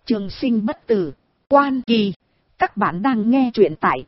Trường sinh bất tử, Quan Kỳ. Các bạn đang nghe truyện tại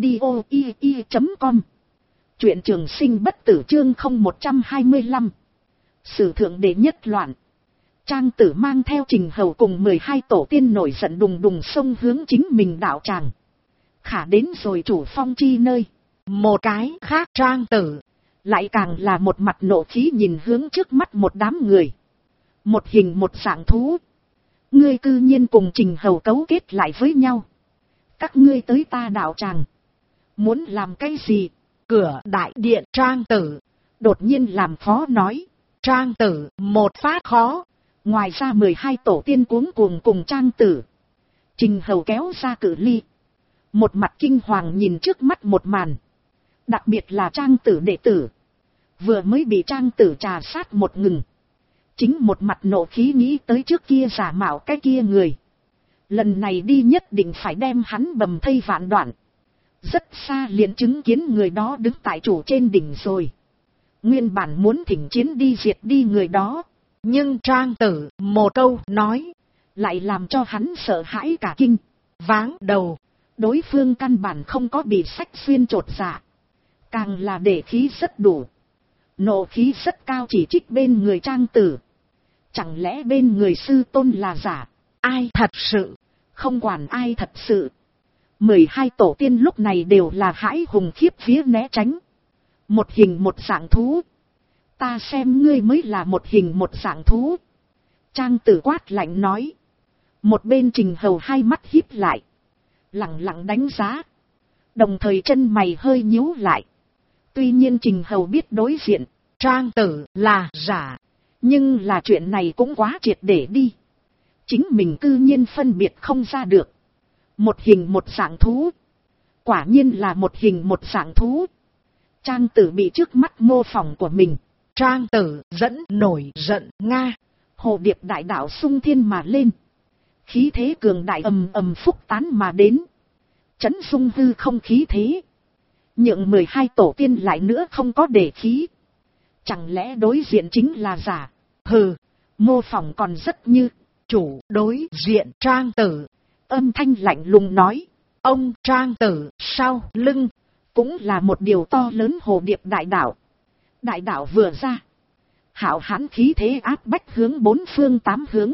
audio.com. Truyện Trường sinh bất tử chương 0125. Sử thượng đệ nhất loạn. Trang Tử mang theo Trình Hầu cùng 12 tổ tiên nổi giận đùng đùng xông hướng chính mình đạo tràng. Khả đến rồi chủ phong chi nơi. Một cái khác Trang Tử lại càng là một mặt nộ khí nhìn hướng trước mắt một đám người. Một hình một dạng thú. Ngươi cư nhiên cùng Trình Hầu cấu kết lại với nhau. Các ngươi tới ta đạo tràng. Muốn làm cái gì? Cửa đại điện Trang Tử đột nhiên làm phó nói. Trang Tử một phát khó. Ngoài ra 12 tổ tiên cuống cuồng cùng Trang Tử. Trình Hầu kéo ra cự ly. Một mặt kinh hoàng nhìn trước mắt một màn. Đặc biệt là Trang Tử đệ tử. Vừa mới bị Trang Tử trà sát một ngừng. Chính một mặt nộ khí nghĩ tới trước kia giả mạo cái kia người. Lần này đi nhất định phải đem hắn bầm thây vạn đoạn. Rất xa liền chứng kiến người đó đứng tại chủ trên đỉnh rồi. Nguyên bản muốn thỉnh chiến đi diệt đi người đó. Nhưng Trang Tử một câu nói. Lại làm cho hắn sợ hãi cả kinh. Váng đầu. Đối phương căn bản không có bị sách xuyên chột dạ. Càng là để khí rất đủ. Nộ khí rất cao chỉ trích bên người Trang Tử. Chẳng lẽ bên người sư tôn là giả? Ai thật sự? Không quản ai thật sự. 12 tổ tiên lúc này đều là hãi hùng khiếp vía né tránh. Một hình một dạng thú. Ta xem ngươi mới là một hình một dạng thú. Trang Tử quát lạnh nói. Một bên Trình Hầu hai mắt híp lại. Lặng lặng đánh giá. Đồng thời chân mày hơi nhíu lại. Tuy nhiên Trình Hầu biết đối diện Trang Tử là giả. Nhưng là chuyện này cũng quá triệt để đi. Chính mình cư nhiên phân biệt không ra được. Một hình một dạng thú. Quả nhiên là một hình một dạng thú. Trang Tử bị trước mắt mô phỏng của mình. Trang Tử dẫn nổi giận Nga. Hồ điệp đại đạo xung thiên mà lên. Khí thế cường đại ầm ầm phúc tán mà đến. Chấn xung hư không khí thế. Nhượng 12 tổ tiên lại nữa không có để khí. Chẳng lẽ đối diện chính là giả? Hừ, mô phỏng còn rất như. Chủ đối diện Trang Tử. Âm thanh lạnh lùng nói. Ông Trang Tử sau lưng. Cũng là một điều to lớn hồ điệp đại đạo. Đại đạo vừa ra. Hạo hãn khí thế áp bách hướng bốn phương tám hướng.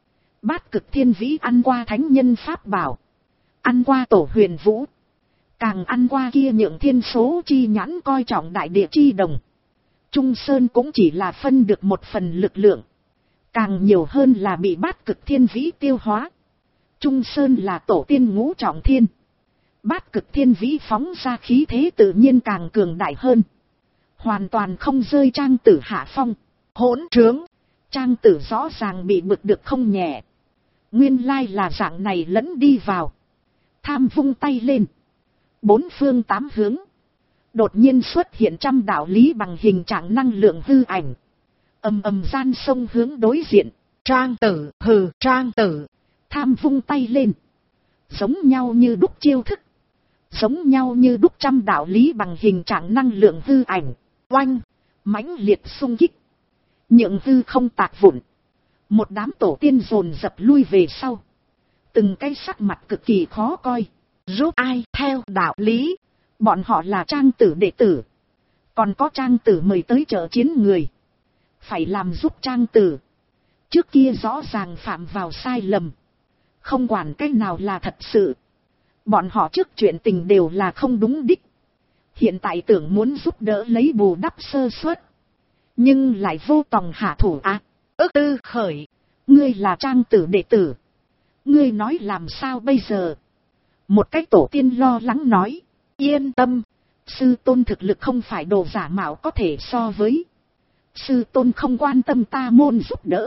Bát cực thiên vĩ ăn qua thánh nhân pháp bảo. Ăn qua tổ huyền vũ. Càng ăn qua kia nhượng thiên số chi nhãn coi trọng đại địa chi đồng. Trung Sơn cũng chỉ là phân được một phần lực lượng. Càng nhiều hơn là bị bát cực thiên vĩ tiêu hóa. Trung Sơn là tổ tiên ngũ trọng thiên. Bát cực thiên vĩ phóng ra khí thế tự nhiên càng cường đại hơn. Hoàn toàn không rơi Trang Tử hạ phong. Hỗn trướng. Trang Tử rõ ràng bị bực được không nhẹ. Nguyên lai là dạng này lẫn đi vào. Tham vung tay lên. Bốn phương tám hướng. Đột nhiên xuất hiện trăm đạo lý bằng hình trạng năng lượng hư ảnh. Ầm ầm gian sông hướng đối diện. Trang Tử hừ Trang Tử. Tham vung tay lên. Giống nhau như đúc chiêu thức. Giống nhau như đúc trăm đạo lý bằng hình trạng năng lượng hư ảnh. Oanh. Mãnh liệt xung kích. Nhượng hư không tạc vụn. Một đám tổ tiên dồn dập lui về sau. Từng cái sắc mặt cực kỳ khó coi. Rốt ai theo đạo lý. Bọn họ là Trang Tử đệ tử. Còn có Trang Tử mời tới trợ chiến người. Phải làm giúp Trang Tử. Trước kia rõ ràng phạm vào sai lầm. Không quản cái nào là thật sự. Bọn họ trước chuyện tình đều là không đúng đích. Hiện tại tưởng muốn giúp đỡ lấy bù đắp sơ suất. Nhưng lại vô tòng hạ thủ á. Ước tư khởi. Ngươi là Trang Tử đệ tử. Ngươi nói làm sao bây giờ? Một cái tổ tiên lo lắng nói. Yên tâm. Sư tôn thực lực không phải đồ giả mạo có thể so với. Sư tôn không quan tâm ta môn giúp đỡ.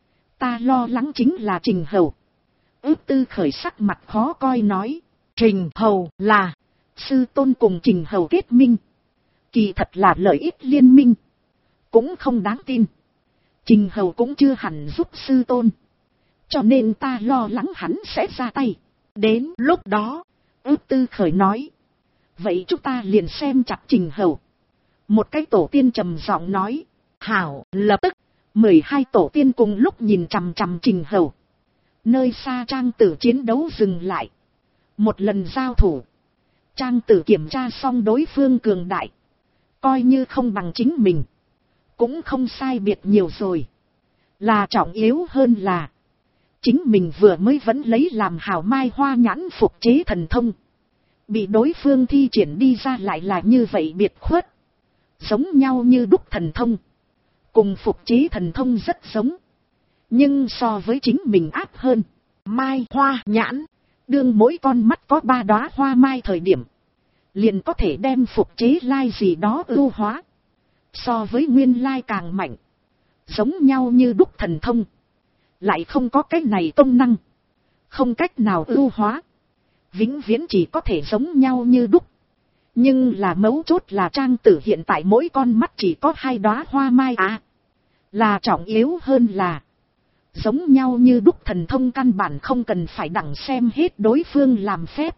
Ta lo lắng chính là Trình Hầu. Ước tư khởi sắc mặt khó coi nói. Trình Hầu là. Sư tôn cùng Trình Hầu kết minh. Kỳ thật là lợi ích liên minh. Cũng không đáng tin. Trình Hầu cũng chưa hẳn giúp sư tôn. Cho nên ta lo lắng hắn sẽ ra tay. Đến lúc đó. Ước tư khởi nói. Vậy chúng ta liền xem chặt Trình Hầu. Một cái tổ tiên trầm giọng nói. Hảo, lập tức. 12 tổ tiên cùng lúc nhìn chằm chằm Trình Hầu. Nơi xa Trang Tử chiến đấu dừng lại. Một lần giao thủ. Trang Tử kiểm tra xong đối phương cường đại. Coi như không bằng chính mình. Cũng không sai biệt nhiều rồi. Là trọng yếu hơn là. Chính mình vừa mới vẫn lấy làm hào mai hoa nhãn phục chế thần thông. Bị đối phương thi triển đi ra lại là như vậy biệt khuất. Giống nhau như đúc thần thông. Cùng phục chế thần thông rất giống. Nhưng so với chính mình áp hơn. Mai hoa nhãn. Đương mỗi con mắt có 3 đóa hoa mai thời điểm. Liền có thể đem phục chế lai gì đó ưu hóa. So với nguyên lai càng mạnh. Giống nhau như đúc thần thông. Lại không có cái này công năng. Không cách nào ưu hóa. Vĩnh viễn chỉ có thể giống nhau như đúc. Nhưng là mấu chốt là Trang Tử hiện tại mỗi con mắt chỉ có 2 đóa hoa mai à. Là trọng yếu hơn là. Giống nhau như đúc thần thông căn bản không cần phải đặng xem hết đối phương làm phép.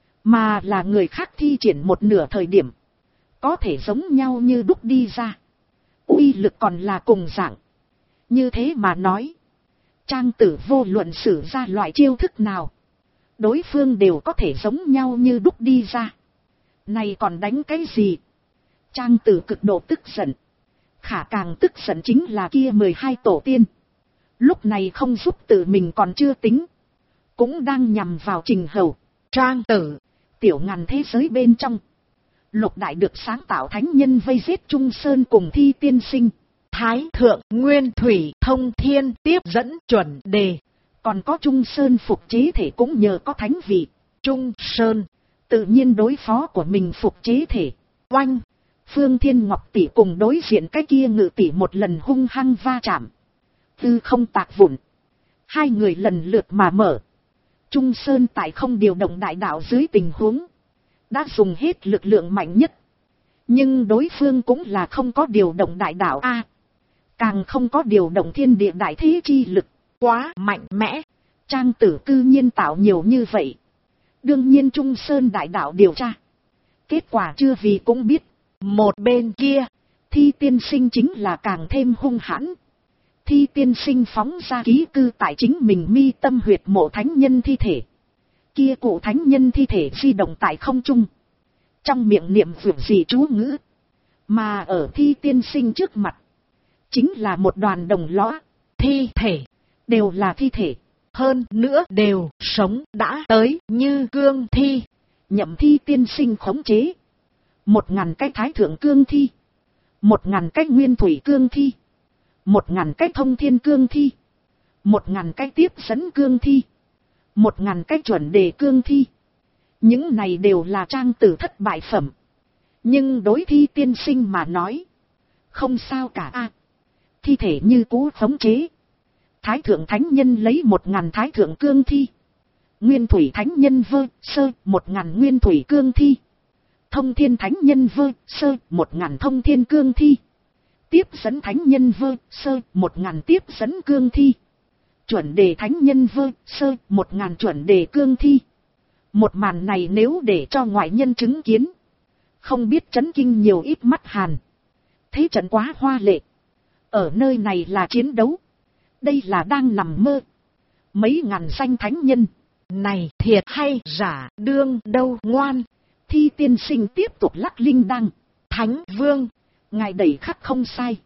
Mà là người khác thi triển một nửa thời điểm. Có thể giống nhau như đúc đi ra. Uy lực còn là cùng dạng. Như thế mà nói. Trang Tử vô luận sử ra loại chiêu thức nào. Đối phương đều có thể giống nhau như đúc đi ra. Này còn đánh cái gì? Trang Tử cực độ tức giận. Khả càng tức giận chính là kia 12 tổ tiên. Lúc này không giúp tự mình còn chưa tính. Cũng đang nhằm vào Trình Hầu. Trang Tử. Tiểu ngàn thế giới bên trong. Lục đại được sáng tạo thánh nhân vây giết Trung Sơn cùng Thi tiên sinh. Thái thượng nguyên thủy thông thiên tiếp dẫn chuẩn đề. Còn có Trung Sơn phục chế thể cũng nhờ có thánh vị. Trung Sơn. Tự nhiên đối phó của mình phục chế thể. Oanh. Phương Thiên Ngọc tỷ cùng đối diện cái kia ngự tỷ một lần hung hăng va chạm. Tư không tạc vụn. Hai người lần lượt mà mở. Trung Sơn tại không điều động đại đạo dưới tình huống. Đã dùng hết lực lượng mạnh nhất. Nhưng đối phương cũng là không có điều động đại đạo A. Càng không có điều động thiên địa đại thế chi lực. Quá mạnh mẽ. Trang Tử cư nhiên tạo nhiều như vậy. Đương nhiên Trung Sơn đại đạo điều tra. Kết quả chưa vì cũng biết. Một bên kia. Thi tiên sinh chính là càng thêm hung hãn. Thi tiên sinh phóng ra ký cư tại chính mình mi tâm huyệt mộ thánh nhân thi thể. Kia cụ thánh nhân thi thể di động tại không trung. Trong miệng niệm vượt gì chú ngữ. Mà ở thi tiên sinh trước mặt. Chính là một đoàn đồng lõa. Thi thể. Đều là thi thể. Hơn nữa đều sống đã tới như cương thi. Nhậm thi tiên sinh khống chế. 1000 cái thái thượng cương thi. 1000 cái nguyên thủy cương thi. 1000 cái thông thiên cương thi. 1000 cái tiếp dẫn cương thi. 1000 cái chuẩn đề cương thi. Những này đều là Trang Tử thất bại phẩm. Nhưng đối thi tiên sinh mà nói. Không sao cả a. Thi thể như cũ khống chế. Thái thượng thánh nhân lấy 1000 thái thượng cương thi. Nguyên thủy thánh nhân vơ sơ 1000 nguyên thủy cương thi. Thông thiên thánh nhân vơ sơ 1000 thông thiên cương thi. Tiếp dẫn thánh nhân vơ sơ 1000 tiếp dẫn cương thi. Chuẩn đề thánh nhân vơ sơ 1000 chuẩn đề cương thi. Một màn này nếu để cho ngoại nhân chứng kiến. Không biết chấn kinh nhiều ít mắt hàn. Thế trận quá hoa lệ. Ở nơi này là chiến đấu. Đây là đang nằm mơ. Mấy ngàn danh thánh nhân. Này thiệt hay giả đương đâu ngoan. Thi tiên sinh tiếp tục lắc linh đăng. Thánh vương. Ngài đẩy khắc không sai.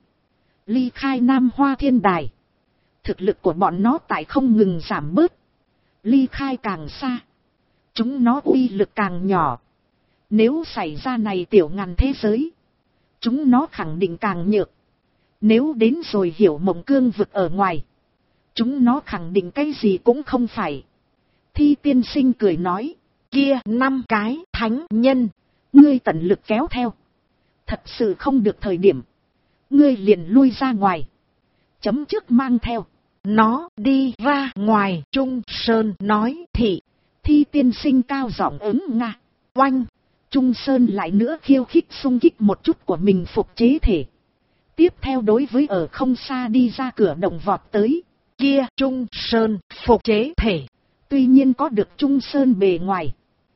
Ly khai Nam Hoa Thiên Đài. Thực lực của bọn nó tại không ngừng giảm bớt. Ly khai càng xa. Chúng nó uy lực càng nhỏ. Nếu xảy ra này tiểu ngàn thế giới. Chúng nó khẳng định càng nhược. Nếu đến rồi hiểu mộng cương vực ở ngoài. Chúng nó khẳng định cái gì cũng không phải. Thi tiên sinh cười nói. Kia 5 cái thánh nhân. Ngươi tận lực kéo theo. Thật sự không được thời điểm. Ngươi liền lui ra ngoài. Chấm trước mang theo. Nó đi ra ngoài. Trung Sơn nói thị. Thi tiên sinh cao giọng ứng nga. Oanh. Trung Sơn lại nữa khiêu khích xung kích một chút của mình phục chế thể. Tiếp theo đối với ở không xa đi ra cửa động vọt tới. Kia Trung Sơn phục chế thể. Tuy nhiên có được Trung Sơn bề ngoài.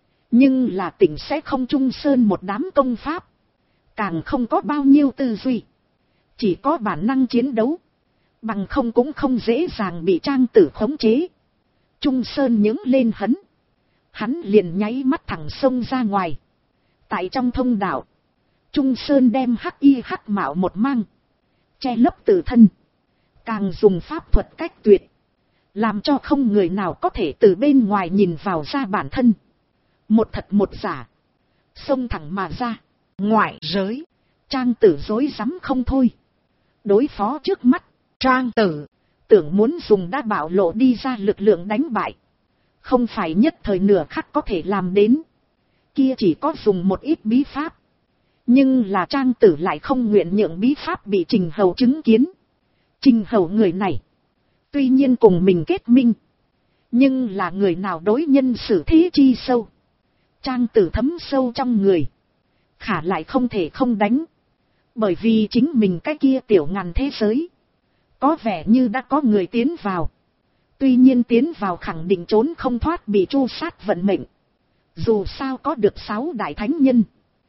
Nhưng là tỉnh sẽ không Trung Sơn một đám công pháp. Càng không có bao nhiêu tư duy. Chỉ có bản năng chiến đấu. Bằng không cũng không dễ dàng bị Trang Tử khống chế. Trung Sơn nhướng lên hấn. Hắn liền nháy mắt thẳng xông ra ngoài. Tại trong thông đạo, Trung Sơn đem hắc y hắc mạo một mang, che lấp tự thân. Càng dùng pháp thuật cách tuyệt, làm cho không người nào có thể từ bên ngoài nhìn vào ra bản thân. Một thật một giả, xông thẳng mà ra. Ngoại giới, Trang Tử rối rắm không thôi. Đối phó trước mắt, Trang Tử tưởng muốn dùng đã bạo lộ đi ra lực lượng đánh bại, không phải nhất thời nửa khắc có thể làm đến. Kia chỉ có dùng một ít bí pháp. Nhưng là Trang Tử lại không nguyện nhượng bí pháp bị Trình Hầu chứng kiến. Trình Hầu người này, tuy nhiên cùng mình kết minh, nhưng là người nào đối nhân xử thế chi sâu. Trang Tử thấm sâu trong người, khả lại không thể không đánh. Bởi vì chính mình cái kia tiểu ngàn thế giới, có vẻ như đã có người tiến vào. Tuy nhiên tiến vào khẳng định trốn không thoát bị tru sát vận mệnh. Dù sao có được 6 đại thánh nhân,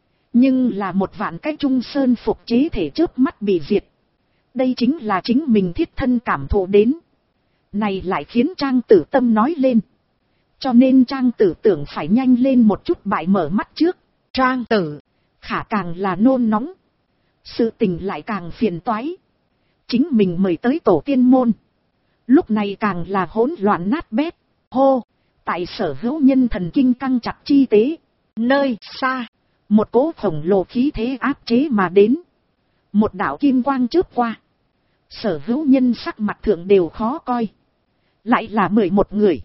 nhưng là một vạn cái Trung Sơn phục chế thể chớp mắt bị diệt. Đây chính là chính mình thiết thân cảm thụ đến. Này lại khiến Trang Tử tâm nói lên. Cho nên Trang Tử tưởng phải nhanh lên một chút bại mở mắt trước. Trang Tử, khả càng là nôn nóng, sự tình lại càng phiền toái. Chính mình mời tới tổ tiên môn, lúc này càng là hỗn loạn nát bét. Hô, tại sở hữu nhân thần kinh căng chặt chi tế, nơi xa, một cỗ khổng lồ khí thế áp chế mà đến. Một đạo kim quang chớp qua, sở hữu nhân sắc mặt thượng đều khó coi. Lại là 11 người,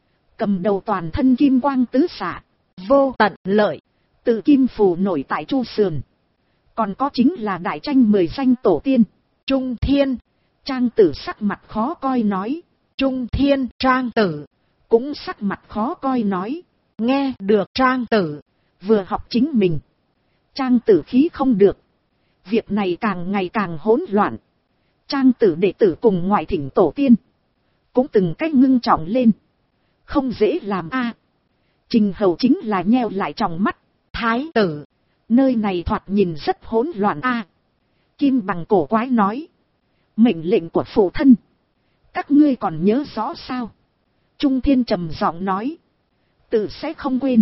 cầm đầu toàn thân kim quang tứ xạ, vô tận lợi, tự kim phù nổi tại chu sườn. Còn có chính là đại tranh 10 danh tổ tiên. Trung Thiên, Trang Tử sắc mặt khó coi nói. Trung Thiên, Trang Tử cũng sắc mặt khó coi nói. Nghe được Trang Tử vừa học chính mình, Trang Tử khí không được. Việc này càng ngày càng hỗn loạn. Trang Tử đệ tử cùng ngoại thỉnh tổ tiên cũng từng cách ngưng trọng lên. Không dễ làm a. Trình Hầu chính là nheo lại trong mắt. Thái tử, nơi này thoạt nhìn rất hỗn loạn a. Kim Bằng cổ quái nói. Mệnh lệnh của phụ thân, các ngươi còn nhớ rõ sao? Trung Thiên trầm giọng nói. Tự sẽ không quên.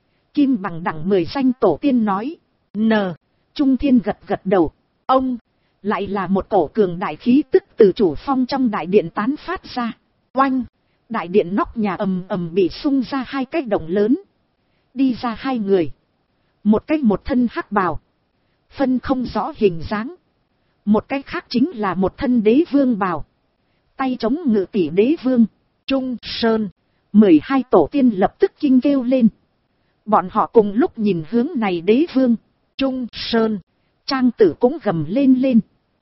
Kim Bằng đẳng 10 danh tổ tiên nói. N. Trung Thiên gật gật đầu. Ông, lại là một cổ cường đại khí tức từ chủ phong trong đại điện tán phát ra. Oanh, đại điện nóc nhà ầm ầm bị xung ra 2 cái động lớn. Đi ra 2 người. Một cái một thân hắc bào, phân không rõ hình dáng. Một cái khác chính là một thân đế vương bào, tay chống ngự tỷ đế vương. Trung Sơn, 12 tổ tiên lập tức kinh kêu lên. Bọn họ cùng lúc nhìn hướng này đế vương. Trung Sơn, Trang Tử cũng gầm lên lên.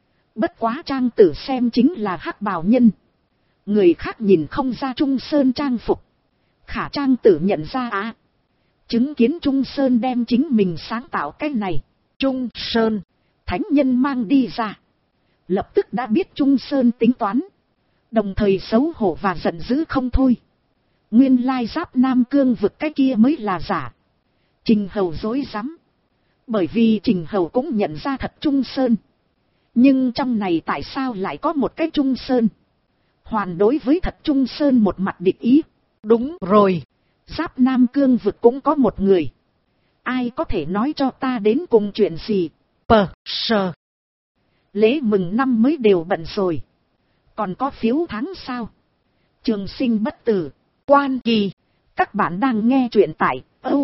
Bất quá Trang Tử xem chính là hắc bào nhân, người khác nhìn không ra Trung Sơn trang phục. Khả Trang Tử nhận ra á. Chứng kiến Trung Sơn đem chính mình sáng tạo cái này, Trung Sơn, thánh nhân mang đi ra. Lập tức đã biết Trung Sơn tính toán. Đồng thời xấu hổ và giận dữ không thôi. Nguyên lai Giáp Nam Cương vực cái kia mới là giả. Trình Hầu dối rắm. Bởi vì Trình Hầu cũng nhận ra thật Trung Sơn. Nhưng trong này tại sao lại có một cái Trung Sơn? Hoàn đối với thật Trung Sơn một mặt địch ý. Đúng rồi. Giáp Nam Cương vực cũng có một người. Ai có thể nói cho ta đến cùng chuyện gì? Sờ. Lễ mừng năm mới đều bận rồi. Còn có phiếu tháng sao? Trường sinh bất tử. Quan Kỳ. Các bạn đang nghe truyện tại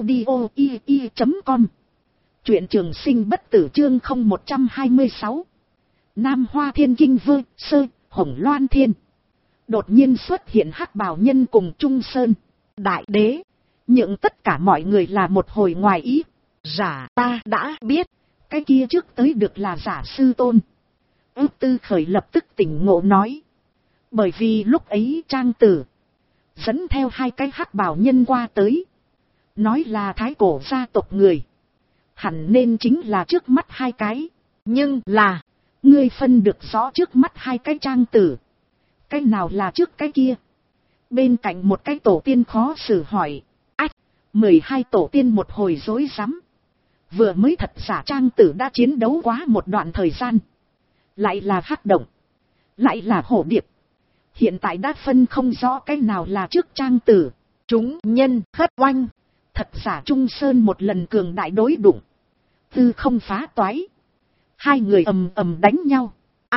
audio.com. Truyện Trường sinh bất tử chương 0126. Nam Hoa Thiên Kinh Vương Sơ Hồng Loan Thiên. Đột nhiên xuất hiện hắc bào nhân cùng Trung Sơn đại đế, nhượng tất cả mọi người là một hồi ngoài ý. Giả ta đã biết, cái kia trước tới được là giả sư tôn. Ước Tư Khởi lập tức tỉnh ngộ nói. Bởi vì lúc ấy Trang Tử dẫn theo 2 cái hắc bào nhân qua tới, nói là thái cổ gia tộc người, hẳn nên chính là trước mắt 2 cái. Nhưng là, ngươi phân được rõ trước mắt 2 cái Trang Tử, cái nào là trước cái kia? Bên cạnh một cái tổ tiên khó xử hỏi. Ách, 12 tổ tiên một hồi rối rắm. Vừa mới thật giả Trang Tử đã chiến đấu quá một đoạn thời gian. Lại là hắc động, lại là hổ điệp. Hiện tại đã phân không rõ cái nào là trước Trang Tử. Chúng nhân khất oanh. Thật giả Trung Sơn một lần cường đại đối đụng. Tư không phá toái. Hai người ầm ầm đánh nhau.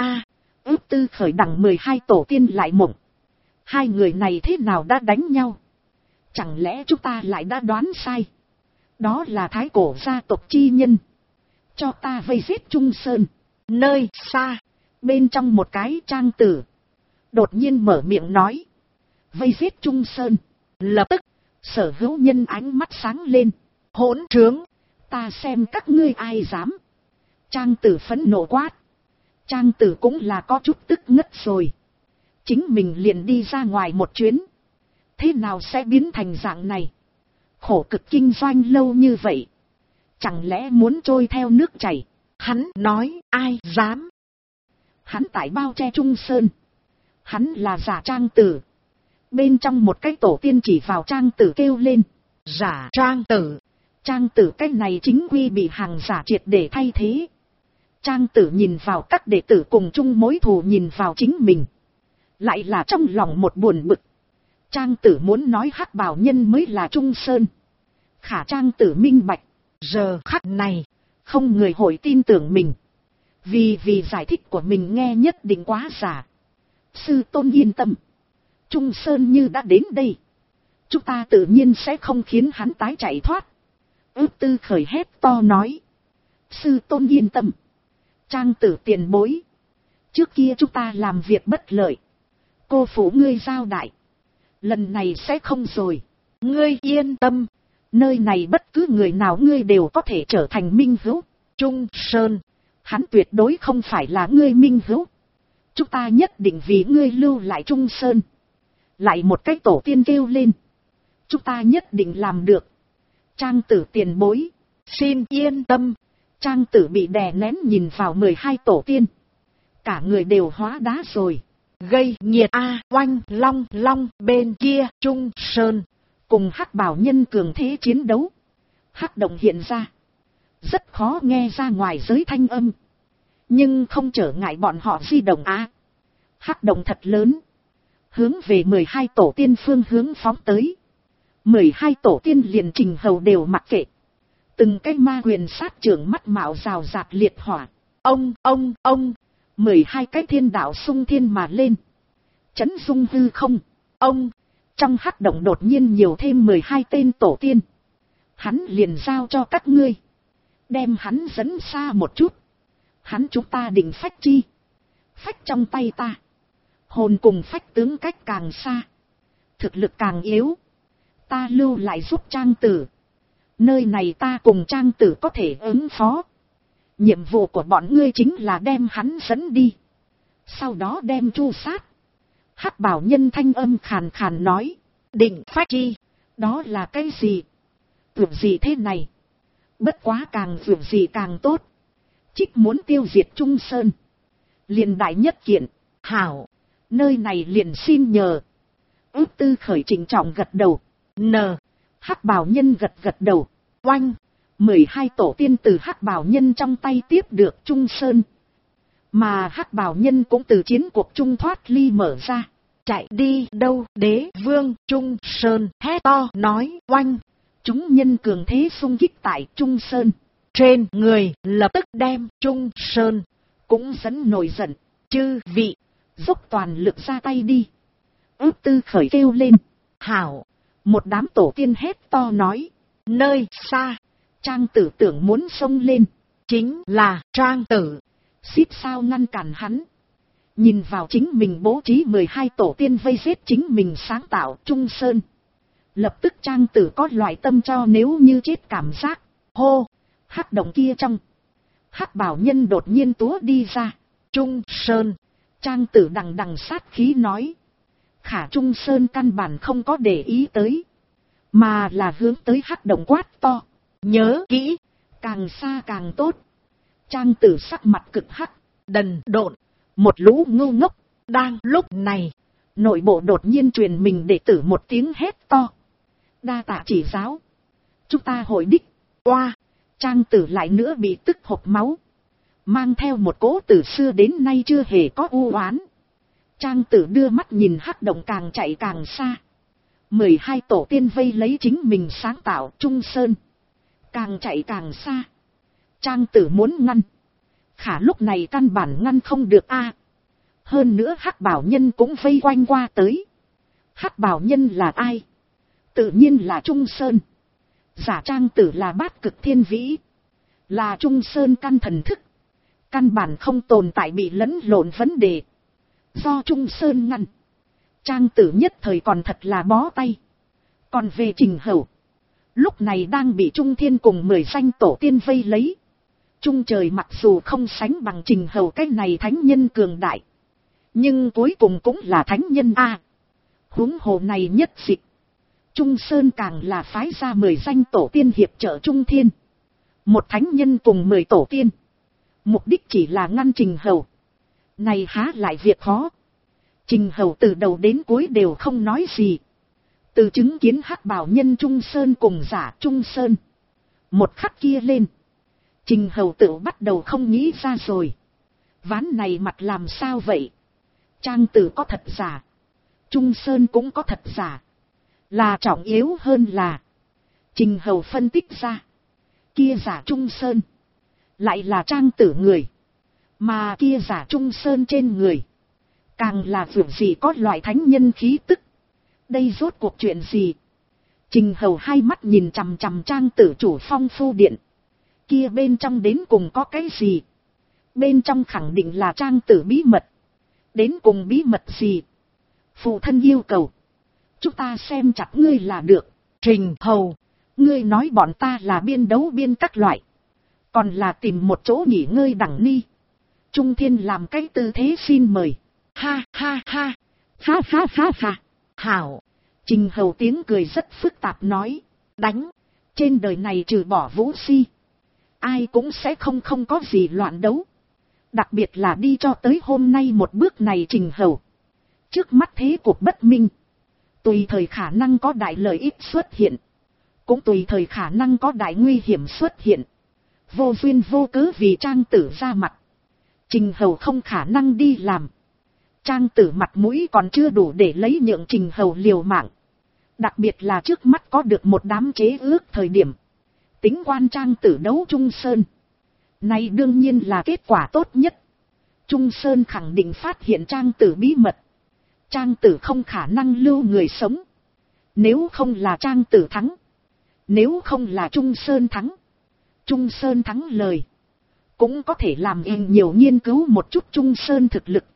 Ước Tư Khởi đẳng 12 tổ tiên lại mộng. Hai người này thế nào đã đánh nhau? Chẳng lẽ chúng ta lại đã đoán sai? Đó là thái cổ gia tộc chi nhân. Cho ta vây giết Trung Sơn. Nơi xa, bên trong một cái Trang Tử đột nhiên mở miệng nói. Vây giết Trung Sơn. Lập tức, sở hữu nhân ánh mắt sáng lên. Hỗn trướng, ta xem các ngươi ai dám. Trang Tử phẫn nộ quát. Trang Tử cũng là có chút tức ngất rồi. Chính mình liền đi ra ngoài một chuyến. Thế nào sẽ biến thành dạng này? Khổ cực kinh doanh lâu như vậy. Chẳng lẽ muốn trôi theo nước chảy? Hắn nói ai dám. Hắn tại bao che Trung Sơn. Hắn là giả Trang Tử. Bên trong một cái tổ tiên chỉ vào Trang Tử kêu lên. Giả Trang Tử. Trang Tử cái này chính quy bị hàng giả triệt để thay thế. Trang Tử nhìn vào các đệ tử cùng chung mối thù nhìn vào chính mình. Lại là trong lòng một buồn bực. Trang Tử muốn nói hắc bào nhân mới là Trung Sơn. Khả Trang Tử minh bạch. Giờ khắc này, không người hội tin tưởng mình. Vì giải thích của mình nghe nhất định quá giả. Sư tôn yên tâm. Trung Sơn như đã đến đây. Chúng ta tự nhiên sẽ không khiến hắn tái chạy thoát. Ước Tư Khởi hét to nói. Sư tôn yên tâm. Trang Tử tiền bối. Trước kia chúng ta làm việc bất lợi. Cô phụ ngươi giao đại. Lần này sẽ không rồi. Ngươi yên tâm. Nơi này bất cứ người nào ngươi đều có thể trở thành minh hữu. Trung Sơn. Hắn tuyệt đối không phải là ngươi minh hữu. Chúng ta nhất định vì ngươi lưu lại Trung Sơn. Lại một cái tổ tiên kêu lên. Chúng ta nhất định làm được. Trang Tử tiền bối. Xin yên tâm. Trang Tử bị đè nén nhìn vào 12 tổ tiên. Cả người đều hóa đá rồi. Gây nhiệt oanh long bên kia Trung Sơn. Cùng hắc bào nhân cường thế chiến đấu. Hắc động hiện ra. Rất khó nghe ra ngoài giới thanh âm. Nhưng không trở ngại bọn họ di động hắc động thật lớn. Hướng về 12 tổ tiên phương hướng phóng tới. 12 tổ tiên liền trình hầu đều mặc kệ. Từng cái ma quyền sát trưởng mắt mạo rào rạt liệt hỏa. Ông. 12 cái thiên đạo xung thiên mà lên. Chấn dung hư không. Trong hắc động đột nhiên nhiều thêm 12 tên tổ tiên. Hắn liền giao cho các ngươi. Đem hắn dẫn xa một chút. Hắn chúng ta định phách chi. Phách trong tay ta. Hồn cùng phách tướng cách càng xa. Thực lực càng yếu. Ta lưu lại giúp Trang Tử. Nơi này ta cùng Trang Tử có thể ứng phó. Nhiệm vụ của bọn ngươi chính là đem hắn dẫn đi. Sau đó đem tru sát. Hắc bảo nhân thanh âm khàn khàn nói. Định phách chi. Đó là cái gì? Tưởng gì thế này? Bất quá càng tưởng gì càng tốt. Trích muốn tiêu diệt Trung Sơn. Liền đại nhất kiện. Hảo. Nơi này liền xin nhờ. Ước Tư Khởi trịnh trọng gật đầu. Hắc bảo nhân gật đầu. Oanh. 12 tổ tiên từ hắc bảo nhân trong tay tiếp được Trung Sơn. Mà hắc bảo nhân cũng từ chiến cuộc trung thoát ly mở ra. Chạy đi đâu? Đế vương Trung Sơn hét to nói. Oanh. Chúng nhân cường thế xung kích tại Trung Sơn. Trên người lập tức đem Trung Sơn cũng dẫn nổi giận. Chư vị, dốc toàn lực ra tay đi. Ước Tư Khởi kêu lên. Hảo. Một đám tổ tiên hét to nói. Nơi xa. Trang Tử tưởng muốn xông lên. Chính là Trang Tử. Xít sao ngăn cản hắn. Nhìn vào chính mình bố trí 12 tổ tiên vây giết chính mình sáng tạo Trung Sơn. Lập tức Trang Tử có loại tâm cho nếu như chết cảm giác. Hô. Hắc động kia trong. Hắc bảo nhân đột nhiên túa đi ra. Trung Sơn. Trang Tử đằng đằng sát khí nói. Khả Trung Sơn căn bản không có để ý tới. Mà là hướng tới hắc động quát to. Nhớ kỹ. Càng xa càng tốt. Trang Tử sắc mặt cực hắc. Đần độn. Một lũ ngu ngốc. Đang lúc này. Nội bộ đột nhiên truyền mình đệ tử một tiếng hét to. Đa tạ chỉ giáo. Chúng ta hội đích. Oa. Trang Tử lại nữa bị tức hộc máu. Mang theo một cỗ từ xưa đến nay chưa hề có u oán. Trang Tử đưa mắt nhìn hắc động càng chạy càng xa. 12 tổ tiên vây lấy chính mình sáng tạo Trung Sơn. Càng chạy càng xa. Trang Tử muốn ngăn. Khả lúc này căn bản ngăn không được a. Hơn nữa hắc bảo nhân cũng vây quanh qua tới. Hắc bảo nhân là ai? Tự nhiên là Trung Sơn. Giả Trang Tử là bát cực thiên vĩ. Là Trung Sơn căn thần thức. Căn bản không tồn tại bị lẫn lộn vấn đề. Do Trung Sơn ngăn. Trang Tử nhất thời còn thật là bó tay. Còn về Trình Hầu. Lúc này đang bị Trung Thiên cùng 10 danh tổ tiên vây lấy. Trung trời mặc dù không sánh bằng Trình Hầu cái này thánh nhân cường đại. Nhưng cuối cùng cũng là thánh nhân a. Huống hồ này nhất dịch. Trung Sơn càng là phái ra 10 danh tổ tiên hiệp trợ Trung Thiên. Một thánh nhân cùng 10 tổ tiên. Mục đích chỉ là ngăn Trình Hầu. Này há lại việc khó. Trình Hầu từ đầu đến cuối đều không nói gì. Từ chứng kiến hắc bảo nhân Trung Sơn cùng giả Trung Sơn. Một khắc kia lên. Trình Hầu tự bắt đầu không nghĩ ra rồi. Ván này mặt làm sao vậy? Trang Tử có thật giả. Trung Sơn cũng có thật giả. Là trọng yếu hơn là. Trình Hầu phân tích ra. Kia giả Trung Sơn. Lại là Trang Tử người. Mà kia giả Trung Sơn trên người. Càng là vượt gì có loại thánh nhân khí tức. Đây rốt cuộc chuyện gì? Trình Hầu hai mắt nhìn chằm chằm Trang Tử chủ phong phu điện. Kia bên trong đến cùng có cái gì? Bên trong khẳng định là Trang Tử bí mật. Đến cùng bí mật gì? Phụ thân yêu cầu. Chúng ta xem chặt ngươi là được. Trình Hầu. Ngươi nói bọn ta là biên đấu biên các loại. Còn là tìm một chỗ nghỉ ngơi đẳng ni. Trung Thiên làm cái tư thế xin mời. Ha ha ha. Ha ha ha ha. Hảo. Trình Hầu tiếng cười rất phức tạp nói. Đánh. Trên đời này trừ bỏ Vũ Si. Ai cũng sẽ không có gì loạn đấu. Đặc biệt là đi cho tới hôm nay một bước này Trình Hầu. Trước mắt thế cuộc bất minh. Tùy thời khả năng có đại lợi ích xuất hiện. Cũng tùy thời khả năng có đại nguy hiểm xuất hiện. Vô duyên vô cớ vì Trang Tử ra mặt. Trình Hầu không khả năng đi làm. Trang Tử mặt mũi còn chưa đủ để lấy nhượng Trình Hầu liều mạng. Đặc biệt là trước mắt có được một đám chế ước thời điểm. Tính quan Trang Tử đấu Trung Sơn. Này đương nhiên là kết quả tốt nhất. Trung Sơn khẳng định phát hiện Trang Tử bí mật. Trang Tử không khả năng lưu người sống. Nếu không là Trang Tử thắng. Nếu không là Trung Sơn thắng. Trung Sơn thắng lời. Cũng có thể làm nhiều nghiên cứu một chút Trung Sơn thực lực.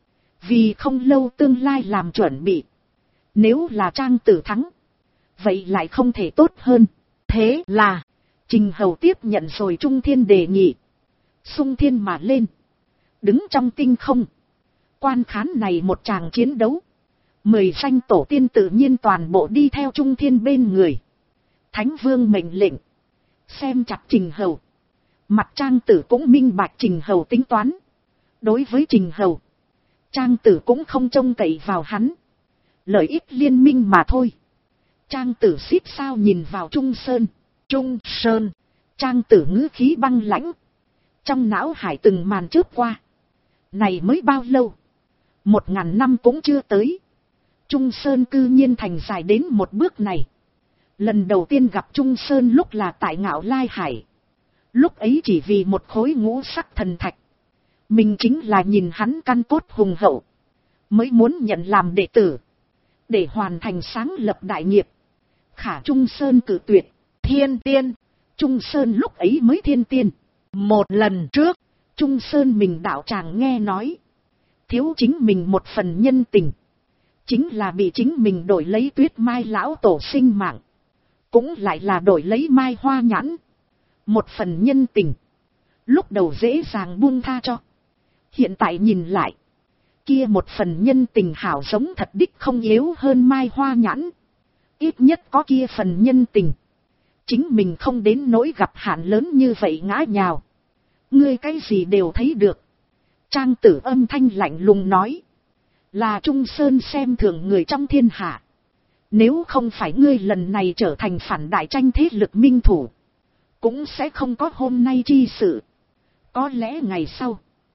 Vì không lâu tương lai làm chuẩn bị. Nếu là Trang Tử thắng. Vậy lại không thể tốt hơn. Thế là. Trình Hầu tiếp nhận rồi Trung Thiên đề nghị. Xung thiên mà lên. Đứng trong tinh không. Quan khán này một tràng chiến đấu. 10 danh tổ tiên tự nhiên toàn bộ đi theo Trung Thiên bên người. Thánh Vương mệnh lệnh. Xem chặt Trình Hầu. Mặt Trang Tử cũng minh bạch Trình Hầu tính toán. Đối với Trình Hầu. Trang Tử cũng không trông cậy vào hắn. Lợi ích liên minh mà thôi. Trang Tử xít sao nhìn vào Trung Sơn. Trung Sơn. Trang Tử ngữ khí băng lãnh. Trong não hải từng màn chớp qua. Này mới bao lâu? 1000 năm cũng chưa tới. Trung Sơn cư nhiên thành dài đến một bước này. Lần đầu tiên gặp Trung Sơn lúc là tại Ngạo Lai Hải. Lúc ấy chỉ vì một khối ngũ sắc thần thạch. Mình chính là nhìn hắn căn cốt hùng hậu. Mới muốn nhận làm đệ tử. Để hoàn thành sáng lập đại nghiệp. Khả Trung Sơn cự tuyệt. Thiên tiên. Trung Sơn lúc ấy mới thiên tiên. Một lần trước. Trung Sơn mình đạo tràng nghe nói. Thiếu chính mình một phần nhân tình. Chính là bị chính mình đổi lấy Tuyết Mai lão tổ sinh mạng. Cũng lại là đổi lấy Mai Hoa nhãn. Một phần nhân tình. Lúc đầu dễ dàng buông tha cho. Hiện tại nhìn lại. Kia một phần nhân tình hảo giống thật đích không yếu hơn Mai Hoa nhãn. Ít nhất có kia phần nhân tình. Chính mình không đến nỗi gặp hạn lớn như vậy ngã nhào. Ngươi cái gì đều thấy được. Trang Tử âm thanh lạnh lùng nói. Là Trung Sơn xem thường người trong thiên hạ. Nếu không phải ngươi lần này trở thành phản đại tranh thế lực minh thủ. Cũng sẽ không có hôm nay chi sự. Có lẽ ngày sau.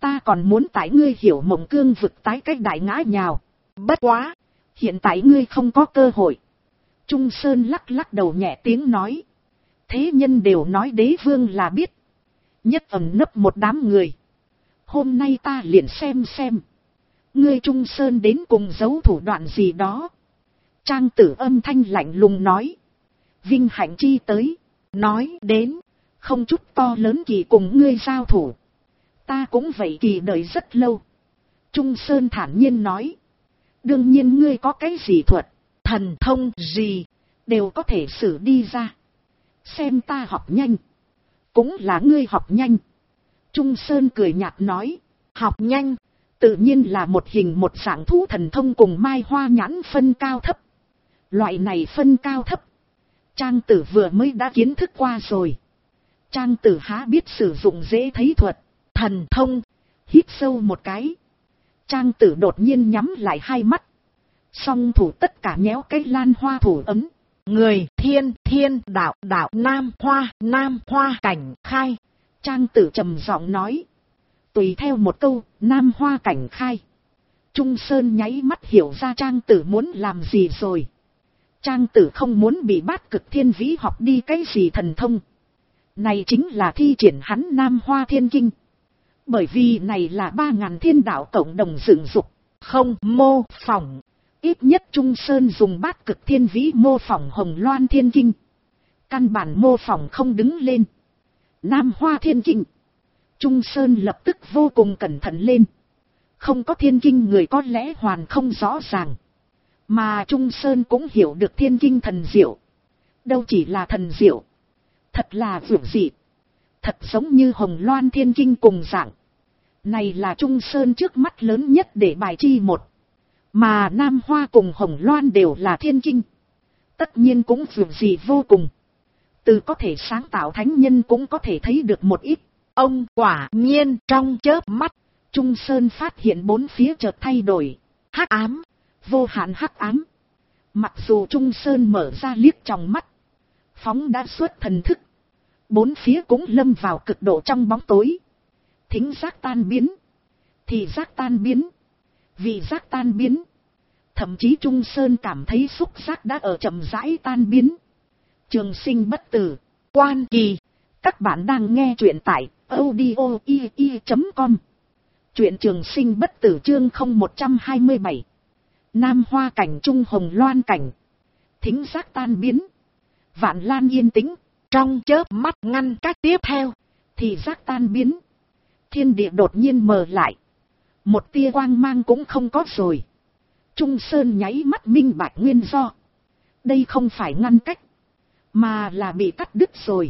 ta còn muốn tại ngươi Hiểu Mộng cương vực tái cách đại ngã nhào. Bất quá, hiện tại ngươi không có cơ hội. Trung Sơn lắc lắc đầu nhẹ tiếng nói. Thế nhân đều nói đế vương là biết. Nhất ẩn nấp một đám người. Hôm nay ta liền xem. Ngươi Trung Sơn đến cùng giấu thủ đoạn gì đó. Trang Tử âm thanh lạnh lùng nói. Vinh hạnh chi tới. Nói đến. Không chút to lớn kỳ cùng ngươi giao thủ. Ta cũng vậy kỳ đợi rất lâu. Trung Sơn thản nhiên nói. Đương nhiên ngươi có cái gì thuật, thần thông gì, đều có thể xử đi ra. Xem ta học nhanh. Cũng là ngươi học nhanh. Trung Sơn cười nhạt nói. Học nhanh, tự nhiên là một hình một dạng thú thần thông cùng Mai Hoa nhãn phân cao thấp. Loại này phân cao thấp. Trang Tử vừa mới đã kiến thức qua rồi. Trang Tử há biết sử dụng dễ thấy thuật, thần thông. Hít sâu một cái. Trang Tử đột nhiên nhắm lại hai mắt. Song thủ tất cả nhéo cái lan hoa thủ ấm. Người thiên đạo nam hoa cảnh khai. Trang Tử trầm giọng nói. Tùy theo một câu, nam hoa cảnh khai. Trung Sơn nháy mắt hiểu ra Trang Tử muốn làm gì rồi. Trang Tử không muốn bị Bát Cực Thiên Vĩ học đi cái gì thần thông. Này chính là thi triển hắn Nam Hoa Thiên Kinh. Bởi vì này là 3.000 thiên đạo cộng đồng dựng dục, không mô phỏng. Ít nhất Trung Sơn dùng Bát Cực Thiên Vĩ mô phỏng Hồng Loan Thiên Kinh. Căn bản mô phỏng không đứng lên. Nam Hoa Thiên Kinh. Trung Sơn lập tức vô cùng cẩn thận lên. Không có Thiên Kinh người có lẽ hoàn không rõ ràng. Mà Trung Sơn cũng hiểu được Thiên Kinh thần diệu. Đâu chỉ là thần diệu. Thật là vượt dị. Thật giống như Hồng Loan Thiên Kinh cùng dạng. Này là Trung Sơn trước mắt lớn nhất để bài chi một. Mà Nam Hoa cùng Hồng Loan đều là Thiên Kinh. Tất nhiên cũng vượt dị vô cùng. Từ có thể sáng tạo thánh nhân cũng có thể thấy được một ít. Ông quả nhiên trong chớp mắt. Trung Sơn phát hiện bốn phía chợt thay đổi. Hắc ám. Vô hạn hắc ám. Mặc dù Trung Sơn mở ra liếc trong mắt. Phóng đã xuất thần thức. Bốn phía cũng lâm vào cực độ trong bóng tối. Thính giác tan biến. Thị giác tan biến. Vị giác tan biến. Thậm chí Trung Sơn cảm thấy xúc giác đã ở chậm rãi tan biến. Trường sinh bất tử. Quan kỳ. Các bạn đang nghe truyện tại audio.com. Truyện Trường Sinh Bất Tử chương 0127. Nam Hoa cảnh Trung Hồng Loan cảnh. Thính giác tan biến. Vạn Lan yên tĩnh. Trong chớp mắt ngăn cách tiếp theo. Thì giác tan biến. Thiên địa đột nhiên mờ lại. Một tia quang mang cũng không có rồi. Trung Sơn nháy mắt minh bạch nguyên do. Đây không phải ngăn cách. Mà là bị cắt đứt rồi.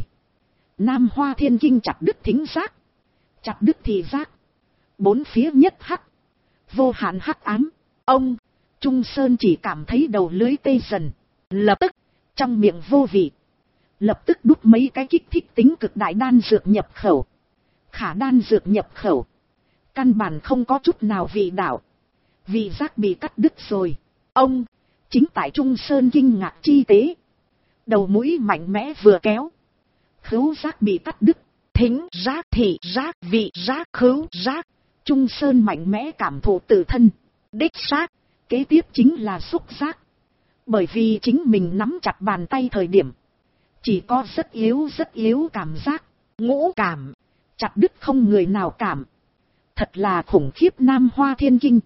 Nam Hoa Thiên Kinh chặt đứt thính giác. Chặt đứt thị giác. Bốn phía nhất hắc. Vô hạn hắc ám. Ông. Trung Sơn chỉ cảm thấy đầu lưới tê dần. Lập tức. Trong miệng vô vị. Lập tức đút mấy cái kích thích tính cực đại đan dược nhập khẩu. Khả đan dược nhập khẩu. Căn bản không có chút nào vị đạo. Vị giác bị cắt đứt rồi. Ông. Chính tại Trung Sơn kinh ngạc chi tế. Đầu mũi mạnh mẽ vừa kéo. Khứu giác bị cắt đứt. Thính giác, thị giác, vị giác, khứu giác. Trung Sơn mạnh mẽ cảm thụ tự thân. Đích xác. Kế tiếp chính là xúc giác. Bởi vì chính mình nắm chặt bàn tay thời điểm. Chỉ có rất yếu cảm giác. Ngũ cảm. Chặt đứt không người nào cảm. Thật là khủng khiếp Nam Hoa Thiên Kinh.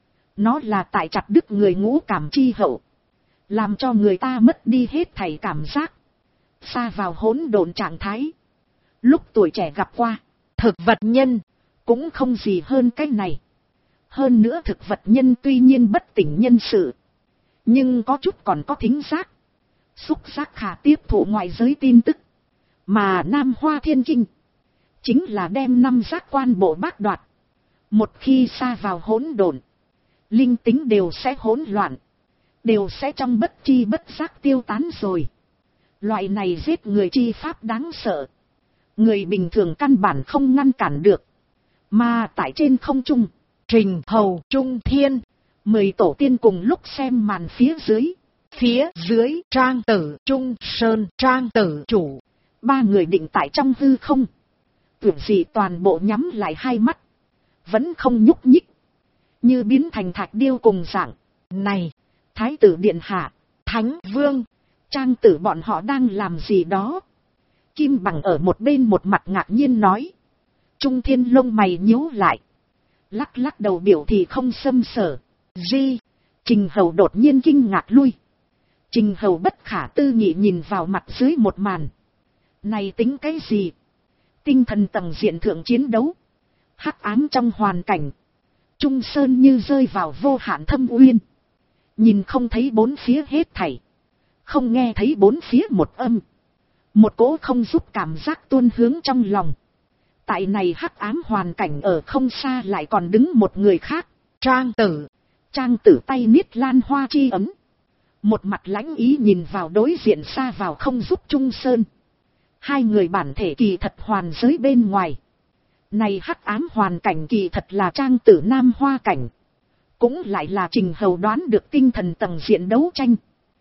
Nó là tại chặt đứt người ngũ cảm chi hậu. Làm cho người ta mất đi hết thảy cảm giác. Xa vào hỗn độn trạng thái. Lúc tuổi trẻ gặp qua. Thực vật nhân. Cũng không gì hơn cái này. Hơn nữa thực vật nhân tuy nhiên bất tỉnh nhân sự. Nhưng có chút còn có thính giác. Xúc giác khả tiếp thụ ngoại giới tin tức. Mà Nam Hoa Thiên Kinh. Chính là đem năm giác quan bộ bác đoạt. Một khi xa vào hỗn độn. Linh tính đều sẽ hỗn loạn. Đều sẽ trong bất chi bất giác tiêu tán rồi. Loại này giết người chi pháp đáng sợ. Người bình thường căn bản không ngăn cản được. Mà tại trên không trung. Trình Hầu Trung Thiên. 10 tổ tiên cùng lúc xem màn phía dưới. Phía dưới Trang Tử Trung Sơn Trang Tử chủ. 3 người định tại trong hư không. Tưởng gì toàn bộ nhắm lại hai mắt. vẫn không nhúc nhích, như biến thành thạch điêu cùng dạng. Này, thái tử điện hạ, thánh vương, trang tử bọn họ đang làm gì đó? Kim Bằng ở một bên một mặt ngạc nhiên nói. Trung Thiên lông mày nhíu lại, lắc lắc đầu biểu thị không xâm sở. Trình Hầu đột nhiên kinh ngạc lui. Trình Hầu bất khả tư nghị nhìn vào mặt dưới một màn. Này tính cái gì? Tinh thần tầng diện thượng chiến đấu, hắc ám trong hoàn cảnh, Trung Sơn như rơi vào vô hạn thâm uyên, nhìn không thấy bốn phía hết thảy, không nghe thấy bốn phía một âm, một cỗ không giúp cảm giác tuôn hướng trong lòng. Tại này hắc ám hoàn cảnh ở không xa lại còn đứng một người khác, Trang Tử. Trang Tử tay niết lan hoa chi ấm, một mặt lãnh ý nhìn vào đối diện xa vào không giúp Trung Sơn. Hai người bản thể kỳ thật hoàn giới bên ngoài. Này hắc ám hoàn cảnh kỳ thật là Trang Tử Nam Hoa cảnh, cũng lại là Trình Hầu đoán được tinh thần tầng diện đấu tranh.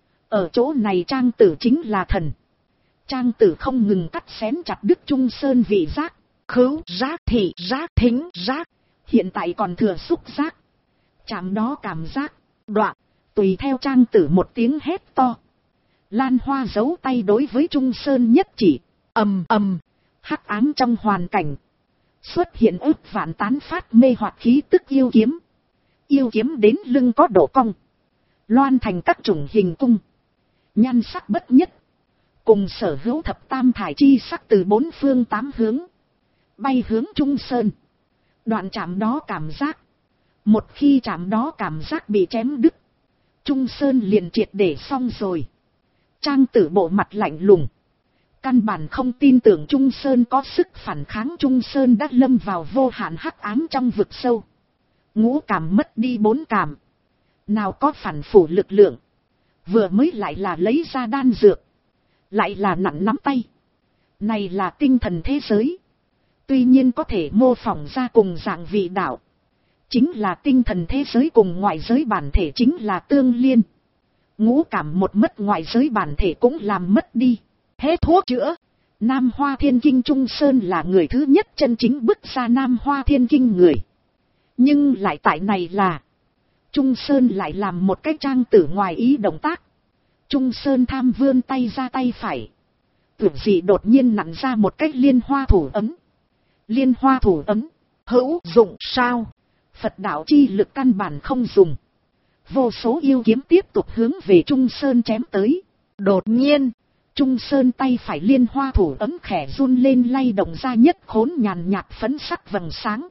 Ở chỗ này Trang Tử chính là thần. Trang Tử không ngừng cắt xén chặt đứt Trung Sơn vị giác, khứu giác, thị giác, thính giác, hiện tại còn thừa xúc giác. Chạm đó cảm giác, đoạn, tùy theo Trang Tử một tiếng hét to. Lan Hoa giấu tay đối với Trung Sơn nhất chỉ, ầm ầm, hắc ám trong hoàn cảnh xuất hiện ức vạn tán phát mê hoặc khí tức yêu kiếm. Yêu kiếm đến lưng có độ cong, loan thành các chủng hình cung, nhan sắc bất nhất, cùng sở hữu thập tam thải chi sắc từ bốn phương tám hướng, bay hướng Trung Sơn. Đoạn chạm đó cảm giác, một khi chạm đó cảm giác bị chém đứt, Trung Sơn liền triệt để xong rồi. Trang Tử bộ mặt lạnh lùng, căn bản không tin tưởng Trung Sơn có sức phản kháng. Trung Sơn đã lâm vào vô hạn hắc ám trong vực sâu, ngũ cảm mất đi bốn cảm, nào có phản phủ lực lượng. Vừa mới lại là lấy ra đan dược, lại là nặng nắm tay. Này là tinh thần thế giới, tuy nhiên có thể mô phỏng ra cùng dạng vị đạo, chính là tinh thần thế giới cùng ngoại giới bản thể chính là tương liên. Ngũ cảm một mất, ngoại giới bản thể cũng làm mất đi. Hết thuốc chữa. Nam Hoa Thiên Kinh Trung Sơn là người thứ nhất chân chính bước ra Nam Hoa Thiên Kinh người. Nhưng lại tại này là Trung Sơn lại làm một cái Trang Tử ngoài ý động tác. Trung Sơn tham vươn tay ra tay phải, tưởng gì đột nhiên nặn ra một cái liên hoa thủ ấm. Liên hoa thủ ấm hữu dụng sao? Phật đạo chi lực căn bản không dùng. Vô số yêu kiếm tiếp tục hướng về Trung Sơn chém tới. Đột nhiên, Trung Sơn tay phải liên hoa thủ ấm khẽ run lên, lay động ra nhất khốn nhàn nhạt phấn sắc vầng sáng.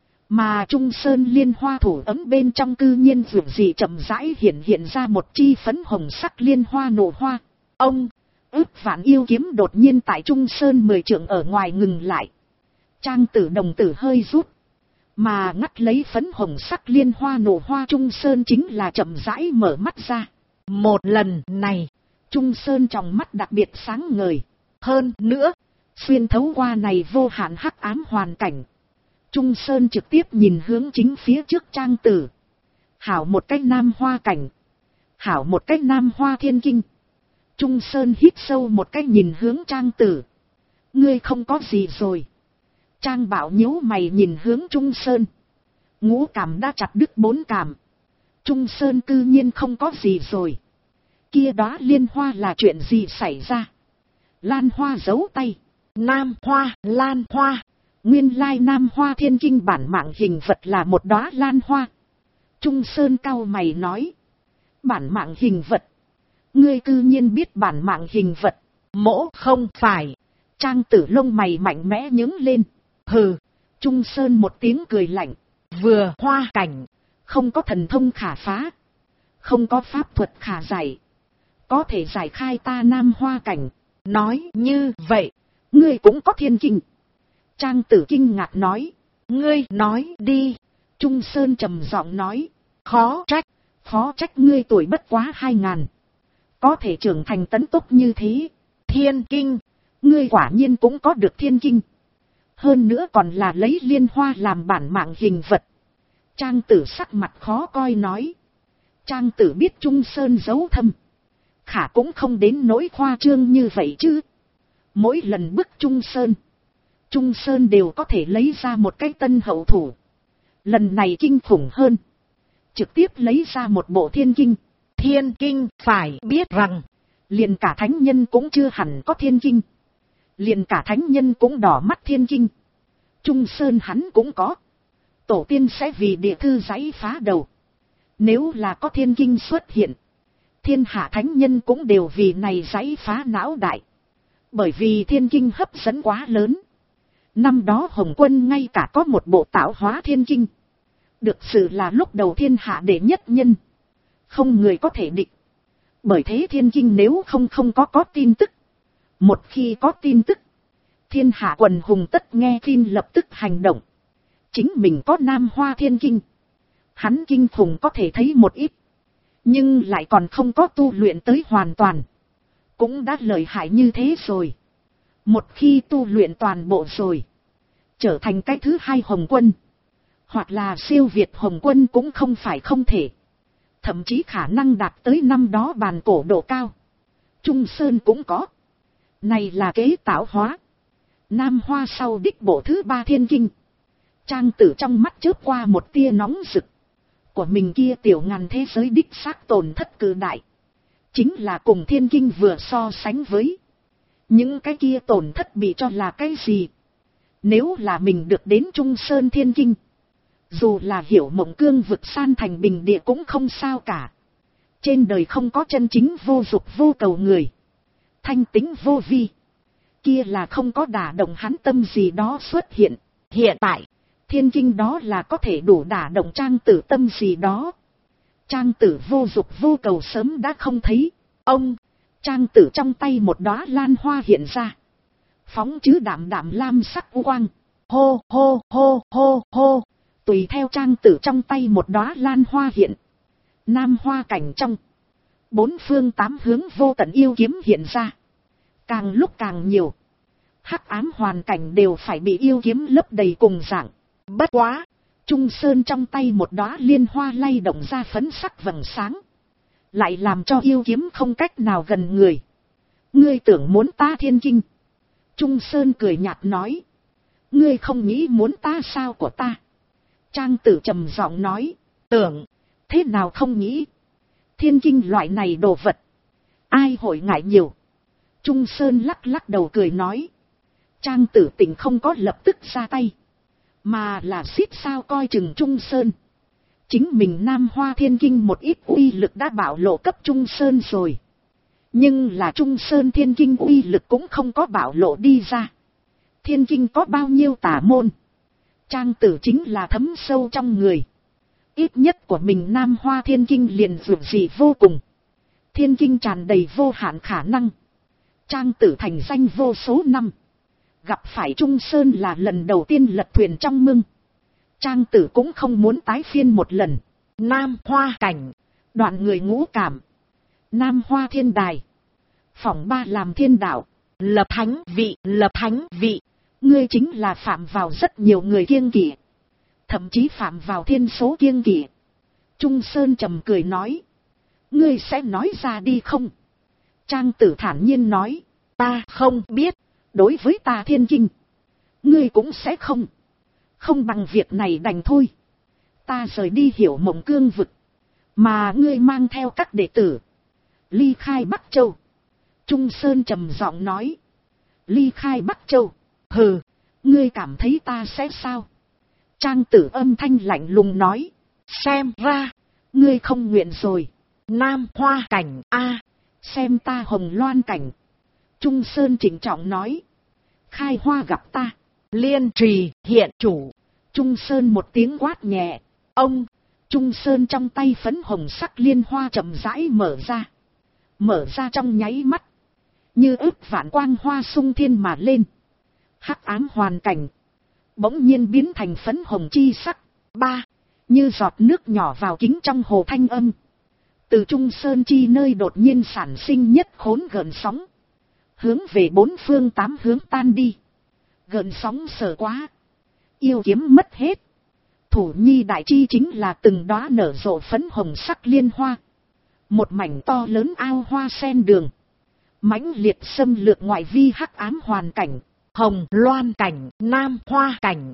Mà Trung Sơn liên hoa thủ ấm bên trong cư nhiên vượt gì chậm rãi hiện ra một chi phấn hồng sắc liên hoa nổ hoa. Ông, ước vạn yêu kiếm đột nhiên tại Trung Sơn 10 trượng ở ngoài ngừng lại. Trang Tử đồng tử hơi rút, mà ngắt lấy phấn hồng sắc liên hoa nổ hoa Trung Sơn chính là chậm rãi mở mắt ra. Một lần này, Trung Sơn trong mắt đặc biệt sáng ngời. Hơn nữa, xuyên thấu qua này vô hạn hắc ám hoàn cảnh, Trung Sơn trực tiếp nhìn hướng chính phía trước Trang Tử. Hảo một cách Nam Hoa cảnh, hảo một cách Nam Hoa Thiên Kinh. Trung Sơn hít sâu một cách nhìn hướng Trang Tử. Ngươi không có gì rồi. Trang Bảo nhíu mày nhìn hướng Trung Sơn. Ngũ cảm đã chặt đứt bốn cảm. Trung Sơn cư nhiên không có gì rồi. Kia đó liên hoa là chuyện gì xảy ra? Lan Hoa giấu tay. Nam Hoa, Lan Hoa. Nguyên lai Nam Hoa Thiên Kinh bản mạng hình vật là một đóa lan hoa. Trung Sơn cau mày nói. Bản mạng hình vật? Ngươi cư nhiên biết bản mạng hình vật? Mỗ không phải. Trang Tử lông mày mạnh mẽ nhướng lên. Hừ. Trung Sơn một tiếng cười lạnh. Vừa hoa cảnh, không có thần thông khả phá, không có pháp thuật khả giải, có thể giải khai ta Nam Hoa cảnh. Nói như vậy, ngươi cũng có thiên kinh. Trang Tử kinh ngạc nói. Ngươi nói đi. Trung Sơn trầm giọng nói. Khó trách ngươi tuổi bất quá 2000, có thể trưởng thành tấn tốc như thế. Thiên kinh, ngươi quả nhiên cũng có được thiên kinh. Hơn nữa còn là lấy liên hoa làm bản mạng hình vật. Trang Tử sắc mặt khó coi nói. Trang Tử biết Trung Sơn giấu thâm, khả cũng không đến nỗi khoa trương như vậy chứ. Mỗi lần bức Trung Sơn đều có thể lấy ra một cái tân hậu thủ. Lần này kinh khủng hơn. Trực tiếp lấy ra một bộ thiên kinh. Thiên kinh phải biết rằng, liền cả thánh nhân cũng chưa hẳn có thiên kinh. Liền cả thánh nhân cũng đỏ mắt thiên kinh. Trung Sơn hắn cũng có. Tổ tiên sẽ vì địa thư giấy phá đầu. Nếu là có thiên kinh xuất hiện, thiên hạ thánh nhân cũng đều vì này giấy phá não đại. Bởi vì thiên kinh hấp dẫn quá lớn. Năm đó Hồng Quân ngay cả có một bộ tạo hóa thiên kinh. Được sự là lúc đầu thiên hạ đệ nhất nhân. Không người có thể địch. Bởi thế thiên kinh nếu không có tin tức. Một khi có tin tức, thiên hạ quần hùng tất nghe tin lập tức hành động. Chính mình có Nam Hoa thiên kinh. Hắn kinh khủng có thể thấy một ít. Nhưng lại còn không có tu luyện tới hoàn toàn. Cũng đã lợi hại như thế rồi. Một khi tu luyện toàn bộ rồi, trở thành cái thứ hai Hồng Quân. Hoặc là siêu việt Hồng Quân cũng không phải không thể. Thậm chí khả năng đạt tới năm đó bàn cổ độ cao. Trung Sơn cũng có. Này là kế tạo hóa. Nam Hoa sau đích bộ thứ 3 thiên kinh. Trang Tử trong mắt chớp qua một tia nóng rực. Của mình kia tiểu ngàn thế giới đích xác tổn thất cự đại. Chính là cùng thiên kinh vừa so sánh với. Những cái kia tổn thất bị cho là cái gì? Nếu là mình được đến Trung Sơn thiên kinh, dù là hiểu mộng cương vực san thành bình địa cũng không sao cả. Trên đời không có chân chính vô dục vô cầu người. Thanh tính vô vi. Kia là không có đả động hắn tâm gì đó xuất hiện. Hiện tại, thiên kinh đó là có thể đủ đả động Trang Tử tâm gì đó. Trang Tử vô dục vô cầu sớm đã không thấy. Ông, Trang Tử trong tay một đóa lan hoa hiện ra. Phóng chứ đạm đạm lam sắc quang. Hô hô hô hô hô. Tùy theo Trang Tử trong tay một đóa lan hoa hiện. Nam hoa cảnh trong. 4 phương 8 hướng vô tận yêu kiếm hiện ra. Càng lúc càng nhiều. Hắc ám hoàn cảnh đều phải bị yêu kiếm lấp đầy cùng dạng. Bất quá, Trung Sơn trong tay một đóa liên hoa lay động ra phấn sắc vầng sáng. Lại làm cho yêu kiếm không cách nào gần người. Ngươi tưởng muốn ta thiên kinh. Trung Sơn cười nhạt nói. Ngươi không nghĩ muốn ta sao của ta. Trang Tử trầm giọng nói. Tưởng, thế nào không nghĩ. Thiên kinh loại này đồ vật. Ai hội ngại nhiều. Trung Sơn lắc lắc đầu cười nói. Trang Tử tỉnh không có lập tức ra tay. Mà là xít sao coi chừng Trung Sơn. Chính mình Nam Hoa thiên kinh một ít uy lực đã bảo lộ cấp Trung Sơn rồi. Nhưng là Trung Sơn thiên kinh uy lực cũng không có bảo lộ đi ra. Thiên kinh có bao nhiêu tả môn. Trang Tử chính là thấm sâu trong người. Ít nhất của mình Nam Hoa thiên kinh liền vượt dị vô cùng. Thiên kinh tràn đầy vô hạn khả năng. Trang Tử thành danh vô số năm. Gặp phải Trung Sơn là lần đầu tiên lật thuyền trong mưng. Trang Tử cũng không muốn tái phiên một lần. Nam Hoa cảnh. Đoạn người ngũ cảm. Nam Hoa thiên đài. Phỏng 3 làm thiên đạo. Lập thánh vị. Lập thánh vị. Ngươi chính là phạm vào rất nhiều người kiêng kỵ. Thậm chí phạm vào thiên số kiêng kỵ. Trung Sơn trầm cười nói. Ngươi sẽ nói ra đi không? Trang Tử thản nhiên nói. Ta không biết. Đối với ta thiên kinh. Ngươi cũng sẽ không. Không bằng việc này đành thôi. Ta rời đi hiểu mộng cương vực. Mà ngươi mang theo các đệ tử. Ly khai Bắc Châu. Trung Sơn trầm giọng nói. Ly khai Bắc Châu. Hừ. Ngươi cảm thấy ta sẽ sao? Trang Tử âm thanh lạnh lùng nói. Xem ra. Ngươi không nguyện rồi. Nam Hoa cảnh a. Xem ta Hồng Loan cảnh. Trung Sơn trịnh trọng nói. Khai hoa gặp ta. Liên trì hiện chủ. Trung Sơn một tiếng quát nhẹ. Ông. Trung Sơn trong tay phấn hồng sắc liên hoa chậm rãi mở ra. Mở ra trong nháy mắt. Như ức vạn quang hoa sung thiên mà lên. Hắc ám hoàn cảnh. Bỗng nhiên biến thành phấn hồng chi sắc. 3. Như giọt nước nhỏ vào kính trong hồ thanh âm. Từ Trung Sơn chi nơi đột nhiên sản sinh nhất khốn gợn sóng. Hướng về 4 phương 8 hướng tan đi. Gợn sóng sợ quá. Yêu kiếm mất hết. Thủ nhi đại chi chính là từng đóa nở rộ phấn hồng sắc liên hoa. Một mảnh to lớn ao hoa sen đường. Mãnh liệt xâm lược ngoại vi hắc ám hoàn cảnh. Hồng Loan cảnh, Nam Hoa cảnh.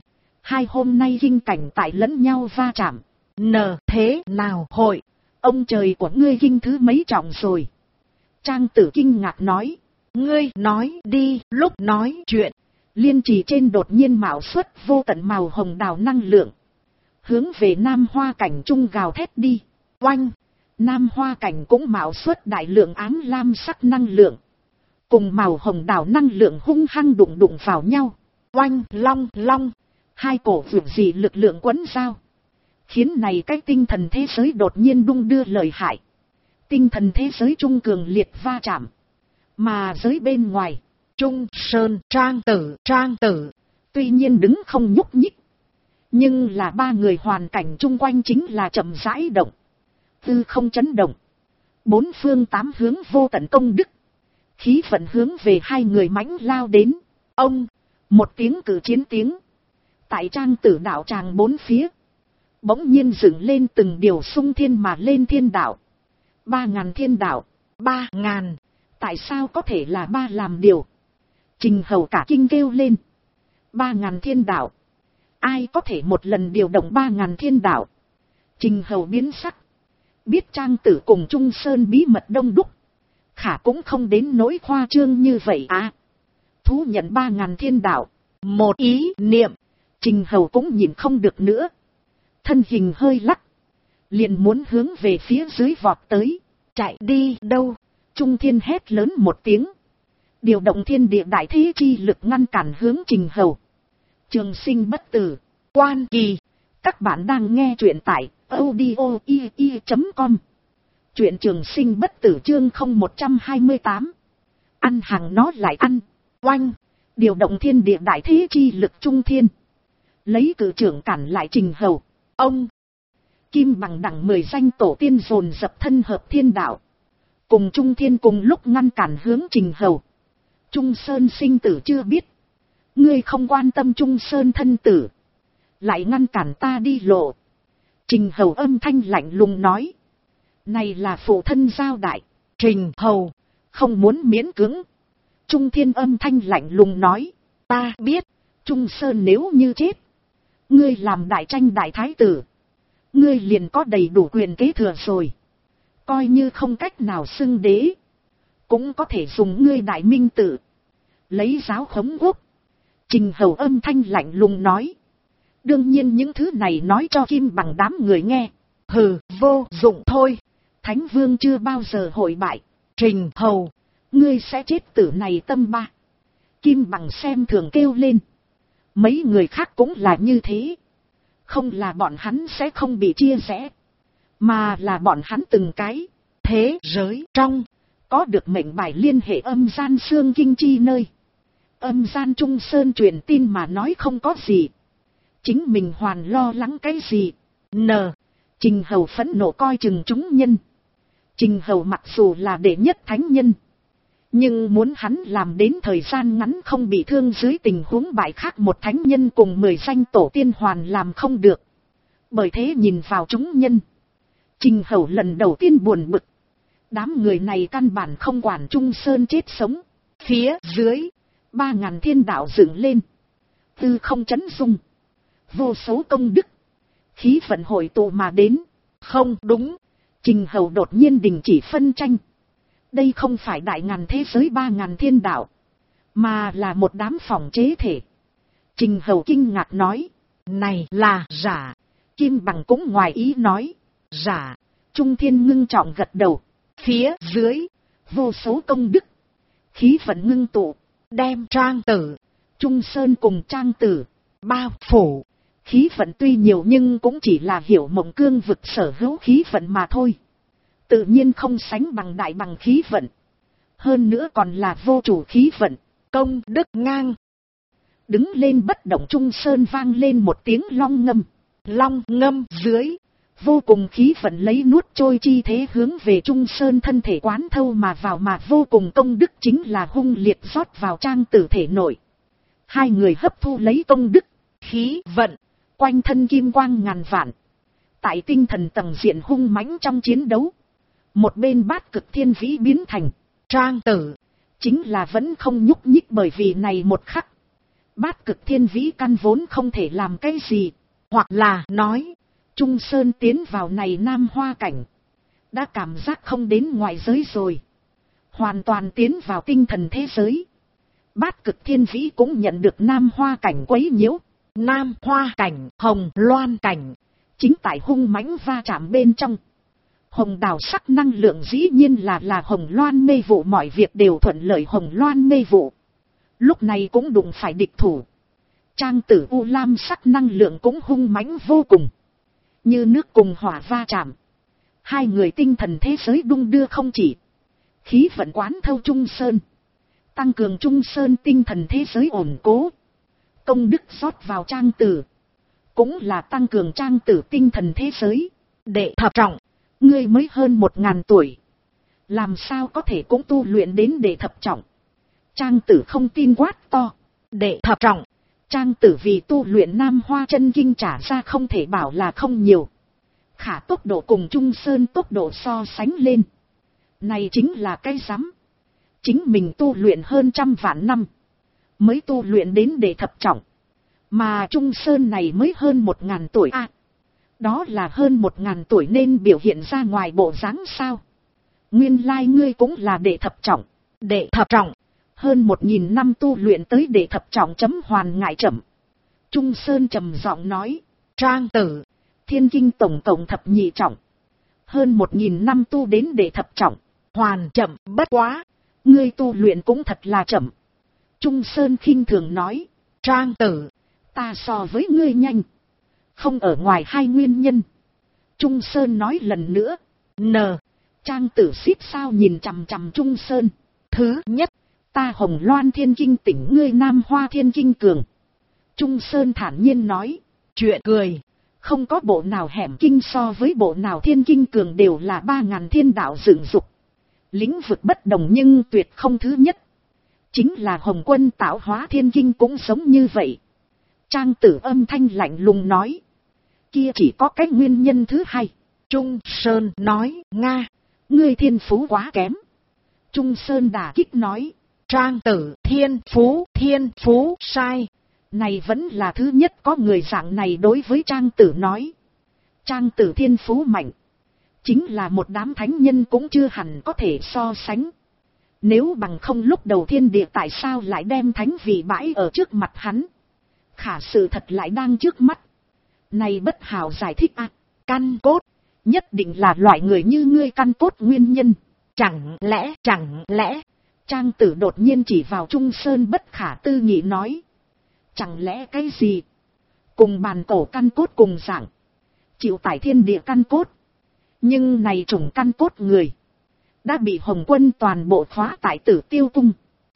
Hai hôm nay kinh cảnh tại lẫn nhau va chạm. Thế nào hội? Ông trời của ngươi kinh thứ mấy trọng rồi? Trang Tử kinh ngạc nói. Ngươi nói đi. Lúc nói chuyện, liên trì trên đột nhiên mạo xuất vô tận màu hồng đào năng lượng. Hướng về Nam Hoa Cảnh trung gào thét đi. Oanh! Nam Hoa Cảnh cũng mạo xuất đại lượng ám lam sắc năng lượng. Cùng màu hồng đào năng lượng hung hăng đụng đụng vào nhau. Oanh! Long! Long! Hai cổ vượt dị lực lượng quấn giao. Khiến này cái tinh thần thế giới đột nhiên đung đưa lợi hại. Tinh thần thế giới trung cường liệt va chạm. Mà giới bên ngoài, Trung Sơn, Trang Tử. Tuy nhiên đứng không nhúc nhích. Nhưng là ba người hoàn cảnh chung quanh chính là chậm rãi động. Tư không chấn động. Bốn phương tám hướng vô tận công đức. Khí vận hướng về hai người mãnh lao đến. Ông, một tiếng cử chiến tiếng. Tại Trang Tử đạo tràng bốn phía. Bỗng nhiên dựng lên từng điều xung thiên mà lên thiên đạo. 3.000 thiên đạo. 3.000. Tại sao có thể là ba làm điều? Trình Hầu cả kinh kêu lên. 3.000 thiên đạo. Ai có thể một lần điều động 3.000 thiên đạo? Trình Hầu biến sắc. Biết Trang Tử cùng Trung Sơn bí mật đông đúc. Khả cũng không đến nỗi khoa trương như vậy à. Thú nhận 3.000 thiên đạo. Một ý niệm. Trình Hầu cũng nhìn không được nữa. Thân hình hơi lắc. Liền muốn hướng về phía dưới vọt tới. Chạy đi đâu? Trung Thiên hét lớn một tiếng. Điều động thiên địa đại thế chi lực ngăn cản hướng Trình Hầu. Trường sinh bất tử. Quan Kỳ. Các bạn đang nghe truyện tại audio.com. Truyện trường sinh bất tử chương 0128. Ăn hàng nó lại ăn. Oanh. Điều động thiên địa đại thế chi lực Trung Thiên. Lấy cử trưởng cản lại Trình Hầu. Ông. Kim bằng đẳng 10 danh tổ tiên dồn dập thân hợp thiên đạo. Cùng Trung Thiên cùng lúc ngăn cản hướng Trình Hầu. Trung Sơn sinh tử chưa biết. Ngươi không quan tâm Trung Sơn thân tử. Lại ngăn cản ta đi lộ. Trình Hầu âm thanh lạnh lùng nói. Này là phụ thân giao đại. Trình Hầu. Không muốn miễn cưỡng. Trung Thiên âm thanh lạnh lùng nói. Ta biết. Trung Sơn nếu như chết. Ngươi làm đại tranh đại thái tử. Ngươi liền có đầy đủ quyền kế thừa rồi. Coi như không cách nào xưng đế. Cũng có thể dùng ngươi đại minh tử. Lấy giáo khống quốc. Trình Hầu âm thanh lạnh lùng nói. Đương nhiên những thứ này nói cho Kim bằng đám người nghe. Hừ, vô dụng thôi. Thánh Vương chưa bao giờ hội bại. Trình Hầu. Ngươi sẽ chết tử này tâm ba. Kim bằng xem thường kêu lên. Mấy người khác cũng là như thế. Không là bọn hắn sẽ không bị chia rẽ. Mà là bọn hắn từng cái. Thế giới trong. Có được mệnh bài liên hệ âm gian xương kinh chi nơi. Âm gian Trung Sơn truyền tin mà nói không có gì. Chính mình hoàn lo lắng cái gì. Trình Hầu phẫn nộ coi chừng chúng nhân. Trình Hầu mặc dù là đệ nhất thánh nhân. Nhưng muốn hắn làm đến thời gian ngắn không bị thương dưới tình huống bại khác một thánh nhân cùng 10 danh tổ tiên hoàn làm không được. Bởi thế nhìn vào chúng nhân. Trình Hầu lần đầu tiên buồn bực. Đám người này căn bản không quản Trung Sơn chết sống. Phía dưới. 3.000 thiên đạo dựng lên. Tư không chấn dung. Vô số công đức. Khí vận hội tụ mà đến. Không đúng. Trình Hầu đột nhiên đình chỉ phân tranh. Đây không phải đại ngàn thế giới 3.000 thiên đạo. Mà là một đám phòng chế thể. Trình Hầu kinh ngạc nói. Này là giả. Kim bằng cũng ngoài ý nói. Giả. Trung Thiên ngưng trọng gật đầu. Phía dưới. Vô số công đức. Khí vận ngưng tụ. Đem Trang Tử. Trung Sơn cùng Trang Tử. Bao phủ. Khí vận tuy nhiều nhưng cũng chỉ là hiểu mộng cương vực sở hữu khí vận mà thôi. Tự nhiên không sánh bằng đại bằng khí vận. Hơn nữa còn là vô chủ khí vận. Công đức ngang. Đứng lên bất động Trung Sơn vang lên một tiếng long ngâm. Long ngâm dưới. Vô cùng khí vận lấy nuốt trôi chi thế hướng về Trung Sơn thân thể quán thâu mà vào mà vô cùng công đức chính là hung liệt rót vào Trang Tử thể nội. Hai người hấp thu lấy công đức, khí vận, quanh thân kim quang ngàn vạn. Tại tinh thần tầng diện hung mãnh trong chiến đấu. Một bên bát cực thiên vĩ biến thành. Trang Tử. Chính là vẫn không nhúc nhích bởi vì này một khắc. Bát cực thiên vĩ căn vốn không thể làm cái gì. Hoặc là nói, Trung Sơn tiến vào này Nam Hoa cảnh. Đã cảm giác không đến ngoại giới rồi. Hoàn toàn tiến vào tinh thần thế giới. Bát cực thiên vĩ cũng nhận được Nam Hoa cảnh quấy nhiễu. Nam Hoa cảnh, Hồng Loan cảnh. Chính tại hung mãnh va chạm bên trong. Hồng đào sắc năng lượng dĩ nhiên là Hồng Loan mê vụ, mọi việc đều thuận lợi Hồng Loan mê vụ. Lúc này cũng đụng phải địch thủ. Trang tử U Lam sắc năng lượng cũng hung mãnh vô cùng. Như nước cùng hỏa va chạm. Hai người tinh thần thế giới đung đưa không chỉ. Khí vận quán thâu Trung Sơn. Tăng cường Trung Sơn tinh thần thế giới ổn cố. Công đức rót vào Trang tử. Cũng là tăng cường Trang tử tinh thần thế giới. Đệ thập trọng. Ngươi mới hơn 1000 tuổi. Làm sao có thể cũng tu luyện đến đệ thập trọng. Trang tử không tin quát to. Đệ thập trọng. Trang tử vì tu luyện Nam Hoa chân kinh trả ra không thể bảo là không nhiều. Khả tốc độ cùng Trung Sơn tốc độ so sánh lên. Này chính là cái rắm. Chính mình tu luyện hơn 100 vạn năm. Mới tu luyện đến đệ thập trọng. Mà Trung Sơn này mới hơn 1000 tuổi à. Đó là hơn 1000 tuổi nên biểu hiện ra ngoài bộ dáng sao. Nguyên lai ngươi cũng là đệ thập trọng. Đệ thập trọng. Hơn 1000 năm tu luyện tới đệ thập trọng chấm hoàn ngại chậm. Trung Sơn trầm giọng nói. Trang tử. Thiên kinh tổng cộng thập nhị trọng. Hơn 1000 năm tu đến đệ thập trọng. Hoàn chậm bất quá. Ngươi tu luyện cũng thật là chậm. Trung Sơn khinh thường nói. Trang tử. Ta so với ngươi nhanh. Không ở ngoài hai nguyên nhân. Trung Sơn nói lần nữa. Trang tử xít sao nhìn chằm chằm Trung Sơn. Thứ nhất. Ta Hồng Loan thiên kinh tỉnh, ngươi Nam Hoa thiên kinh cường. Trung Sơn thản nhiên nói. Chuyện cười. Không có bộ nào hẻm kinh so với bộ nào thiên kinh cường, đều là 3000 thiên đạo dựng dục. Lĩnh vực bất đồng nhưng tuyệt không thứ nhất. Chính là Hồng Quân tạo hóa thiên kinh cũng giống như vậy. Trang tử âm thanh lạnh lùng nói. Kia chỉ có cái nguyên nhân thứ hai. Trung Sơn nói. Nga. Ngươi thiên phú quá kém. Trung Sơn đả kích nói. Trang tử thiên phú sai. Này vẫn là thứ nhất có người dạng này đối với Trang tử nói. Trang tử thiên phú mạnh. Chính là một đám thánh nhân cũng chưa hẳn có thể so sánh. Nếu bằng không lúc đầu thiên địa tại sao lại đem thánh vị bãi ở trước mặt hắn. Khả sự thật lại đang trước mắt. Này bất hảo giải thích à. Căn cốt. Nhất định là loại người như ngươi căn cốt nguyên nhân. Chẳng lẽ. Trang tử đột nhiên chỉ vào Trung Sơn bất khả tư nghị nói. Chẳng lẽ cái gì? Cùng bàn cổ căn cốt cùng dạng. Chịu tải thiên địa căn cốt. Nhưng này chủng căn cốt người. Đã bị Hồng Quân toàn bộ khóa tại Tử Tiêu Cung.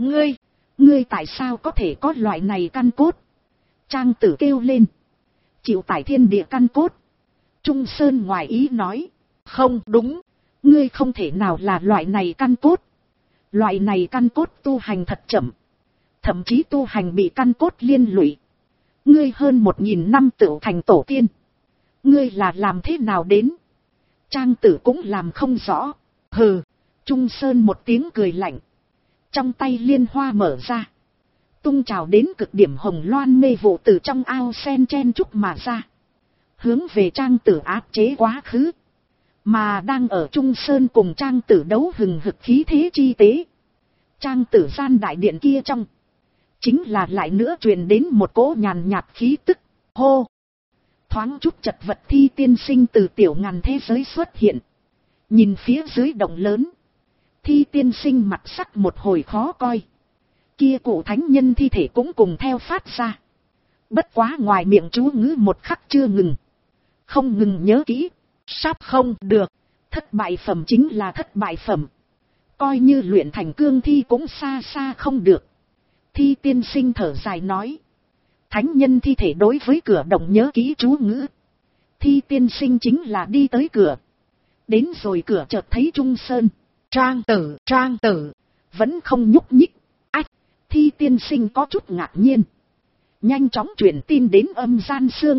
Ngươi tại sao có thể có loại này căn cốt? Trang tử kêu lên. Chịu tải thiên địa căn cốt. Trung Sơn ngoài ý nói. Không đúng. Ngươi không thể nào là loại này căn cốt. Loại này căn cốt tu hành thật chậm. Thậm chí tu hành bị căn cốt liên lụy. Ngươi hơn 1000 năm tựu thành tổ tiên. Ngươi là làm thế nào đến? Trang tử cũng làm không rõ. Hừ. Trung Sơn một tiếng cười lạnh. Trong tay liên hoa mở ra. Tung trào đến cực điểm hồng loan mê vụ từ trong ao sen chen chúc mà ra. Hướng về Trang tử áp chế quá khứ. Mà đang ở Trung Sơn cùng Trang tử đấu hừng hực khí thế chi tế. Trang tử gian đại điện kia trong. Chính là lại nữa truyền đến một cỗ nhàn nhạt khí tức. Hô! Thoáng chút chật vật Thi tiên sinh từ tiểu ngàn thế giới xuất hiện. Nhìn phía dưới động lớn. Thi tiên sinh mặt sắc một hồi khó coi. Kia cụ thánh nhân thi thể cũng cùng theo phát ra. Bất quá ngoài miệng chú ngữ một khắc chưa ngừng. Không ngừng nhớ kỹ. Sắp không được. Thất bại phẩm chính là thất bại phẩm. Coi như luyện thành cương thi cũng xa xa không được. Thi tiên sinh thở dài nói. Thánh nhân thi thể đối với cửa động nhớ kỹ chú ngữ. Thi tiên sinh chính là đi tới cửa. Đến rồi cửa chợt thấy Trung Sơn. Trang tử. Vẫn không nhúc nhích. Ách. Thi tiên sinh có chút ngạc nhiên. Nhanh chóng truyền tin đến âm gian Xương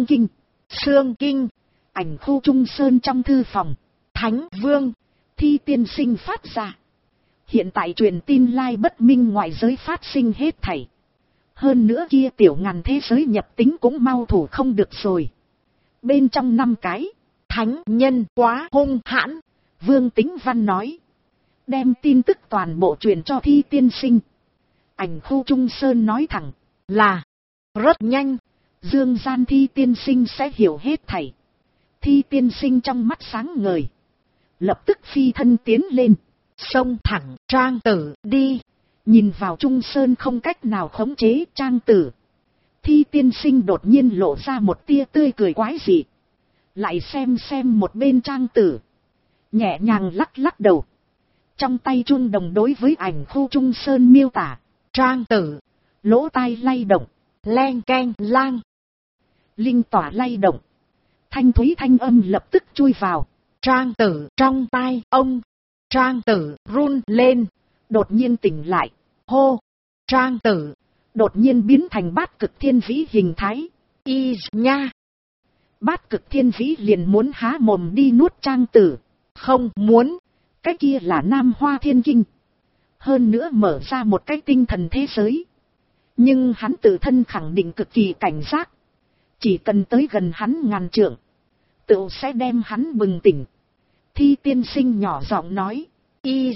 Kinh. Ảnh khu Trung Sơn trong thư phòng. Thánh Vương. Thi tiên sinh phát ra. Hiện tại truyền tin lai bất minh ngoại giới phát sinh hết thảy. Hơn nữa kia tiểu ngàn thế giới nhập tính cũng mau thủ không được rồi. Bên trong 5 cái, thánh nhân quá hung hãn. Vương Tính Văn nói. Đem tin tức toàn bộ truyền cho Thi tiên sinh. Ảnh khu Trung Sơn nói thẳng. Là. Rất nhanh. Dương gian Thi tiên sinh sẽ hiểu hết thảy. Thi tiên sinh trong mắt sáng ngời. Lập tức phi thân tiến lên. Xông thẳng Trang Tử đi. Nhìn vào Trung Sơn không cách nào khống chế Trang Tử. Thi tiên sinh đột nhiên lộ ra một tia tươi cười quái dị. Lại xem một bên Trang Tử. Nhẹ nhàng lắc lắc đầu. Trong tay chuông đồng đối với ảnh khu Trung Sơn miêu tả. Trang Tử. Lỗ tai lay động. Len keng lang. Linh tỏa lay động. Thanh thúy thanh âm lập tức chui vào. Trang Tử trong tai ông. Trang Tử run lên. Đột nhiên tỉnh lại. Hô. Trang Tử. Đột nhiên biến thành bát cực thiên vĩ hình thái. Y nha. Bát cực thiên vĩ liền muốn há mồm đi nuốt Trang Tử. Không muốn. Cái kia là Nam Hoa Thiên Kinh. Hơn nữa mở ra một cái tinh thần thế giới. Nhưng hắn tự thân khẳng định cực kỳ cảnh giác. Chỉ cần tới gần hắn ngàn trượng. Tựu sẽ đem hắn bừng tỉnh. Thi tiên sinh nhỏ giọng nói. Y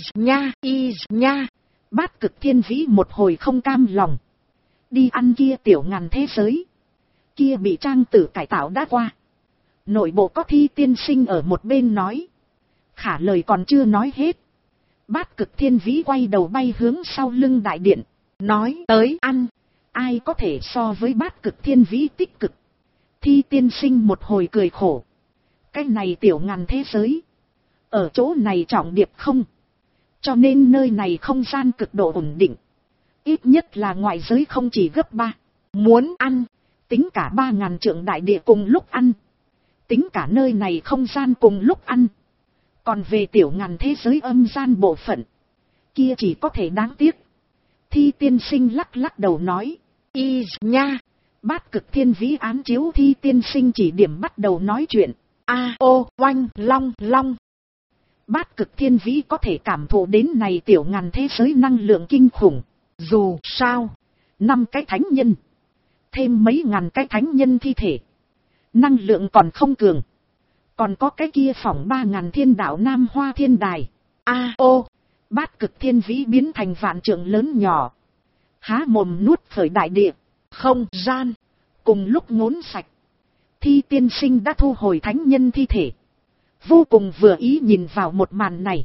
nha. Bát cực thiên vĩ một hồi không cam lòng. Đi ăn kia tiểu ngàn thế giới. Kia bị Trang Tử cải tạo đã qua. Nội bộ có Thi tiên sinh ở một bên nói. Khả lời còn chưa nói hết. Bát cực thiên vĩ quay đầu bay hướng sau lưng đại điện. Nói tới ăn. Ai có thể so với bát cực thiên vĩ tích cực. Thi tiên sinh một hồi cười khổ. Cái này tiểu ngàn thế giới. Ở chỗ này trọng điệp không. Cho nên nơi này không gian cực độ ổn định. Ít nhất là ngoại giới không chỉ gấp 3. Muốn ăn. Tính cả 3.000 trượng đại địa cùng lúc ăn. Tính cả nơi này không gian cùng lúc ăn. Còn về tiểu ngàn thế giới âm gian bộ phận. Kia chỉ có thể đáng tiếc. Thi tiên sinh lắc lắc đầu nói. Y nha. Bát cực thiên vĩ án chiếu Thi tiên sinh chỉ điểm bắt đầu nói chuyện. A ô oanh long long. Bát cực thiên vĩ có thể cảm thụ đến này tiểu ngàn thế giới năng lượng kinh khủng. Dù sao. 5 cái thánh nhân. Thêm mấy ngàn cái thánh nhân thi thể. Năng lượng còn không cường. Còn có cái kia phỏng 3.000 thiên đạo Nam Hoa Thiên Đài. A ô. Bát cực thiên vĩ biến thành vạn trượng lớn nhỏ. Há mồm nuốt khởi đại địa. Không gian. Cùng lúc ngốn sạch. Thi tiên sinh đã thu hồi thánh nhân thi thể. Vô cùng vừa ý nhìn vào một màn này.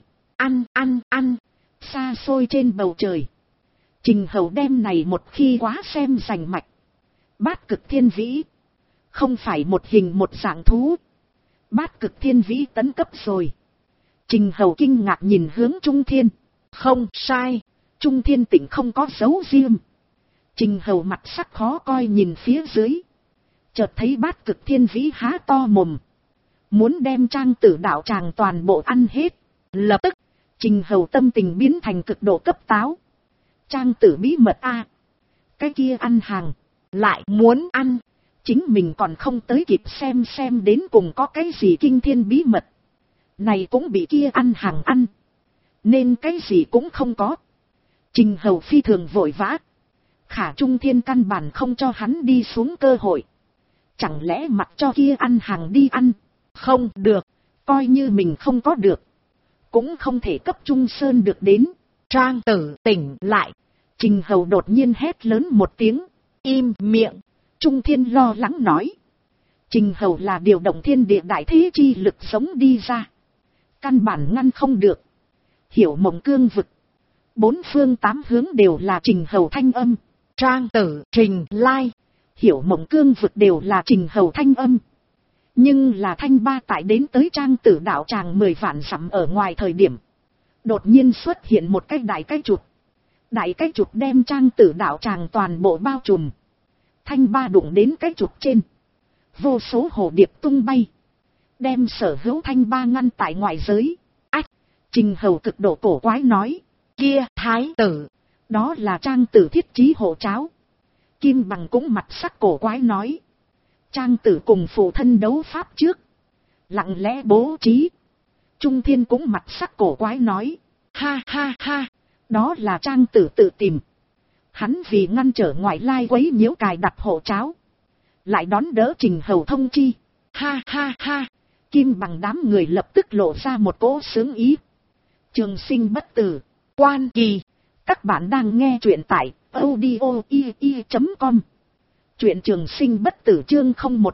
Ăn. Xa xôi trên bầu trời. Trình Hầu đem này một khi quá xem rành mạch. Bát cực thiên vĩ. Không phải một hình một dạng thú. Bát cực thiên vĩ tấn cấp rồi. Trình Hầu kinh ngạc nhìn hướng Trung Thiên. Không sai. Trung Thiên Tịnh không có dấu riêng. Trình Hầu mặt sắc khó coi nhìn phía dưới. Chợt thấy bát cực thiên vĩ há to mồm. Muốn đem Trang Tử đạo tràng toàn bộ ăn hết. Lập tức. Trình Hầu tâm tình biến thành cực độ cấp táo. Trang Tử bí mật a. Cái kia ăn hàng. Lại muốn ăn. Chính mình còn không tới kịp xem đến cùng có cái gì kinh thiên bí mật. Này cũng bị kia ăn hàng ăn. Nên cái gì cũng không có. Trình Hầu phi thường vội vã. Khả Trung Thiên căn bản không cho hắn đi xuống cơ hội. Chẳng lẽ mặc cho kia ăn hàng đi ăn. Không được. Coi như mình không có được. Cũng không thể cấp Trung Sơn được đến. Trang Tử tỉnh lại. Trình Hầu đột nhiên hét lớn một tiếng. Im miệng. Trung Thiên lo lắng nói. Trình Hầu là điều động thiên địa đại thế chi lực sống đi ra. Căn bản ngăn không được. Hiểu Mộng Cương vực. 4 phương 8 hướng đều là Trình Hầu thanh âm. Trang Tử, Trình Lai. Hiểu Mộng Cương vực đều là Trình Hầu thanh âm. Nhưng là thanh ba tại đến tới Trang Tử đạo tràng 10 vạn dặm ở ngoài thời điểm. Đột nhiên xuất hiện một cái đại cái chụp. Đại cái chụp đem Trang Tử đạo tràng toàn bộ bao trùm. Thanh ba đụng đến cái chụp trên. Vô số hồ điệp tung bay. Đem sở hữu thanh ba ngăn tại ngoại giới. Ách! Trình Hầu cực độ cổ quái nói. Kia thái tử. Đó là Trang Tử thiết trí hộ cháo. Kim Bằng cũng mặt sắc cổ quái nói. Trang Tử cùng phụ thân đấu pháp trước. Lặng lẽ bố trí. Trung Thiên cũng mặt sắc cổ quái nói. Ha ha ha. Đó là Trang Tử tự tìm. Hắn vì ngăn trở ngoại lai quấy nhiễu cài đặt hộ tráo, lại đón đỡ Trình Hầu thông chi. Ha ha ha, Kim Bằng đám người lập tức lộ ra một cỗ sướng ý. Trường sinh bất tử, quan kỳ. Các bạn đang nghe truyện tại audio.com. Truyện trường sinh bất tử chương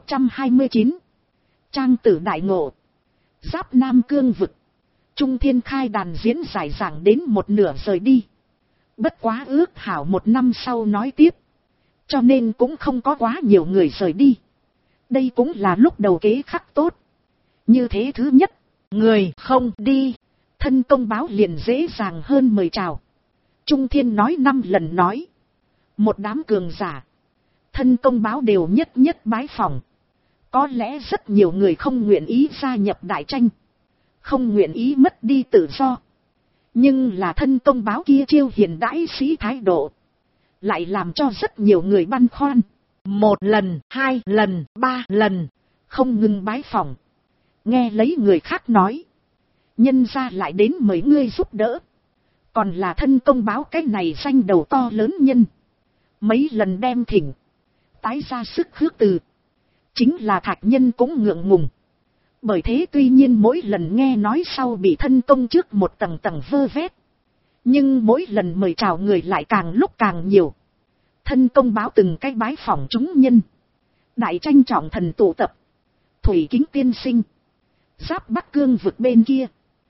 0129. Trang tử đại ngộ. Giáp Nam Cương vực. Trung Thiên khai đàn diễn giải giảng đến một nửa rời đi. Bất quá ước hảo một năm sau nói tiếp. Cho nên cũng không có quá nhiều người rời đi. Đây cũng là lúc đầu kế khắc tốt. Như thế thứ nhất, người không đi, thân công báo liền dễ dàng hơn mời chào. Trung Thiên nói 5 lần nói. Một đám cường giả, thân công báo đều nhất nhất bái phỏng. Có lẽ rất nhiều người không nguyện ý gia nhập đại tranh, không nguyện ý mất đi tự do. Nhưng là thân công báo kia chiêu hiền đãi sĩ thái độ, lại làm cho rất nhiều người băn khoăn. 1 lần, 2 lần, 3 lần, không ngừng bái phỏng. Nghe lấy người khác nói, nhân ra lại đến mời ngươi giúp đỡ. Còn là thân công báo cái này danh đầu to lớn nhân. Mấy lần đem thỉnh, tái ra sức khước từ. Chính là Thạch Nhân cũng ngượng ngùng. Bởi thế tuy nhiên mỗi lần nghe nói sau bị thân công trước một tầng tầng vơ vét. Nhưng mỗi lần mời chào người lại càng lúc càng nhiều. Thân công báo từng cái bái phỏng chúng nhân. Đại tranh trọng thần tụ tập. Thủy Kính tiên sinh. Giáp Bắc Cương vực bên kia.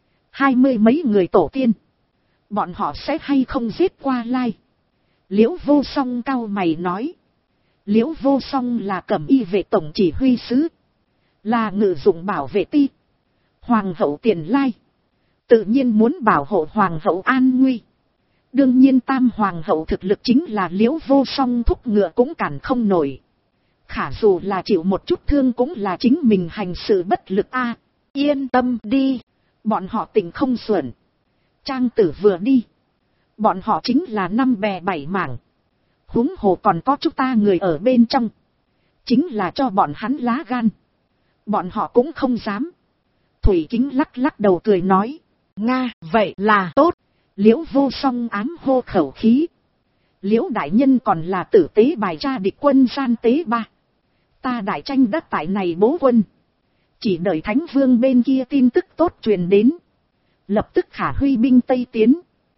20 mấy người tổ tiên. Bọn họ sẽ hay không giết qua lai. Liễu Vô Song cau mày nói. Liễu Vô Song là Cẩm Y vệ tổng chỉ huy sứ. Là ngự dụng bảo vệ ti. Hoàng hậu Tiền Lai. Tự nhiên muốn bảo hộ Hoàng hậu an nguy. Đương nhiên Tam Hoàng hậu thực lực chính là Liễu Vô Song thúc ngựa cũng cản không nổi. Khả dù là chịu một chút thương cũng là chính mình hành sự bất lực a. Yên tâm đi. Bọn họ tình không xuẩn. Trang tử vừa đi. Bọn họ chính là 5 bè 7 mảng. Huống hồ còn có chúng ta người ở bên trong. Chính là cho bọn hắn lá gan. Bọn họ cũng không dám. Thủy Kính lắc lắc đầu cười nói. Nga, vậy là tốt. Liễu Vô Song ám hô khẩu khí. Liễu đại nhân còn là tử tế bài tra địch quân gian tế ba. Ta đại tranh đất tại này bố quân. Chỉ đợi Thánh Vương bên kia tin tức tốt truyền đến. Lập tức khả huy binh Tây tiến.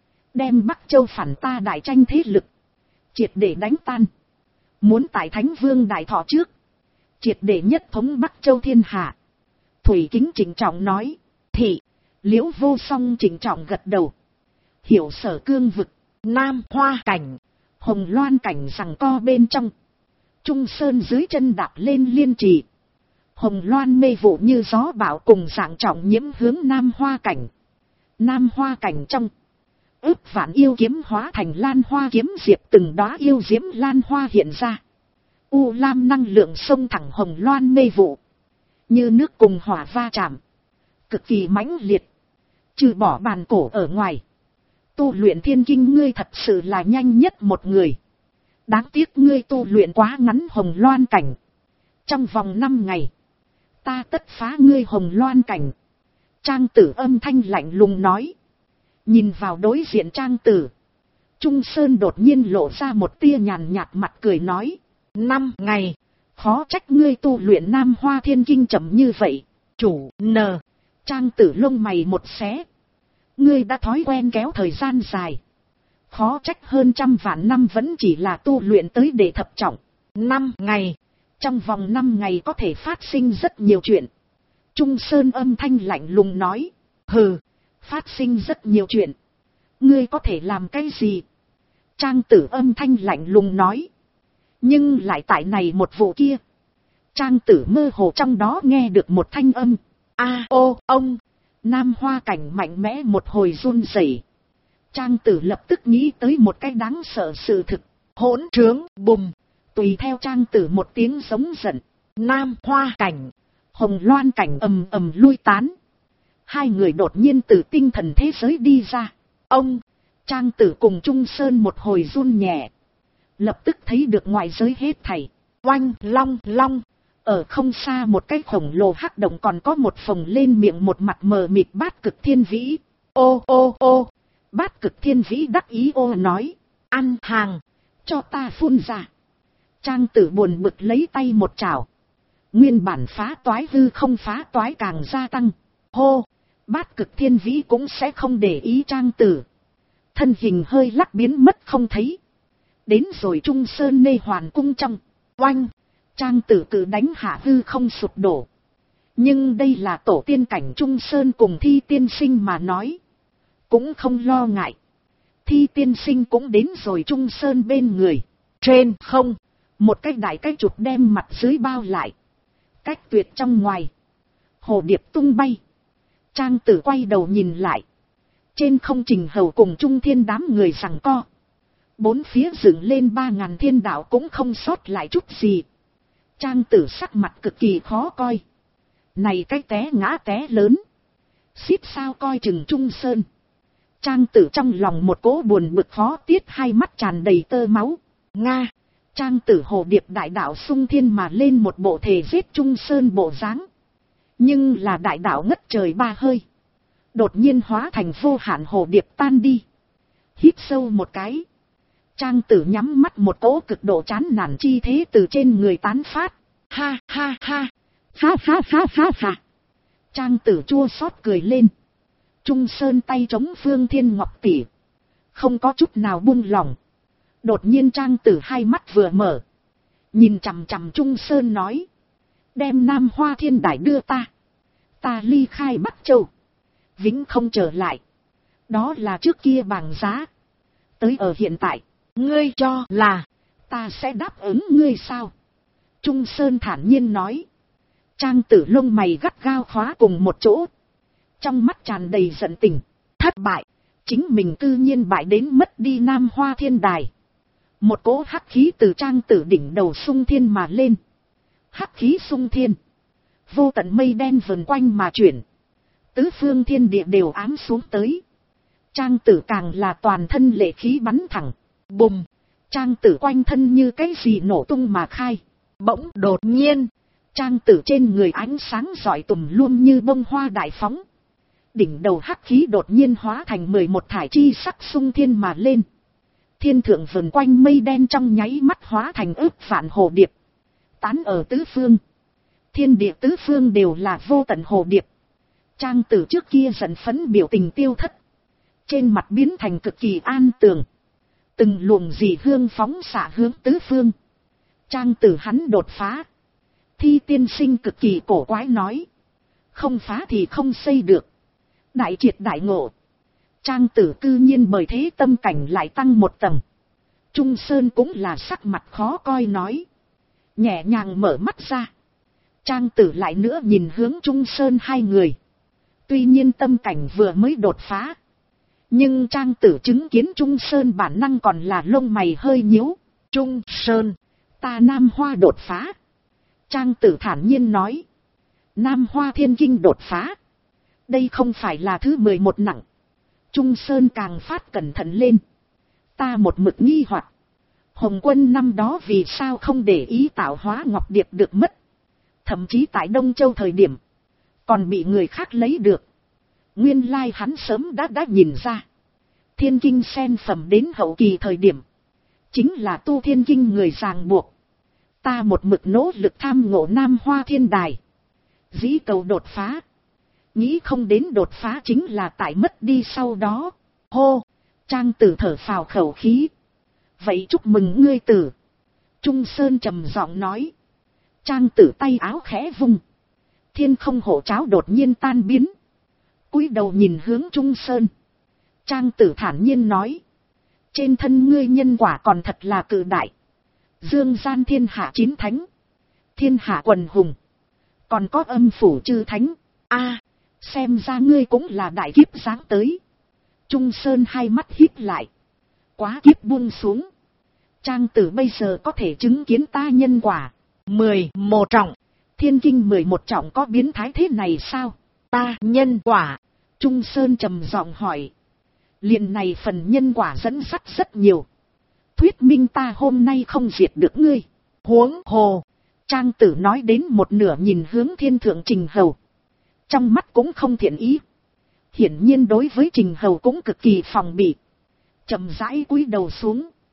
Đem Bắc Châu phản ta đại tranh thế lực. Triệt để đánh tan. Muốn tại Thánh Vương đại thọ trước. Triệt để nhất thống Bắc Châu thiên hạ. Thủy Kính trịnh trọng nói. Thị. Liễu Vô Song trịnh trọng gật đầu. Hiểu Sở Cương vực. Nam Hoa cảnh. Hồng Loan cảnh rằng co bên trong. Trung Sơn dưới chân đạp lên liên trì. Hồng Loan mê vụ như gió bão cùng dạng trọng nhiễm hướng Nam Hoa cảnh. Nam Hoa cảnh trong. Ước vạn yêu kiếm hóa thành lan hoa kiếm diệp từng đóa yêu diễm lan hoa hiện ra. U lam năng lượng sông thẳng Hồng Loan mê vụ. Như nước cùng hỏa va chạm. Cực kỳ mãnh liệt. Trừ bỏ bàn cổ ở ngoài. Tu luyện thiên kinh ngươi thật sự là nhanh nhất một người. Đáng tiếc ngươi tu luyện quá ngắn Hồng Loan cảnh. Trong vòng 5 ngày. Ta tất phá ngươi Hồng Loan cảnh. Trang tử âm thanh lạnh lùng nói. Nhìn vào đối diện Trang tử. Trung Sơn đột nhiên lộ ra một tia nhàn nhạt mặt cười nói. 5 ngày. Khó trách ngươi tu luyện Nam Hoa Thiên Kinh chậm như vậy. Chủ N. Trang tử lông mày một xé. Ngươi đã thói quen kéo thời gian dài. Khó trách hơn 100 vạn năm vẫn chỉ là tu luyện tới để thập trọng. 5 ngày. Trong vòng 5 ngày có thể phát sinh rất nhiều chuyện. Trung Sơn âm thanh lạnh lùng nói. Hừ, phát sinh rất nhiều chuyện. Ngươi có thể làm cái gì? Trang tử âm thanh lạnh lùng nói. Nhưng lại tại này một vụ kia. Trang tử mơ hồ trong đó nghe được một thanh âm. Ô ông. Nam Hoa cảnh mạnh mẽ một hồi run rẩy. Trang tử lập tức nghĩ tới một cái đáng sợ sự thực. Hỗn trướng bùm. Tùy theo Trang tử một tiếng giống giận. Nam Hoa cảnh. Hồng Loan cảnh ầm ầm lui tán. Hai người đột nhiên từ tinh thần thế giới đi ra. Ông. Trang tử cùng Trung Sơn một hồi run nhẹ. Lập tức thấy được ngoài giới hết thảy. Oanh long long. Ở không xa một cái khổng lồ hắc động còn có một phồng lên miệng một mặt mờ mịt Bát Cực Thiên Vĩ. Ô. Bát Cực Thiên Vĩ đắc ý ô nói. Ăn hàng. Cho ta phun ra. Trang tử buồn bực lấy tay một chảo. Nguyên bản phá toái hư không phá toái càng gia tăng. Hô, Bát Cực Thiên Vĩ cũng sẽ không để ý Trang tử. Thân hình hơi lắc biến mất không thấy. Đến rồi Trung Sơn Nê Hoàn Cung trong. Oanh, Trang tử cử đánh hạ hư không sụp đổ. Nhưng đây là tổ tiên cảnh Trung Sơn cùng Thi tiên sinh mà nói. Cũng không lo ngại. Thi tiên sinh cũng đến rồi Trung Sơn bên người. Trên không, một cái đại cái chụp đem mặt dưới bao lại. Cách tuyệt trong ngoài. Hồ điệp tung bay. Trang tử quay đầu nhìn lại. Trên không Trình Hầu cùng Trung Thiên đám người giằng co. Bốn phía dựng lên 3000 thiên đạo cũng không sót lại chút gì. Trang tử sắc mặt cực kỳ khó coi. Này cái té ngã té lớn. Xít sao coi chừng Trung Sơn. Trang tử trong lòng một cỗ buồn bực khó tiết, hai mắt tràn đầy tơ máu. Nga. Trang tử hồ điệp đại đạo xung thiên mà lên một bộ thể giết Trung Sơn bộ dáng. Nhưng là đại đạo ngất trời ba hơi. Đột nhiên hóa thành vô hạn hồ điệp tan đi. Hít sâu một cái. Trang tử nhắm mắt, một cỗ cực độ chán nản chi thế từ trên người tán phát. Ha ha ha. Ha ha ha ha ha. Trang tử chua xót cười lên. Trung Sơn tay chống Phương Thiên Ngọc tỷ. Không có chút nào buông lỏng. Đột nhiên Trang tử hai mắt vừa mở. Nhìn chằm chằm Trung Sơn nói. Đem Nam Hoa Thiên Đài đưa ta. Ta ly khai Bắc Châu. Vĩnh không trở lại. Đó là trước kia bằng giá. Tới ở hiện tại. Ngươi cho là ta sẽ đáp ứng ngươi sao? Trung Sơn thản nhiên nói. Trang tử lông mày gắt gao khóa cùng một chỗ. Trong mắt tràn đầy giận tình. Thất bại. Chính mình cư nhiên bại đến mất đi Nam Hoa Thiên Đài. Một cỗ hắc khí từ Trang tử đỉnh đầu xung thiên mà lên. Hắc khí xung thiên. Vô tận mây đen vần quanh mà chuyển. Tứ phương thiên địa đều ám xuống tới. Trang tử càng là toàn thân lệ khí bắn thẳng. Bùm. Trang tử quanh thân như cái gì nổ tung mà khai. Bỗng đột nhiên. Trang tử trên người ánh sáng rọi tùm luôn như bông hoa đại phóng. Đỉnh đầu hắc khí đột nhiên hóa thành 11 thải chi sắc xung thiên mà lên. Thiên thượng vần quanh mây đen trong nháy mắt hóa thành ước vạn hồ điệp. Tán ở tứ phương. Thiên địa tứ phương đều là vô tận hồ điệp. Trang tử trước kia giận phấn biểu tình tiêu thất. Trên mặt biến thành cực kỳ an tường. Từng luồng dị hương phóng xạ hướng tứ phương. Trang tử hắn đột phá. Thi tiên sinh cực kỳ cổ quái nói. Không phá thì không xây được. Đại triệt đại ngộ. Trang tử cư nhiên bởi thế tâm cảnh lại tăng một tầng. Trung Sơn cũng là sắc mặt khó coi nói. Nhẹ nhàng mở mắt ra. Trang tử lại nữa nhìn hướng Trung Sơn hai người. Tuy nhiên tâm cảnh vừa mới đột phá. Nhưng Trang tử chứng kiến Trung Sơn bản năng còn là lông mày hơi nhíu. Trung Sơn, ta Nam Hoa đột phá. Trang tử thản nhiên nói. Nam Hoa Thiên Kinh đột phá. Đây không phải là thứ 11 nặng. Trung Sơn càng phát cẩn thận lên. Ta một mực nghi hoặc. Hồng Quân năm đó vì sao không để ý tạo hóa Ngọc Điệp được mất. Thậm chí tại Đông Châu thời điểm. Còn bị người khác lấy được. Nguyên lai hắn sớm đã nhìn ra. Thiên Kinh sen phẩm đến hậu kỳ thời điểm. Chính là tu Thiên Kinh người ràng buộc. Ta một mực nỗ lực tham ngộ Nam Hoa Thiên Đài. Dĩ cầu đột phá. Nghĩ không đến đột phá chính là tại mất đi sau đó. Hô! Trang tử thở phào khẩu khí. Vậy chúc mừng ngươi tử. Trung Sơn trầm giọng nói. Trang tử tay áo khẽ vung. Thiên không hổ cháo đột nhiên tan biến. Cúi đầu nhìn hướng Trung Sơn. Trang tử thản nhiên nói. Trên thân ngươi nhân quả còn thật là cự đại. Dương gian thiên hạ 9 thánh. Thiên hạ quần hùng. Còn có âm phủ chư thánh. A, xem ra ngươi cũng là đại kiếp giáng tới. Trung Sơn hai mắt híp lại. Quá kiếp buông xuống. Trang tử bây giờ có thể chứng kiến ta nhân quả. 11 trọng. Thiên Kinh 11 trọng có biến thái thế này sao? Ta nhân quả. Trung Sơn trầm giọng hỏi. Liền này phần nhân quả dẫn dắt rất nhiều. Thuyết minh ta hôm nay không diệt được ngươi. Huống hồ. Trang tử nói đến một nửa nhìn hướng thiên thượng Trình Hầu. Trong mắt cũng không thiện ý. Hiển nhiên đối với Trình Hầu cũng cực kỳ phòng bị. Chậm rãi cúi đầu xuống.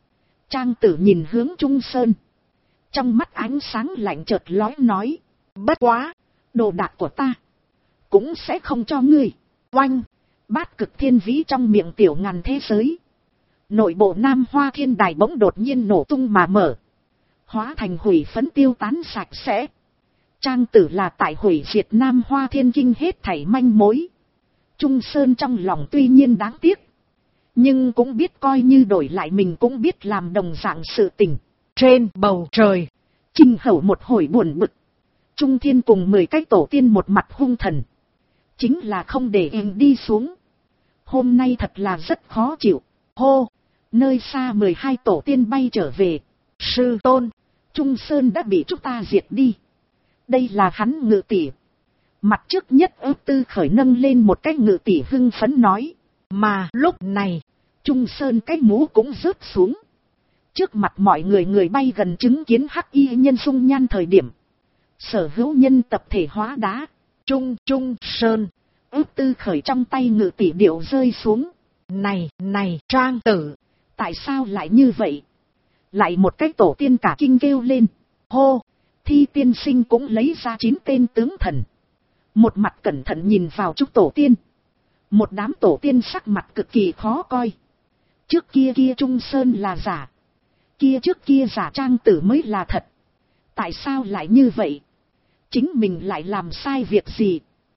Trang Tử nhìn hướng Trung Sơn. Trong mắt ánh sáng lạnh chợt lóe nói. Bất quá, đồ đạc của ta cũng sẽ không cho ngươi. Oanh, Bát Cực Thiên Vĩ trong miệng tiểu ngàn thế giới. Nội bộ Nam Hoa Thiên Đài bỗng đột nhiên nổ tung mà mở. Hóa thành hủy phấn tiêu tán sạch sẽ. Trang Tử là tại hủy diệt Nam Hoa Thiên Kinh hết thảy manh mối. Trung Sơn trong lòng tuy nhiên đáng tiếc. Nhưng cũng biết coi như đổi lại mình cũng biết làm đồng dạng sự tình. Trên bầu trời, Trình Hầu một hồi buồn bực. Trung Thiên cùng 10 cái tổ tiên một mặt hung thần. Chính là không để em đi xuống. Hôm nay thật là rất khó chịu. Hô, nơi xa 12 tổ tiên bay trở về. Sư tôn, Trung Sơn đã bị chúng ta diệt đi. Đây là hắn Ngự tỷ. Mặt trước nhất Ước Tư Khởi nâng lên một cái Ngự tỷ hưng phấn nói. mà lúc này, Trung Sơn cái mũ cũng rớt xuống. Trước mặt mọi người, người bay gần chứng kiến hắc y nhân dung nhan thời điểm. Sở hữu nhân tập thể hóa đá. Trung Sơn, Ước Tư Khởi trong tay Ngự tỷ điệu rơi xuống. Này, Trang Tử, tại sao lại như vậy? Lại một cái tổ tiên cả kinh kêu lên. Hô, Thi tiên sinh cũng lấy ra 9 tên tướng thần. Một mặt cẩn thận nhìn vào chúc tổ tiên. Một đám tổ tiên sắc mặt cực kỳ khó coi. Trước kia Trung Sơn là giả. Trước kia giả Trang Tử mới là thật. Tại sao lại như vậy? Chính mình lại làm sai việc gì?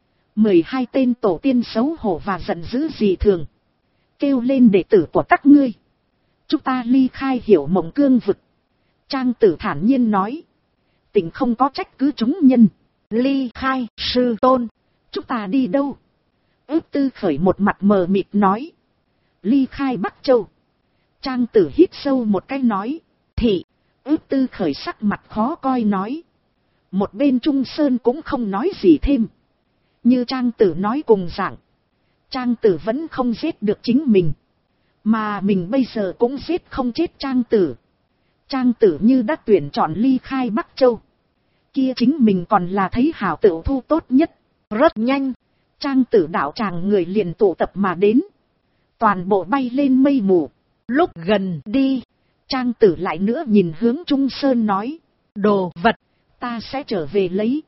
12 tên tổ tiên xấu hổ và giận dữ gì thường. Kêu lên đệ tử của các ngươi. Chúng ta ly khai Hiểu Mộng Cương vực. Trang Tử thản nhiên nói. Tình không có trách cứ chúng nhân. ly khai, sư tôn. Chúng ta đi đâu? Ước Tư Khởi một mặt mờ mịt nói. Ly khai Bắc Châu. Trang Tử hít sâu một cái nói. Thị. Ước Tư Khởi sắc mặt khó coi nói. Một bên Trung Sơn cũng không nói gì thêm. Như Trang Tử nói cùng dạng. Trang Tử vẫn không giết được chính mình. Mà mình bây giờ cũng giết không chết Trang Tử. Trang Tử như đã tuyển chọn ly khai Bắc Châu. Kia chính mình còn là thấy hảo tựu thu tốt nhất. Rất nhanh. Trang Tử đạo tràng người liền tụ tập mà đến. Toàn bộ bay lên mây mù. Lúc gần đi, Trang Tử lại nữa nhìn hướng Trung Sơn nói. Đồ vật, ta sẽ trở về lấy.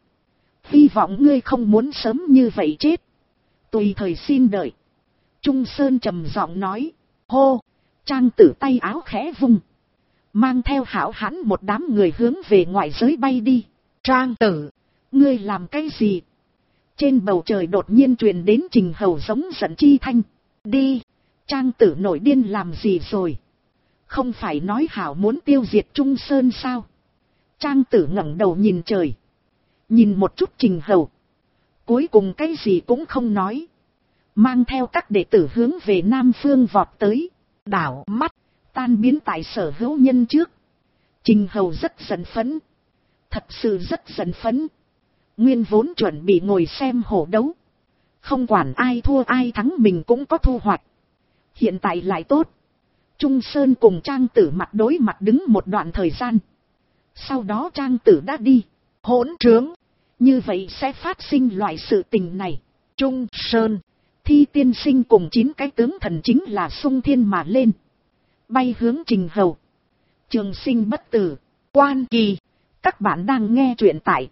Hy vọng ngươi không muốn sớm như vậy chết. Tùy thời xin đợi. Trung Sơn trầm giọng nói. Hô, Trang Tử tay áo khẽ vung. Mang theo hảo hãn một đám người hướng về ngoại giới bay đi. Trang Tử, ngươi làm cái gì? Trên bầu trời đột nhiên truyền đến Trình Hầu giống giận chi thanh. Đi, Trang Tử nổi điên làm gì rồi? Không phải nói hảo muốn tiêu diệt Trung Sơn sao? Trang Tử ngẩng đầu nhìn trời. Nhìn một chút Trình Hầu. Cuối cùng cái gì cũng không nói. Mang theo các đệ tử hướng về Nam Phương vọt tới. Đảo mắt, tan biến tại sở hữu nhân trước. Trình Hầu rất giận phẫn. Thật sự rất giận phẫn. Nguyên vốn chuẩn bị ngồi xem hổ đấu. Không quản ai thua ai thắng mình cũng có thu hoạch. Hiện tại lại tốt. Trung Sơn cùng Trang Tử mặt đối mặt đứng một đoạn thời gian. Sau đó Trang Tử đã đi. Hỗn trướng. Như vậy sẽ phát sinh loại sự tình này. Trung Sơn. Thi tiên sinh cùng 9 cái tướng thần chính là xung thiên mà lên. Bay hướng Trình Hầu. Trường sinh bất tử. Quan Kỳ. Các bạn đang nghe truyện tại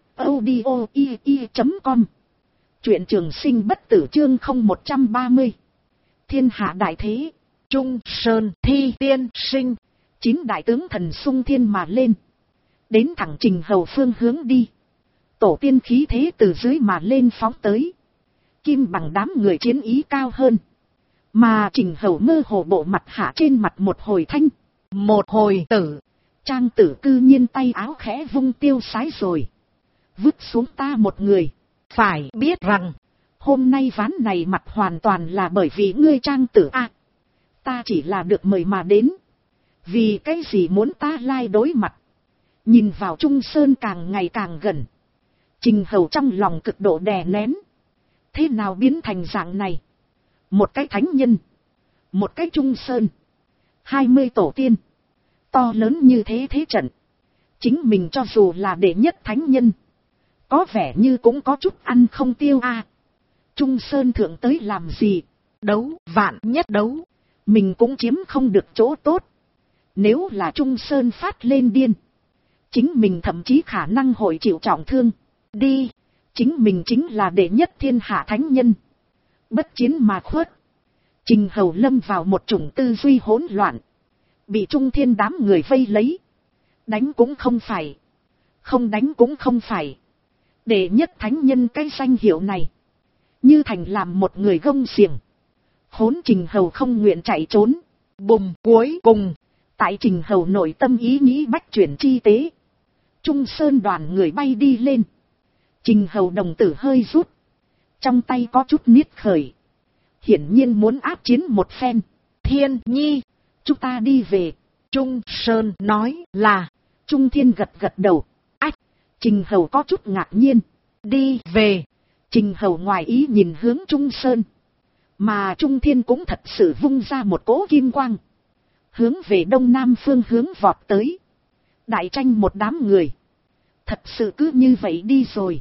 audio.com. Truyện Trường Sinh Bất Tử chương 0130. Thiên hạ đại thế. Trung Sơn, Thi tiên sinh. 9 đại tướng thần xung thiên mà lên. Đến thẳng Trình Hầu phương hướng đi. Tổ tiên khí thế từ dưới mà lên phóng tới. Kim bằng đám người chiến ý cao hơn. Mà Trình Hầu mơ hồ bộ mặt hạ trên mặt một hồi thanh. Một hồi tử. Trang Tử cư nhiên tay áo khẽ vung tiêu sái rồi. Vứt xuống ta một người. Phải biết rằng, hôm nay ván này mặt hoàn toàn là bởi vì ngươi Trang Tử a. Ta chỉ là được mời mà đến. Vì cái gì muốn ta lai đối mặt. Nhìn vào Trung Sơn càng ngày càng gần. Trình Hầu trong lòng cực độ đè nén. Thế nào biến thành dạng này? Một cái thánh nhân. Một cái Trung Sơn. 20 tổ tiên. To lớn như thế thế trận. Chính mình cho dù là đệ nhất thánh nhân. Có vẻ như cũng có chút ăn không tiêu a. Trung Sơn thượng tới làm gì? Đấu, vạn nhất đấu. Mình cũng chiếm không được chỗ tốt. Nếu là Trung Sơn phát lên điên, chính mình thậm chí khả năng hội chịu trọng thương. Đi, chính mình chính là đệ nhất thiên hạ thánh nhân. Bất chiến mà khuất. Trình Hầu lâm vào một chủng tư duy hỗn loạn. Bị Trung Thiên đám người vây lấy. Đánh cũng không phải. Không đánh cũng không phải. Đệ nhất thánh nhân cái danh hiệu này. Như thành làm một người gông xiềng. Khốn Trình Hầu không nguyện chạy trốn. Bùng cuối cùng. Tại Trình Hầu nội tâm ý nghĩ bách chuyển chi tế. Trung Sơn đoàn người bay đi lên. Trình Hầu đồng tử hơi rút. Trong tay có chút niết khởi. Hiển nhiên muốn áp chiến một phen. Thiên Nhi, chúng ta đi về. Trung Sơn nói là. Trung Thiên gật gật đầu. Ách, Trình Hầu có chút ngạc nhiên. Đi về. Trình Hầu ngoài ý nhìn hướng Trung Sơn. Mà Trung Thiên cũng thật sự vung ra một cỗ kim quang. Hướng về đông nam phương hướng vọt tới. Đại tranh một đám người. Thật sự cứ như vậy đi rồi.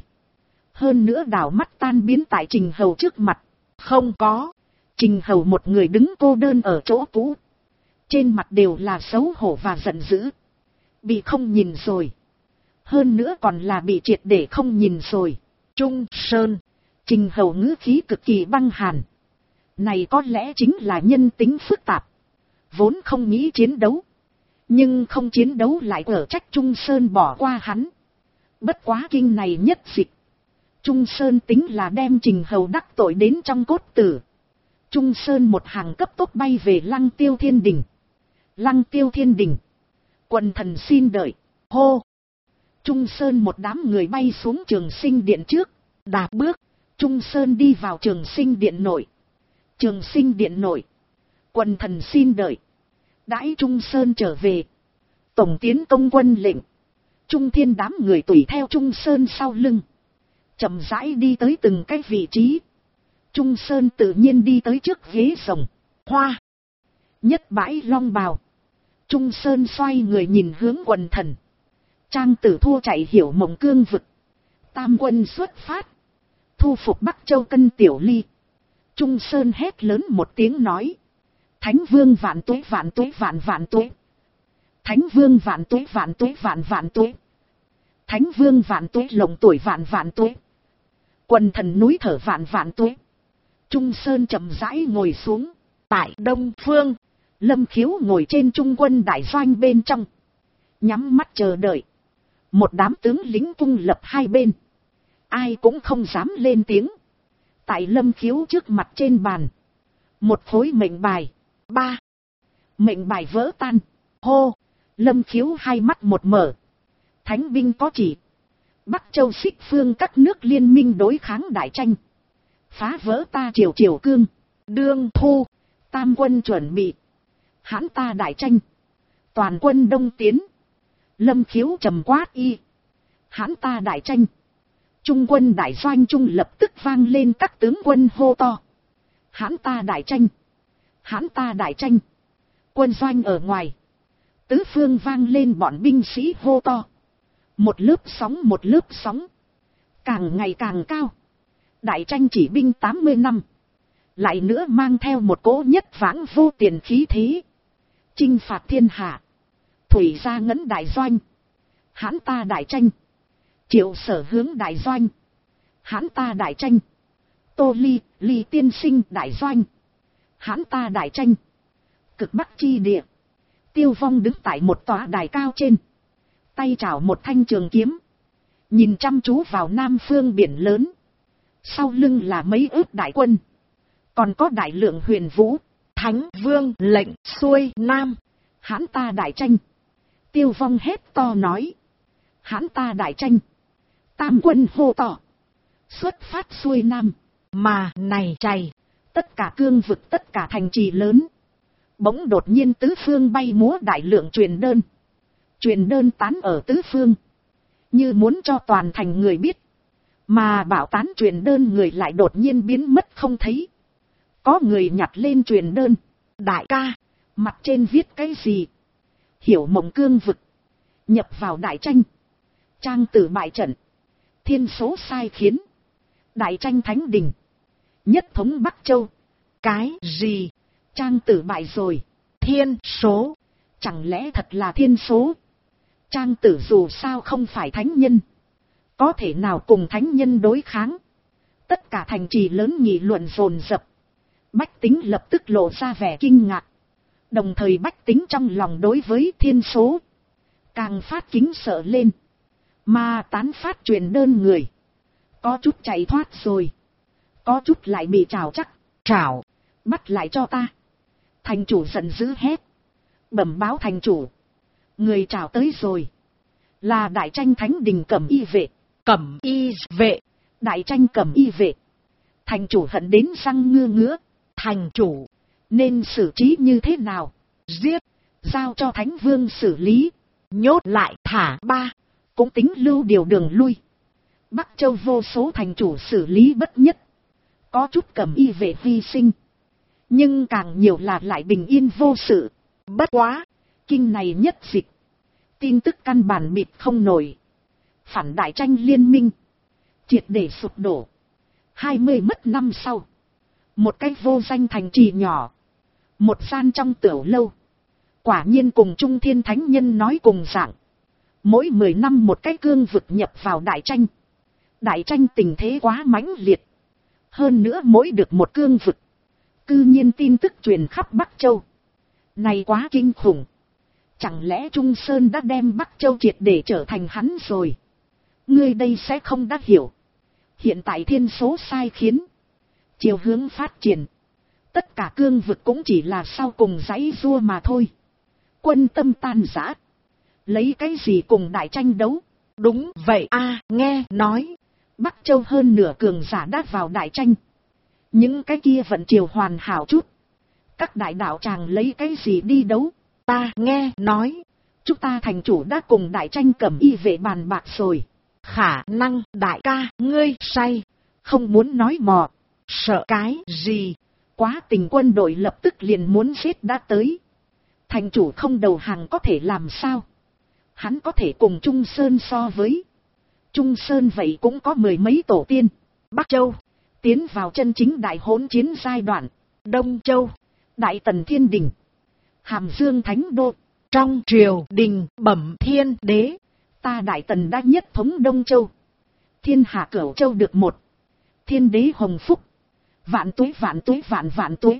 Hơn nữa đảo mắt tan biến tại Trình Hầu trước mặt. Không có. Trình Hầu một người đứng cô đơn ở chỗ cũ. Trên mặt đều là xấu hổ và giận dữ. Bị không nhìn rồi. Hơn nữa còn là bị triệt để không nhìn rồi. Trung Sơn. Trình Hầu ngữ khí cực kỳ băng hàn. Này có lẽ chính là nhân tính phức tạp. Vốn không nghĩ chiến đấu. Nhưng không chiến đấu lại ở trách Trung Sơn bỏ qua hắn. Bất quá kinh này nhất dịch. Trung Sơn tính là đem Trình Hầu đắc tội đến trong cốt tử. Trung Sơn một hàng cấp tốc bay về Lăng Tiêu Thiên Đình. Lăng Tiêu Thiên Đình. Quần thần xin đợi. Hô. Trung Sơn một đám người bay xuống Trường Sinh Điện trước. Đạp bước. Trung Sơn đi vào Trường Sinh Điện nội. Trường Sinh Điện nội. Quần thần xin đợi. Đãi Trung Sơn trở về. Tổng tiến công quân lệnh. Trung Thiên đám người tùy theo Trung Sơn sau lưng. Chậm rãi đi tới từng cái vị trí. Trung Sơn tự nhiên đi tới trước ghế rồng. Hoa. Nhất bãi long bào. Trung Sơn xoay người nhìn hướng quần thần. Trang Tử thua chạy Hiểu Mộng cương vực. Tam quân xuất phát. Thu phục Bắc Châu Cân Tiểu Ly. Trung Sơn hét lớn một tiếng nói. Thánh Vương vạn tuế vạn tuế vạn vạn tuế. Thánh Vương vạn tuế vạn tuế vạn vạn tuế. Thánh Vương vạn tuế lồng tuổi vạn vạn tuế. Quần thần núi thở vạn vạn tuế. Trung Sơn chậm rãi ngồi xuống. Tại đông phương. Lâm Khiếu ngồi trên trung quân đại doanh bên trong. Nhắm mắt chờ đợi. Một đám tướng lính cung lập hai bên. Ai cũng không dám lên tiếng. Tại Lâm Khiếu trước mặt trên bàn. Một khối mệnh bài. 3. Mệnh bài vỡ tan. Hô. Lâm Khiếu hai mắt một mở. Thánh binh có chỉ. Bắc Châu Xích Phương các nước liên minh đối kháng đại tranh. Phá vỡ ta triều triều cương. Đương thu. Tam quân chuẩn bị. Hãn ta đại tranh. Toàn quân đông tiến. Lâm Khiếu trầm quát y. Hãn ta đại tranh. Trung quân đại doanh trung lập tức vang lên các tướng quân hô to. Hãn ta đại tranh. Hãn ta đại tranh. Quân doanh ở ngoài. Tứ phương vang lên bọn binh sĩ hô to. Một lớp sóng một lớp sóng. Càng ngày càng cao. Đại tranh chỉ binh 80 năm. Lại nữa mang theo một cỗ nhất vãng vô tiền khí thế. Chinh phạt thiên hạ. Thủy ra ngấn đại doanh. Hãn ta đại tranh. Triệu Sở hướng đại doanh. Hãn ta đại tranh. Tô Ly, Ly tiên sinh đại doanh. Hãn ta đại tranh. Cực Bắc chi địa. Tiêu Vong đứng tại một tòa đài cao trên. Tay chảo một thanh trường kiếm. Nhìn chăm chú vào nam phương biển lớn. Sau lưng là mấy ước đại quân. Còn có đại lượng huyền vũ. Thánh Vương lệnh xuôi nam. Hãn ta đại tranh. Tiêu Vong hét to nói. Hãn ta đại tranh. Tam quân hô to. Xuất phát xuôi nam. Mà này chày. Tất cả cương vực tất cả thành trì lớn. Bỗng đột nhiên tứ phương bay múa đại lượng truyền đơn. Truyền đơn tán ở tứ phương. Như muốn cho toàn thành người biết. Mà bảo tán truyền đơn người lại đột nhiên biến mất không thấy. Có người nhặt lên truyền đơn. Đại ca. Mặt trên viết cái gì? Hiểu Mộng cương vực. Nhập vào đại tranh. Trang Tử bại trận. Thiên số sai khiến. Đại tranh thánh đình. Nhất thống Bắc Châu. Cái gì? Trang Tử bại rồi. Thiên số. Chẳng lẽ thật là thiên số? Trang Tử dù sao không phải thánh nhân, có thể nào cùng thánh nhân đối kháng? Tất cả thành trì lớn nghị luận dồn dập. Bách tính lập tức lộ ra vẻ kinh ngạc. Đồng thời bách tính trong lòng đối với thiên số càng phát kính sợ lên. Mà tán phát truyền đơn người, có chút chạy thoát rồi, có chút lại bị trảo chắc. Trảo, bắt lại cho ta! Thành chủ giận dữ hét. Bẩm báo thành chủ, người trảo tới rồi, là Đại Tranh Thánh Đình Cẩm Y vệ. Cẩm Y vệ? Đại Tranh Cẩm Y vệ. Thành chủ hận đến răng ngưa ngứa. Thành chủ, nên xử trí như thế nào? Giết, giao cho Thánh Vương xử lý. Nhốt lại, thả ba. Cũng tính lưu điều đường lui. Bắc Châu vô số thành chủ xử lý bất nhất, có chút Cẩm Y vệ hy sinh, nhưng càng nhiều là lại bình yên vô sự. Bất quá, kinh này nhất dịch, tin tức căn bản bịt không nổi. Phản Đại Tranh liên minh triệt để sụp đổ. 20 mất năm sau, một cái vô danh thành trì nhỏ, một gian trong tiểu lâu, quả nhiên cùng Trung Thiên Thánh Nhân nói cùng dạng. Mỗi 10 năm một cái cương vực nhập vào Đại Tranh. Đại Tranh tình thế quá mãnh liệt. Hơn nữa mỗi được một cương vực, cư nhiên tin tức truyền khắp Bắc Châu. Này quá kinh khủng. Chẳng lẽ Trung Sơn đã đem Bắc Châu triệt để trở thành hắn rồi? Ngươi đây sẽ không đã hiểu. Hiện tại thiên số sai khiến, chiều hướng phát triển, tất cả cương vực cũng chỉ là sau cùng giãy giụa mà thôi. Quân tâm tan rã, lấy cái gì cùng Đại Tranh đấu? Đúng vậy a, nghe nói Bắc Châu hơn nửa cường giả đã vào Đại Tranh. Những cái kia vận chiều hoàn hảo chút, các đại đạo tràng lấy cái gì đi đấu? Ta nghe nói chúng ta thành chủ đã cùng Đại Tranh Cẩm Y vệ bàn bạc rồi. Khả năng đại ca ngươi say, không muốn nói mò. Sợ cái gì? Quá tình quân đội lập tức liền muốn giết đã tới. Thành chủ không đầu hàng có thể làm sao? Hắn có thể cùng Trung Sơn so với. Trung Sơn vậy cũng có 10 mấy tổ tiên. Bắc Châu tiến vào chân chính đại hỗn chiến giai đoạn. Đông Châu, Đại Tần Thiên Đình, Hàm Dương Thánh Đô, trong triều đình Bẩm Thiên Đế. Ta Đại Tần đã nhất thống Đông Châu. Thiên hạ Cửu Châu được một. Thiên đế hồng phúc. Vạn tuế vạn tuế vạn vạn tuế.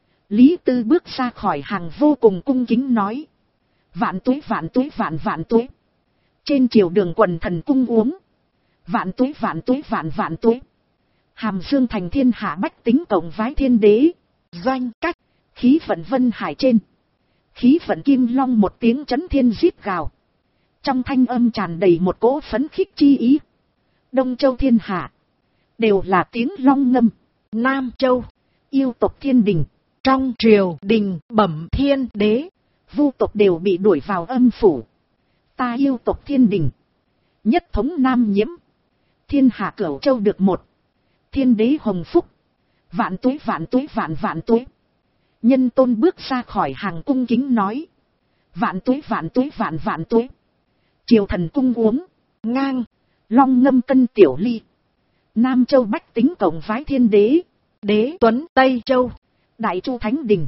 Lý Tư bước ra khỏi hàng vô cùng cung kính nói. Vạn tuế vạn tuế vạn vạn tuế. Trên triều đường quần thần cung uống. Vạn tuế vạn tuế vạn vạn tuế. Hàm Dương thành thiên hạ bách tính cộng vái thiên đế. Doanh cách, khí vận vân hải trên. Khí vận kim long một tiếng chấn thiên rít gào. Trong thanh âm tràn đầy một cỗ phấn khích chi ý. Đông Châu thiên hạ đều là tiếng long ngâm. Nam Châu, yêu tộc Thiên Đình, trong triều đình Bẩm Thiên Đế. Vu tộc đều bị đuổi vào âm phủ. Ta yêu tộc Thiên Đình nhất thống Nam Nhiễm. Thiên hạ Cửu Châu được một. Thiên đế hồng phúc. Vạn tuế vạn tuế vạn vạn tuế. Nhân Tôn bước ra khỏi hàng cung kính nói. Vạn tuế vạn tuế vạn vạn tuế. Triều thần cung uống. Ngang, long ngâm cân tiểu ly. Nam Châu bách tính cộng vái thiên đế. Đế tuấn Tây Châu, Đại Chu Thánh Đình,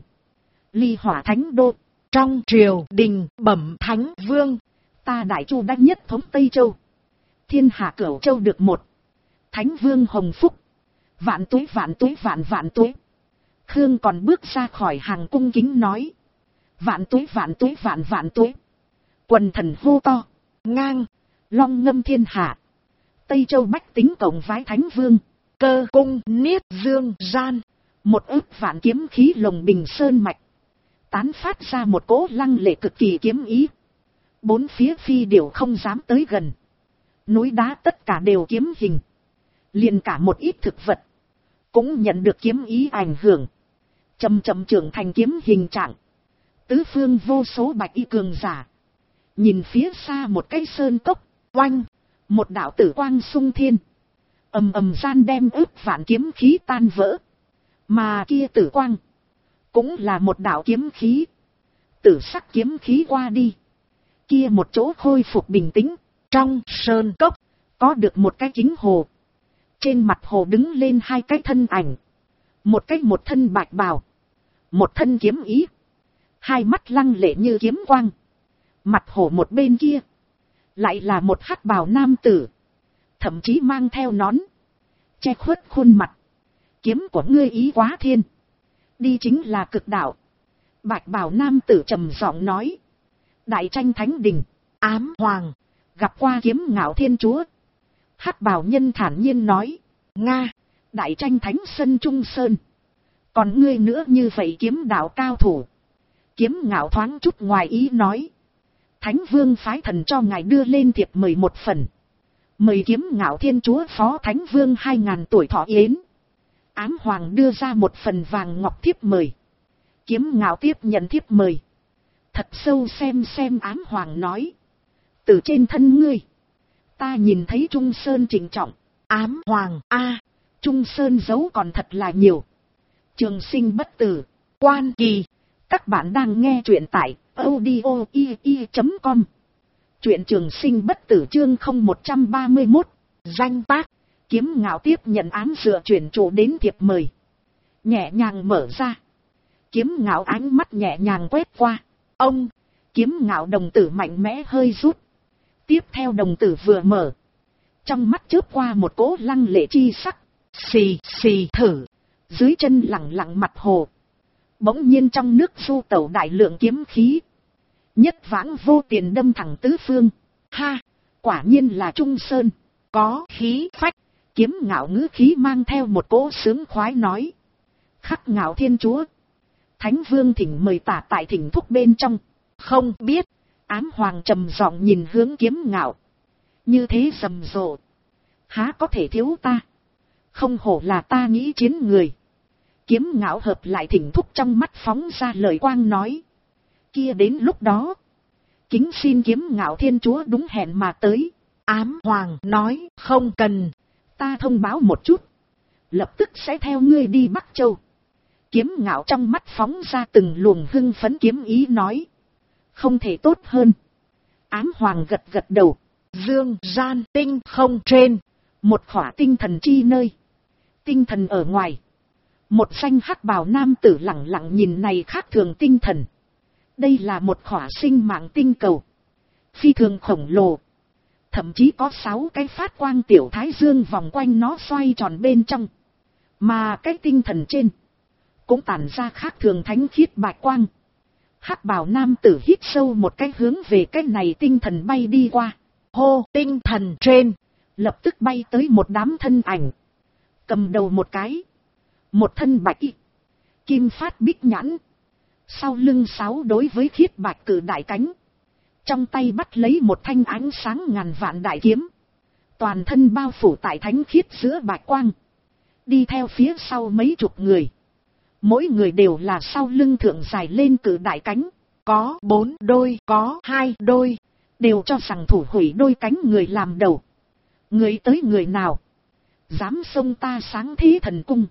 Ly Hỏa Thánh Đô. Trong triều đình Bẩm Thánh Vương. Ta Đại Chu đã nhất thống Tây Châu. Thiên hạ Cửu Châu được một. Thánh Vương hồng phúc. Vạn tuế vạn tuế vạn vạn tuế. Khương còn bước ra khỏi hàng cung kính nói. Vạn tuế vạn tuế vạn vạn tuế. Quần thần hô to. Ngang, long ngâm thiên hạ. Tây Châu bách tính cộng vái Thánh Vương. Cơ cung niết dương gian. Một ức vạn kiếm khí lồng bình sơn mạch. Tán phát ra một cỗ lăng lệ cực kỳ kiếm ý. Bốn phía phi điểu không dám tới gần. Núi đá tất cả đều kiếm hình. Liền cả một ít thực vật cũng nhận được kiếm ý ảnh hưởng. Chậm chậm trưởng thành kiếm hình trạng. Tứ phương vô số bạch y cường giả. Nhìn phía xa một cái sơn cốc. Oanh, một đạo tử quang sung thiên. Ầm ầm gian đem ức vạn kiếm khí tan vỡ. Mà kia tử quang cũng là một đạo kiếm khí. Tử sắc kiếm khí qua đi. Kia một chỗ khôi phục bình tĩnh. Trong sơn cốc có được một cái kính hồ. Trên mặt hồ đứng lên hai cái thân ảnh. Một cái một thân bạch bào. Một thân kiếm ý. hai mắt lăng lệ như kiếm quang. Mặt hổ một bên kia, lại là một hắc bào nam tử, thậm chí mang theo nón, che khuất khuôn mặt. Kiếm của ngươi ý quá thiên, đi chính là cực đạo. Bạch bào nam tử trầm giọng nói. Đại tranh thánh đình, Ám Hoàng, gặp qua Kiếm Ngạo Thiên Chúa. Hắc bào nhân thản nhiên nói. Nga, đại tranh thánh sân Trung Sơn. Còn ngươi nữa như vậy kiếm đạo cao thủ. Kiếm Ngạo thoáng chút ngoài ý nói. Thánh vương phái thần cho ngài đưa lên thiệp mời một phần. Mời Kiếm Ngạo Thiên Chúa phó thánh vương 2000 tuổi thọ yến. Ám Hoàng đưa ra một phần vàng ngọc thiếp mời. Kiếm Ngạo tiếp nhận thiếp mời. Thật sâu xem Ám Hoàng nói. Từ trên thân ngươi, ta nhìn thấy Trung Sơn trịnh trọng. Ám Hoàng a, Trung Sơn giấu còn thật là nhiều. Trường sinh bất tử, Quan Kỳ. Các bạn đang nghe truyện tại audio.com. Truyện Trường Sinh bất tử chương 0131. Danh tác. Kiếm Ngạo tiếp nhận án dựa chuyển chủ đến thiệp mời. Nhẹ nhàng mở ra. Kiếm Ngạo ánh mắt nhẹ nhàng quét qua. Ông, Kiếm Ngạo đồng tử mạnh mẽ hơi rút. Tiếp theo đồng tử vừa mở. Trong mắt chớp qua một cỗ lăng lệ chi sắc. Xì xì thử. Dưới chân lẳng lặng mặt hồ. Bỗng nhiên trong nước du tẩu đại lượng kiếm khí. Nhất vãng vô tiền đâm thẳng tứ phương. Ha, quả nhiên là Trung Sơn. Có khí phách. Kiếm Ngạo ngữ khí mang theo một cỗ sướng khoái nói. Khắc Ngạo Thiên Chúa, Thánh Vương thỉnh mời tả tại thỉnh thúc bên trong. Không biết. Ám Hoàng trầm giọng nhìn hướng Kiếm Ngạo. Như thế rầm rộ, há có thể thiếu ta. Không hổ là ta nghĩ chiến người. Kiếm Ngạo hợp lại thỉnh thúc trong mắt phóng ra lời quang nói. Kia đến lúc đó, kính xin Kiếm Ngạo Thiên Chúa đúng hẹn mà tới. Ám Hoàng nói không cần. Ta thông báo một chút, lập tức sẽ theo ngươi đi Bắc Châu. Kiếm Ngạo trong mắt phóng ra từng luồng hưng phấn kiếm ý nói. Không thể tốt hơn. Ám Hoàng gật gật đầu. Dương gian tinh không trên, một khỏa tinh thần chi nơi. Tinh thần ở ngoài, một danh hắc bào nam tử lẳng lặng nhìn này khác thường tinh thần. Đây là một khỏa sinh mạng tinh cầu, phi thường khổng lồ. Thậm chí có 6 cái phát quang tiểu thái dương vòng quanh nó xoay tròn bên trong. Mà cái tinh thần trên cũng tản ra khác thường thánh khiết bạch quang. Hắc bào nam tử hít sâu một cái hướng về cái này tinh thần bay đi qua. Hô, tinh thần trên lập tức bay tới một đám thân ảnh. Cầm đầu một cái, một thân bạch y, kim phát bích nhãn, sau lưng 6 đối với khiết bạch cử đại cánh. Trong tay bắt lấy một thanh ánh sáng ngàn vạn đại kiếm. Toàn thân bao phủ tại thánh khiết giữa bạch quang. Đi theo phía sau mấy chục người. Mỗi người đều là sau lưng thượng dài lên cử đại cánh. Có 4 đôi, có 2 đôi. Đều cho rằng thủ hủy đôi cánh người làm đầu. Người tới người nào dám xông ta sáng thế thần cung.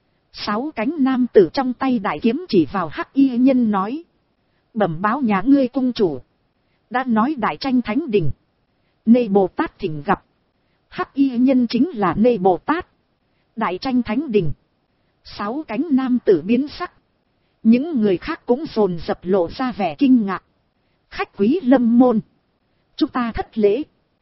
6 cánh nam tử trong tay đại kiếm chỉ vào hắc y nhân nói. Bẩm báo nhà ngươi cung chủ, đã nói đại tranh thánh đình, Nê Bồ Tát thỉnh gặp. Hắc y nhân chính là Nê Bồ Tát. Đại tranh thánh đình. 6 cánh nam tử biến sắc. Những người khác cũng dồn dập lộ ra vẻ kinh ngạc. Khách quý lâm môn, chúng ta thất lễ.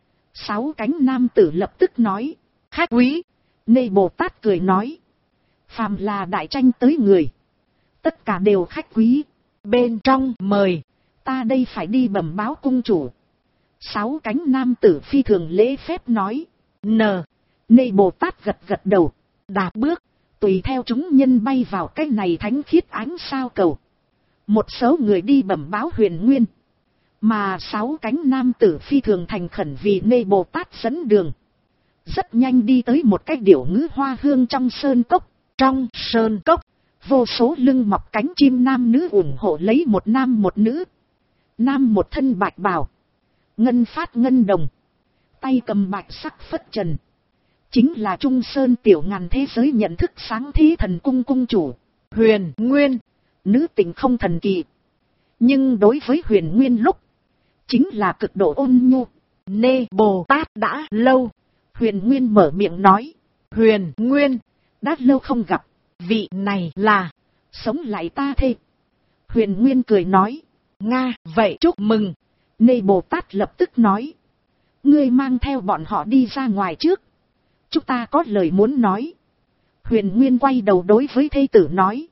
6 cánh nam tử lập tức nói. Khách quý. Nê Bồ Tát cười nói. Phàm là đại tranh tới người, tất cả đều khách quý. Bên trong mời. Ta đây phải đi bẩm báo cung chủ. 6 cánh nam tử phi thường lễ phép nói. Nê Bồ Tát gật gật đầu. Đạp bước, tùy theo chúng nhân bay vào cái này thánh khiết ánh sao cầu. Một số người đi bẩm báo Huyền Nguyên. Mà 6 cánh nam tử phi thường thành khẩn vì Nê Bồ Tát dẫn đường. Rất nhanh đi tới một cái điểu ngữ hoa hương trong sơn cốc. Trong sơn cốc, vô số lưng mọc cánh chim nam nữ ủng hộ lấy một nam một nữ. Nam một thân bạch bào, ngân phát ngân đồng, tay cầm bạch sắc phất trần. Chính là Trung Sơn tiểu ngàn thế giới nhận thức sáng thế thần cung cung chủ, Huyền Nguyên. Nữ tình không thần kỳ, nhưng đối với Huyền Nguyên lúc, chính là cực độ ôn nhu. Nê Bồ Tát đã lâu. Huyền Nguyên mở miệng nói. Huyền Nguyên, đã lâu không gặp. Vị này là sống lại ta thê. Huyền Nguyên cười nói. Nga, vậy chúc mừng. Nê Bồ Tát lập tức nói. Ngươi mang theo bọn họ đi ra ngoài trước. Chúng ta có lời muốn nói. Huyền Nguyên quay đầu đối với thê tử nói.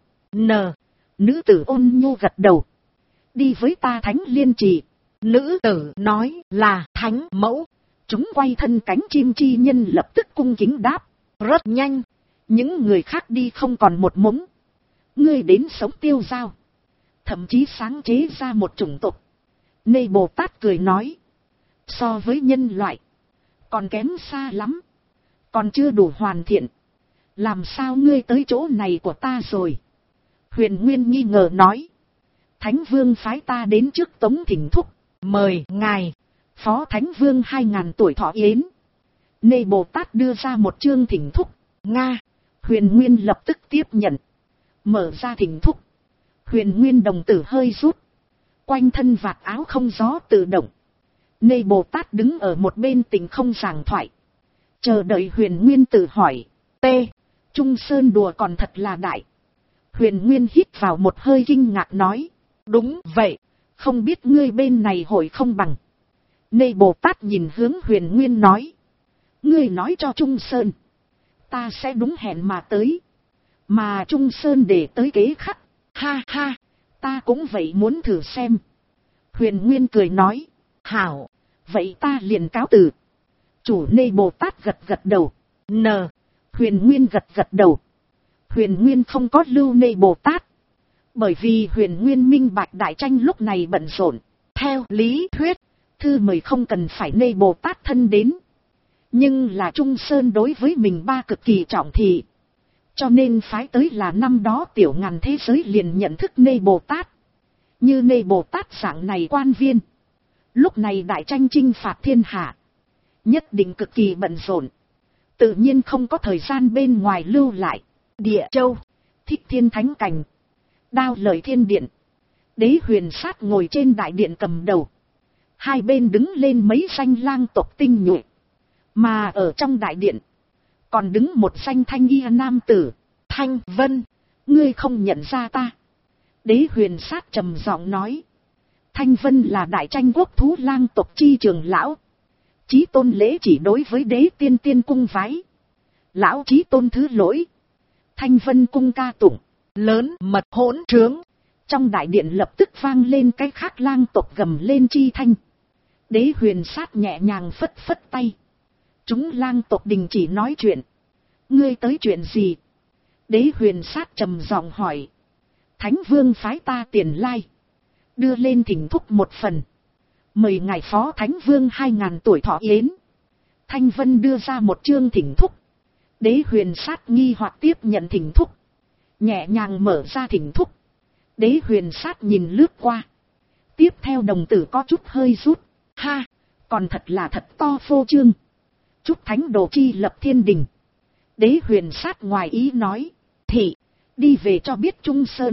Nữ tử ôn nhu gật đầu. Đi với ta Thánh Liên Trì. Nữ tử nói là thánh mẫu. Chúng quay thân cánh chim chi nhân lập tức cung kính đáp. Rất nhanh. Những người khác đi không còn một mống. Ngươi đến sống tiêu dao. Thậm chí sáng chế ra một chủng tộc. Nê Bồ Tát cười nói. So với nhân loại. Còn kém xa lắm. Còn chưa đủ hoàn thiện. Làm sao ngươi tới chỗ này của ta rồi? Huyền Nguyên nghi ngờ nói. Thánh Vương phái ta đến trước Tống thỉnh thúc. Mời ngài. Phó Thánh Vương 2000 tuổi thọ yến. Nê Bồ Tát đưa ra một chương thỉnh thúc. Nga. Huyền Nguyên lập tức tiếp nhận. Mở ra thỉnh thúc. Huyền Nguyên đồng tử hơi rút. Quanh thân vạt áo không gió tự động. Nê Bồ Tát đứng ở một bên tình không giảng thoại. Chờ đợi Huyền Nguyên tự hỏi. Trung Sơn đùa còn thật là đại. Huyền Nguyên hít vào một hơi kinh ngạc nói. Đúng vậy. Không biết ngươi bên này hội không bằng. Nê Bồ Tát nhìn hướng Huyền Nguyên nói. Ngươi nói cho Trung Sơn. Ta sẽ đúng hẹn mà tới. Mà Trung Sơn để tới kế khắc. Ha ha. Ta cũng vậy muốn thử xem. Huyền Nguyên cười nói. Hảo. Vậy ta liền cáo từ. Chủ Nê Bồ Tát gật gật đầu. Huyền Nguyên gật gật đầu. Huyền Nguyên không có lưu Nê Bồ Tát. Bởi vì Huyền Nguyên minh bạch đại tranh lúc này bận rộn. Theo lý thuyết, thư mời không cần phải Nê Bồ Tát thân đến. Nhưng là Trung Sơn đối với mình ba cực kỳ trọng thị. Cho nên phái tới là năm đó tiểu ngàn thế giới liền nhận thức Nê Bồ Tát. Như Nê Bồ Tát dạng này quan viên. Lúc này đại tranh chinh phạt thiên hạ. Nhất định cực kỳ bận rộn. Tự nhiên không có thời gian bên ngoài lưu lại. Địa Châu, Thích Thiên Thánh Cảnh, Đao Lợi Thiên Điện. Đế Huyền Sát ngồi trên đại điện cầm đầu. Hai bên đứng lên mấy danh lang tộc tinh nhuệ. Mà ở trong đại điện, còn đứng một danh thanh y nam tử. Thanh Vân, ngươi không nhận ra ta. Đế Huyền Sát trầm giọng nói. Thanh Vân là đại tranh quốc thú lang tộc chi trường lão. Chí Tôn lễ chỉ đối với đế tiên tiên cung vái. Lão Chí Tôn thứ lỗi. Thanh Vân cung ca tụng. Lớn mật hỗn trướng. Trong đại điện lập tức vang lên cái khác lang tộc gầm lên chi thanh. Đế Huyền Sát nhẹ nhàng phất phất tay. Chúng lang tộc đình chỉ nói chuyện. Ngươi tới chuyện gì? Đế Huyền Sát trầm giọng hỏi. Thánh Vương phái ta tiền lai. Đưa lên thỉnh thúc một phần. Mời ngài Phó Thánh Vương 2000 tuổi thọ yến. Thanh Vân đưa ra một chương thỉnh thúc. Đế Huyền Sát nghi hoặc tiếp nhận thỉnh thúc. Nhẹ nhàng mở ra thỉnh thúc. Đế Huyền Sát nhìn lướt qua. Tiếp theo đồng tử có chút hơi rút. Ha, còn thật là thật to phô trương. Chúc thánh đồ chi lập thiên đình. Đế Huyền Sát ngoài ý nói. Thị, đi về cho biết Trung Sơn.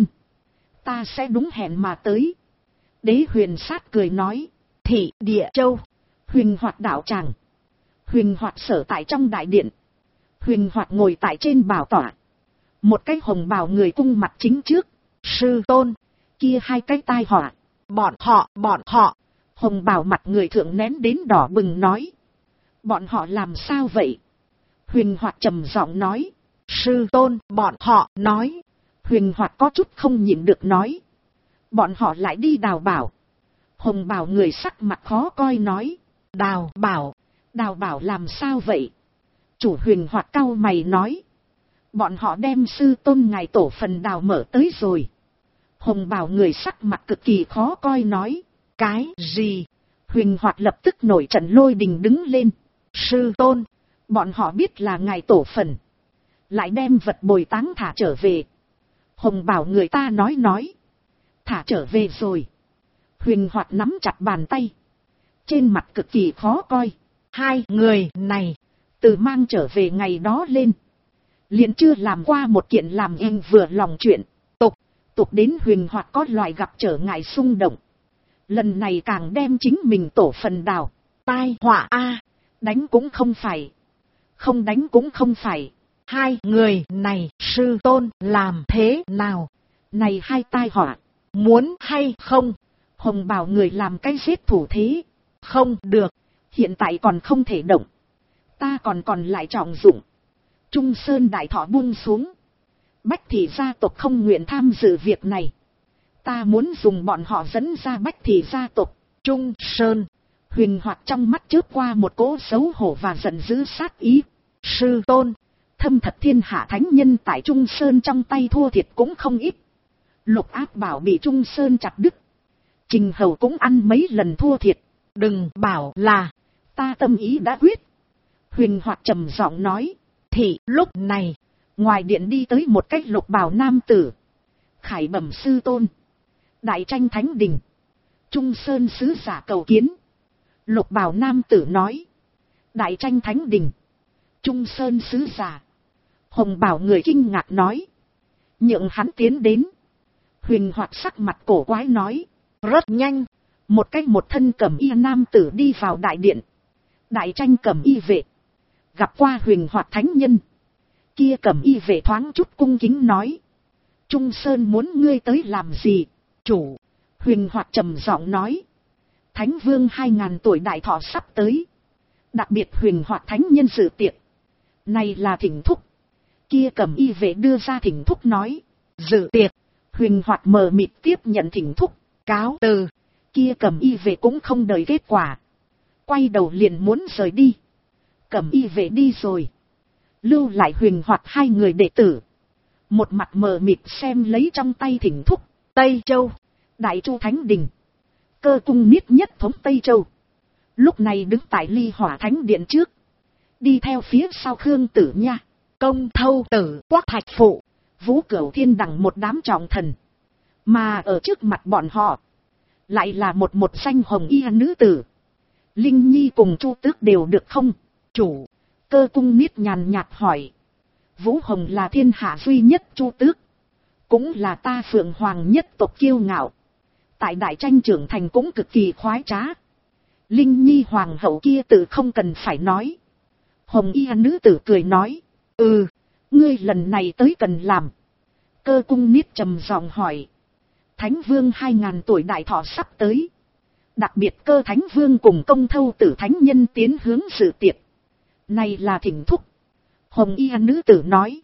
Ta sẽ đúng hẹn mà tới. Đế Huyền Sát cười nói. Thị Địa Châu, Huyền Hoạt đạo tràng. Huyền Hoạt sở tại trong đại điện. Huyền Hoạt ngồi tại trên bảo tọa. Một cái hồng bào người cung mặt chính trước. Sư Tôn, kia hai cái tai họa. Bọn họ. Hồng bào mặt người thượng nén đến đỏ bừng nói. Bọn họ làm sao vậy? Huyền Hoạt trầm giọng nói. Sư Tôn, bọn họ nói. Huyền Hoạt có chút không nhịn được nói. Bọn họ lại đi đào bảo. Hồng bào người sắc mặt khó coi nói. Đào bảo làm sao vậy? Chủ Huyền Hoạt cau mày nói. Bọn họ đem sư tôn ngài tổ phần đào mở tới rồi. Hồng bào người sắc mặt cực kỳ khó coi nói. Cái gì? Huyền Hoạt lập tức nổi trận lôi đình đứng lên. Sư tôn, bọn họ biết là ngài tổ phần. Lại đem vật bồi táng thả trở về. Hồng bào người ta nói. Thả trở về rồi. Huyền Hoạt nắm chặt bàn tay. Trên mặt cực kỳ khó coi. Hai người này, từ mang trở về ngày đó lên. Liền chưa làm qua một kiện làm em vừa lòng chuyện. Tục đến Huyền Hoạt có loại gặp trở ngại xung động. Lần này càng đem chính mình tổ phần đào. Tai họa a, đánh cũng không phải. Không đánh cũng không phải. Hai người này sư tôn làm thế nào? Này hai tai họa. muốn hay không? Hồng bào người làm cái giết thủ thế. Không được. Hiện tại còn không thể động. Ta còn lại trọng dụng. Trung Sơn đại thọ buông xuống. Bách thị gia tộc không nguyện tham dự việc này. Ta muốn dùng bọn họ dẫn ra Bách thị gia tộc. Trung Sơn. Huỳnh Hoạt trong mắt chớp qua một cỗ xấu hổ và giận dữ sát ý. Sư tôn. Thâm thật thiên hạ thánh nhân tại Trung Sơn trong tay thua thiệt cũng không ít. Lục Áp Bảo bị Trung Sơn chặt đứt. Trình Hầu cũng ăn mấy lần thua thiệt. Đừng bảo là ta tâm ý đã quyết. Huỳnh Hoạt trầm giọng nói. Thì lúc này, ngoài điện đi tới một cách lục bào nam tử. Khải bẩm sư tôn. Đại tranh thánh đình. Trung Sơn sứ giả cầu kiến. Lục bào nam tử nói. Đại tranh thánh đình. Trung Sơn sứ giả. Hồng bào người kinh ngạc nói. Nhượng hắn tiến đến. Huỳnh Hoạt sắc mặt cổ quái nói. Rất nhanh. Một cách một thân cẩm y nam tử đi vào đại điện. Đại tranh cẩm y vệ. Gặp qua Huỳnh Hoạt thánh nhân. Kia cẩm y vệ thoáng chút cung kính nói. Trung Sơn muốn ngươi tới làm gì? Chủ. Huỳnh Hoạt trầm giọng nói. Thánh vương 2000 tuổi đại thọ sắp tới. Đặc biệt Huỳnh Hoạt thánh nhân dự tiệc. Này là thỉnh thúc. Kia cẩm y vệ đưa ra thỉnh thúc nói. Dự tiệc. Huỳnh Hoạt mờ mịt tiếp nhận thỉnh thúc. Cáo từ. Kia cẩm y vệ cũng không đợi kết quả. Quay đầu liền muốn rời đi. Cẩm y vệ đi rồi. Lưu lại Huỳnh Hoạt hai người đệ tử. Một mặt mờ mịt xem lấy trong tay thỉnh thúc. Tây Châu. Đại Chu Thánh Đình. Cơ cung niết nhất thống Tây Châu. Lúc này đứng tại Ly Hỏa Thánh Điện trước. Đi theo phía sau Khương Tử Nha. Công Thâu Tử Quắc Thạch Phụ. Vũ Cửu Thiên đẳng một đám trọng thần. Mà ở trước mặt bọn họ. Lại là một danh hồng y nữ tử. Linh Nhi cùng Chu Tước đều được không? Chủ. Cơ cung niết nhàn nhạt hỏi. Vũ Hồng là thiên hạ duy nhất Chu Tước. Cũng là ta Phượng Hoàng nhất tộc kiêu ngạo. Tại đại tranh trưởng thành cũng cực kỳ khoái trá. Linh Nhi hoàng hậu kia tự không cần phải nói. Hồng y nữ tử cười nói. Ngươi lần này tới cần làm. Cơ cung niết trầm giọng hỏi. Thánh vương 2000 tuổi đại thọ sắp tới. Đặc biệt Cơ Thánh Vương cùng Công Thâu Tử thánh nhân tiến hướng dự tiệc. Này là thỉnh thúc. Hồng y nữ tử nói.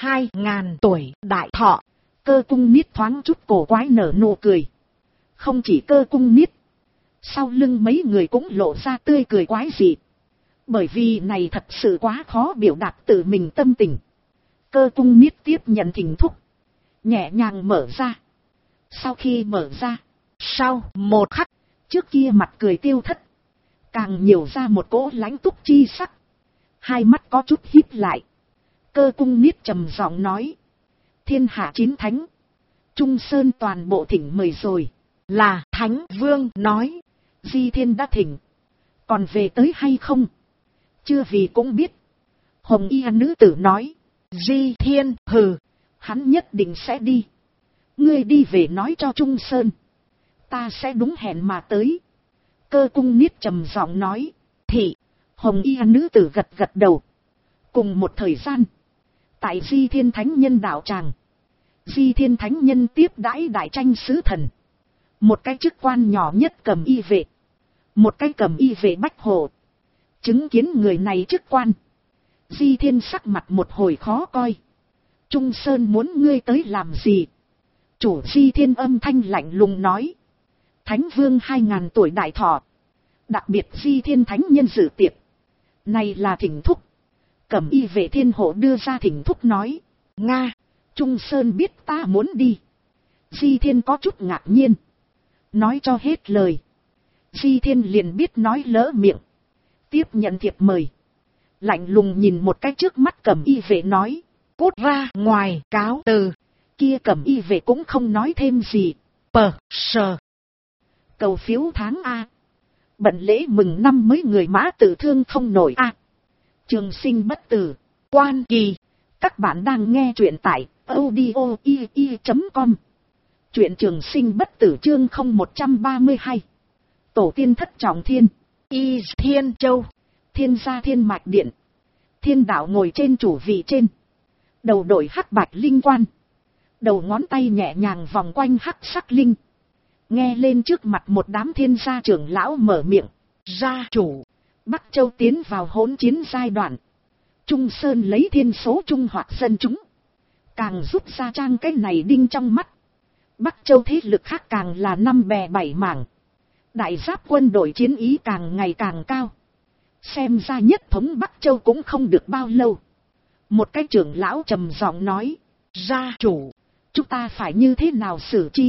2000 tuổi đại thọ. Cơ cung niết thoáng chút cổ quái nở nụ cười. Không chỉ cơ cung niết. Sau lưng mấy người cũng lộ ra tươi cười quái dị. Bởi vì này thật sự quá khó biểu đạt tự mình tâm tình. Cơ cung niết tiếp nhận thỉnh thúc. Nhẹ nhàng mở ra. Sau khi mở ra. Sau một khắc. Trước kia mặt cười tiêu thất. Càng nhiều ra một cỗ lãnh túc chi sắc. Hai mắt có chút híp lại. Cơ cung niết trầm giọng nói. Thiên hạ 9 thánh. Trung Sơn toàn bộ thỉnh mời rồi. Là Thánh Vương nói. Di Thiên đã thỉnh. Còn về tới hay không? Chưa vì cũng biết. Hồng y nữ tử nói. Di Thiên hừ. Hắn nhất định sẽ đi. Ngươi đi về nói cho Trung Sơn. Ta sẽ đúng hẹn mà tới. Cơ cung niết trầm giọng nói. Thị. Hồng y nữ tử gật gật đầu. Cùng một thời gian. Tại Di Thiên Thánh Nhân đạo tràng. Di Thiên Thánh Nhân tiếp đãi đại tranh sứ thần. Một cái chức quan nhỏ nhất cầm y vệ. Một cái cầm y vệ Bách Hộ. Chứng kiến người này chức quan. Di Thiên sắc mặt một hồi khó coi. Trung Sơn muốn ngươi tới làm gì? Chủ Di Thiên âm thanh lạnh lùng nói. Thánh Vương 2000 tuổi đại thọ. Đặc biệt Di Thiên Thánh Nhân dự tiệc. Này là thỉnh thúc. Cẩm y vệ Thiên Hộ đưa ra thỉnh thúc nói. Nga, Trung Sơn biết ta muốn đi. Di Thiên có chút ngạc nhiên. Nói cho hết lời. Di Thiên liền biết nói lỡ miệng. Tiếp nhận thiệp mời. Lạnh lùng nhìn một cái trước mắt cẩm y vệ nói. Cút ra ngoài cáo từ. Kia cẩm y vệ cũng không nói thêm gì. Sờ. Cầu phiếu tháng A. Bận lễ mừng năm mới người mã tử thương không nổi A. Trường sinh bất tử. Quan Kỳ. Các bạn đang nghe truyện tại audio.com. Truyện Trường Sinh bất tử chương 0132. Tổ tiên thất trọng thiên. Y Thiên Châu. Thiên gia thiên mạch điện. Thiên đạo ngồi trên chủ vị trên. Đầu đội hắc bạch linh quan. đầu ngón tay nhẹ nhàng vòng quanh hắc sắc linh. Nghe lên trước mặt một đám thiên gia trưởng lão mở miệng. Gia chủ, Bắc Châu tiến vào hỗn chiến giai đoạn. Trung Sơn lấy thiên số trung hoạt dân chúng. Càng rút ra trang cái này đinh trong mắt. Bắc Châu thế lực khác càng là năm bè bảy mảng. Đại giáp quân đội chiến ý càng ngày càng cao. Xem ra nhất thống Bắc Châu cũng không được bao lâu. Một cái trưởng lão trầm giọng nói. Gia chủ, chúng ta phải như thế nào xử chi?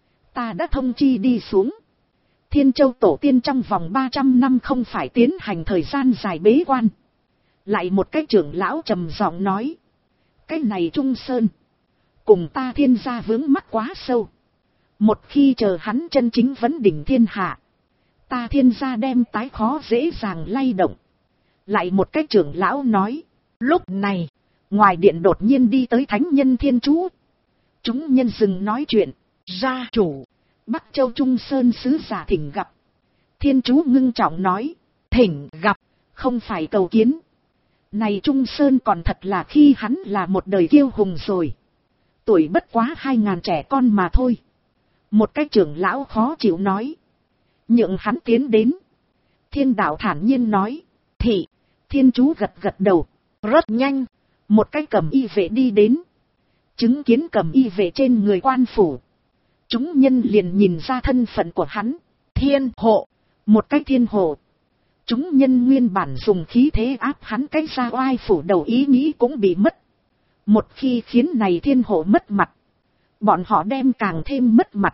Ta đã thông chi đi xuống. Thiên Châu tổ tiên trong vòng 300 năm không phải tiến hành thời gian dài bế quan. Lại một cái trưởng lão trầm giọng nói. Cái này Trung Sơn. Cùng ta thiên gia vướng mắc quá sâu. Một khi chờ hắn chân chính vấn đỉnh thiên hạ. Ta thiên gia đem tái khó dễ dàng lay động. Lại một cái trưởng lão nói. Lúc này, ngoài điện đột nhiên đi tới thánh nhân Thiên Chú. Chúng nhân dừng nói chuyện. Gia chủ, Bắc Châu Trung Sơn sứ giả thỉnh gặp. Thiên Chú ngưng trọng nói. Thỉnh gặp, không phải cầu kiến. Này Trung Sơn còn thật là khi hắn là một đời kiêu hùng rồi. Tuổi bất quá 2000 trẻ con mà thôi. Một cái trưởng lão khó chịu nói. Nhượng hắn tiến đến. Thiên đạo thản nhiên nói. Thị, Thiên Chú gật gật đầu. Rất nhanh, một cái cầm y vệ đi đến. Chứng kiến cầm y vệ trên người quan phủ. Chúng nhân liền nhìn ra thân phận của hắn. Thiên hộ, một cái thiên hộ. Chúng nhân nguyên bản dùng khí thế áp hắn cái ra oai phủ đầu ý nghĩ cũng bị mất. Một khi khiến này thiên hộ mất mặt. Bọn họ đem càng thêm mất mặt.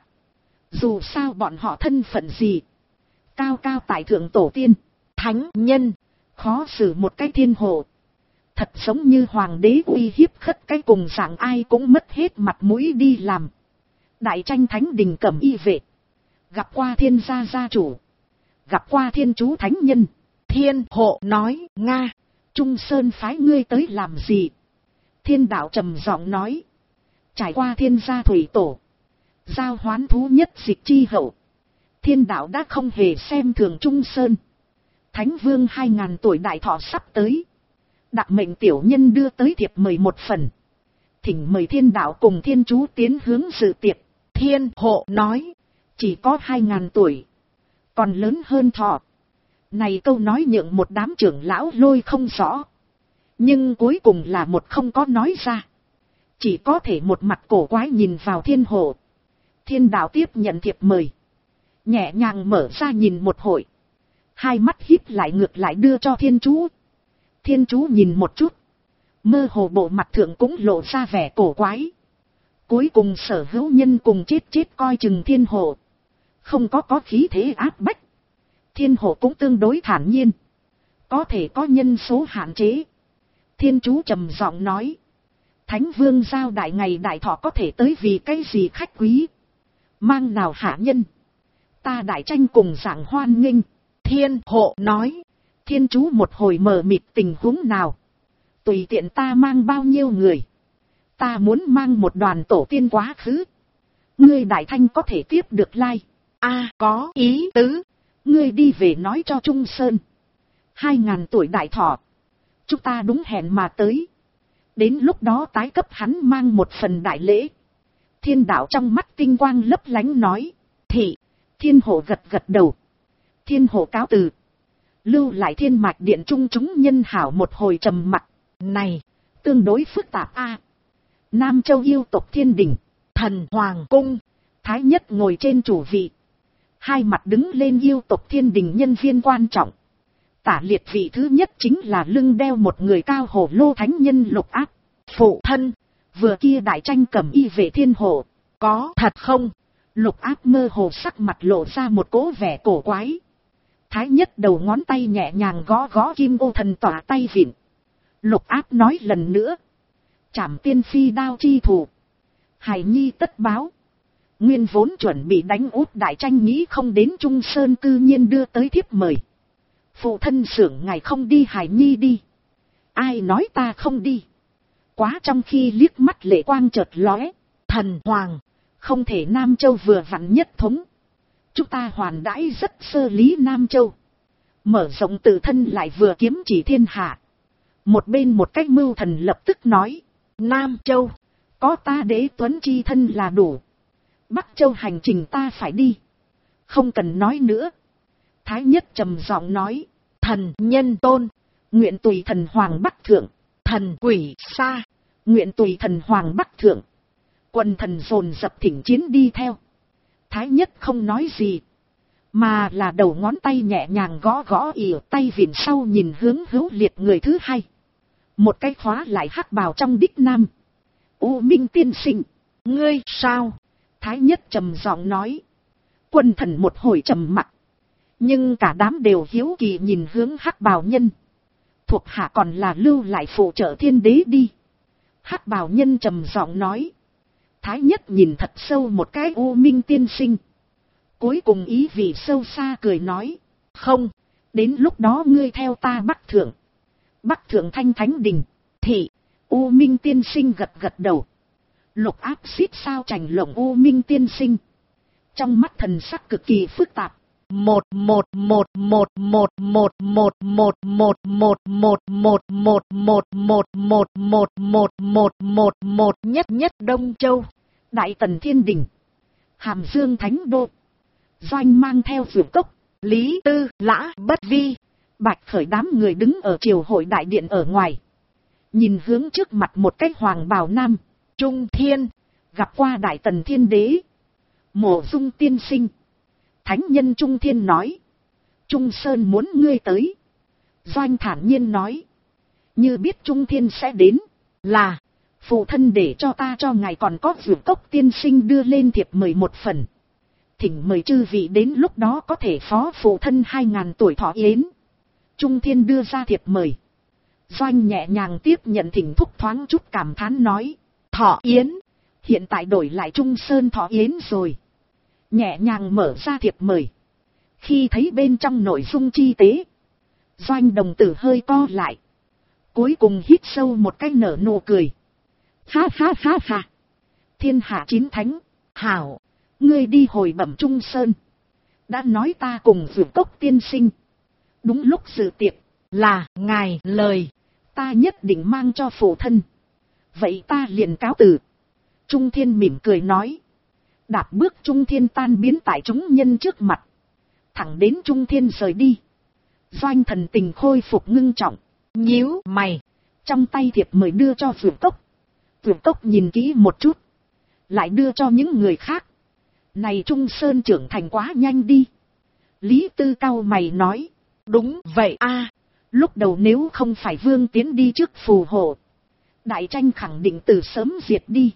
Dù sao bọn họ thân phận gì. Cao cao tại thượng tổ tiên. Thánh nhân. Khó xử một cái thiên hộ. Thật giống như hoàng đế uy hiếp khất cái cùng dạng ai cũng mất hết mặt mũi đi làm. Đại tranh thánh đình cẩm y vệ. Gặp qua thiên gia gia chủ. Gặp qua thiên chú thánh nhân. Thiên hộ nói. Nga, Trung Sơn phái ngươi tới làm gì? Thiên đạo trầm giọng nói. Trải qua thiên gia thủy tổ. Giao hoán thú nhất dịch chi hậu. Thiên đạo đã không hề xem thường Trung Sơn. Thánh vương 2000 tuổi đại thọ sắp tới. Đặc mệnh tiểu nhân đưa tới thiệp mời một phần. Thỉnh mời thiên đạo cùng thiên chú tiến hướng dự tiệc. Thiên hộ nói. Chỉ có 2000 tuổi. Còn lớn hơn thọ. Này câu nói nhượng một đám trưởng lão lôi không rõ. Nhưng cuối cùng là một không có nói ra. Chỉ có thể một mặt cổ quái nhìn vào thiên hộ. Thiên đạo tiếp nhận thiệp mời. Nhẹ nhàng mở ra nhìn một hồi. Hai mắt híp lại ngược lại đưa cho thiên chú. Thiên chú nhìn một chút. Mơ hồ bộ mặt thượng cũng lộ ra vẻ cổ quái. Cuối cùng sở hữu nhân cùng chết coi chừng thiên hộ. Không có khí thế áp bách. Thiên hộ cũng tương đối thản nhiên. Có thể có nhân số hạn chế. Thiên chú trầm giọng nói. Thánh vương giao đại ngày đại thọ có thể tới vì cái gì khách quý. Mang nào hạ nhân. Ta đại tranh cùng giảng hoan nghênh. Thiên hộ nói. Thiên chú một hồi mờ mịt tình huống nào. Tùy tiện ta mang bao nhiêu người. Ta muốn mang một đoàn tổ tiên quá khứ. Ngươi đại thanh có thể tiếp được lai. Có ý tứ. Ngươi đi về nói cho Trung Sơn. 2000 tuổi đại thọ. Chúng ta đúng hẹn mà tới. Đến lúc đó tái cấp hắn mang một phần đại lễ. Thiên đạo trong mắt tinh quang lấp lánh nói. Thị, thiên hộ gật gật đầu. Thiên hộ cáo từ. Lưu lại thiên mạch điện trung chúng nhân hảo một hồi trầm mặc. Này, tương đối phức tạp Nam Châu yêu tộc thiên đình, thần hoàng cung, thái nhất ngồi trên chủ vị. Hai mặt đứng lên yêu tộc thiên đình nhân viên quan trọng. Tả liệt vị thứ nhất chính là lưng đeo một người cao hổ lô thánh nhân Lục Áp. Phụ thân, vừa kia đại tranh cẩm y vệ thiên hộ, có thật không? Lục Áp mơ hồ sắc mặt lộ ra một cỗ vẻ cổ quái. Thái nhất đầu ngón tay nhẹ nhàng gõ kim ô thần tỏa tay vịn. Lục Áp nói lần nữa. Trảm tiên phi đao chi thủ. Hải nhi tất báo. Nguyên vốn chuẩn bị đánh úp đại tranh nghĩ không đến Trung Sơn cư nhiên đưa tới thiếp mời. Phụ thân xưởng ngài không đi Hải nhi đi. Ai nói ta không đi. Quá trong khi liếc mắt lệ quang chợt lóe. Thần hoàng. Không thể Nam Châu vừa vặn nhất thống. Chúng ta hoàn đãi rất sơ lý Nam Châu. Mở rộng tự thân lại vừa kiếm chỉ thiên hạ. Một bên một cách mưu thần lập tức nói. Nam Châu. Có ta Đế Tuấn chi thân là đủ. Bắc Châu hành trình ta phải đi. Không cần nói nữa. Thái Nhất trầm giọng nói. Thần nhân tôn. Nguyện tùy thần hoàng Bắc thượng. Thần quỷ xa. Nguyện tùy thần hoàng Bắc thượng. Quần thần dồn dập thỉnh chiến đi theo. Thái Nhất không nói gì. Mà là đầu ngón tay nhẹ nhàng gõ gõ ỉa tay vịn sau nhìn hướng Hữu Liệt người thứ hai. Một cái khóa lại hắc bào trong đích nam. U Minh tiên sinh. Ngươi sao? Thái Nhất trầm giọng nói. Quân thần một hồi trầm mặc. Nhưng cả đám đều hiếu kỳ nhìn hướng hắc bào nhân. Thuộc hạ còn là lưu lại phụ trợ thiên đế đi. Hắc bào nhân trầm giọng nói. Thái Nhất nhìn thật sâu một cái U Minh tiên sinh. Cuối cùng ý vị sâu xa cười nói. Không, đến lúc đó ngươi theo ta Bắc thượng. Bắc thượng Thanh Thánh Đình. Thị, U Minh tiên sinh gật gật đầu. Lục áp xít sao chành lộng U Minh tiên sinh. Trong mắt thần sắc cực kỳ phức tạp. Một nhất nhất Đông Châu. Đại Tần Thiên Đình. Hàm Dương Thánh Đô. Doanh mang theo Dược Cốc, Lý Tư, Lã Bất Vi, Bạch Khởi đám người đứng ở triều hội đại điện ở ngoài. Nhìn hướng trước mặt một cái hoàng bào nam. Trung Thiên. Gặp qua Đại Tần Thiên Đế. Mộ Dung tiên sinh. Thánh nhân Trung Thiên nói. Trung Sơn muốn ngươi tới. Doanh thản nhiên nói. Như biết Trung Thiên sẽ đến. Là. Phụ thân để cho ta cho ngài còn có Dược Cốc tiên sinh đưa lên thiệp mời một phần. Thỉnh mời chư vị đến lúc đó có thể phó phụ thân 2000 tuổi thọ yến. Trung Thiên đưa ra thiệp mời. Doanh nhẹ nhàng tiếp nhận thỉnh thúc thoáng chút cảm thán nói. Thọ yến. Hiện tại đổi lại Trung Sơn thọ yến rồi. Nhẹ nhàng mở ra thiệp mời. Khi thấy bên trong nội dung chi tế. Doanh đồng tử hơi co lại. Cuối cùng hít sâu một cái nở nụ cười. Ha ha ha ha. Thiên hạ chín thánh. Hảo. Ngươi đi hồi bẩm Trung Sơn. Đã nói ta cùng Dược Cốc tiên sinh. Đúng lúc dự tiệc. Là ngài lời. Ta nhất định mang cho phụ thân. Vậy ta liền cáo từ. Trung Thiên mỉm cười nói. Đạp bước Trung Thiên tan biến tại chúng nhân trước mặt. Thẳng đến Trung Thiên rời đi. Doanh thần tình khôi phục ngưng trọng. Nhíu mày. Trong tay thiệp mời đưa cho Dược Cốc. Dược Cốc nhìn kỹ một chút. Lại đưa cho những người khác. Này Trung Sơn trưởng thành quá nhanh đi. Lý Tư cau mày nói. Đúng vậy a. Lúc đầu nếu không phải Vương Tiến đi trước phù hộ. Đại tranh khẳng định từ sớm diệt đi.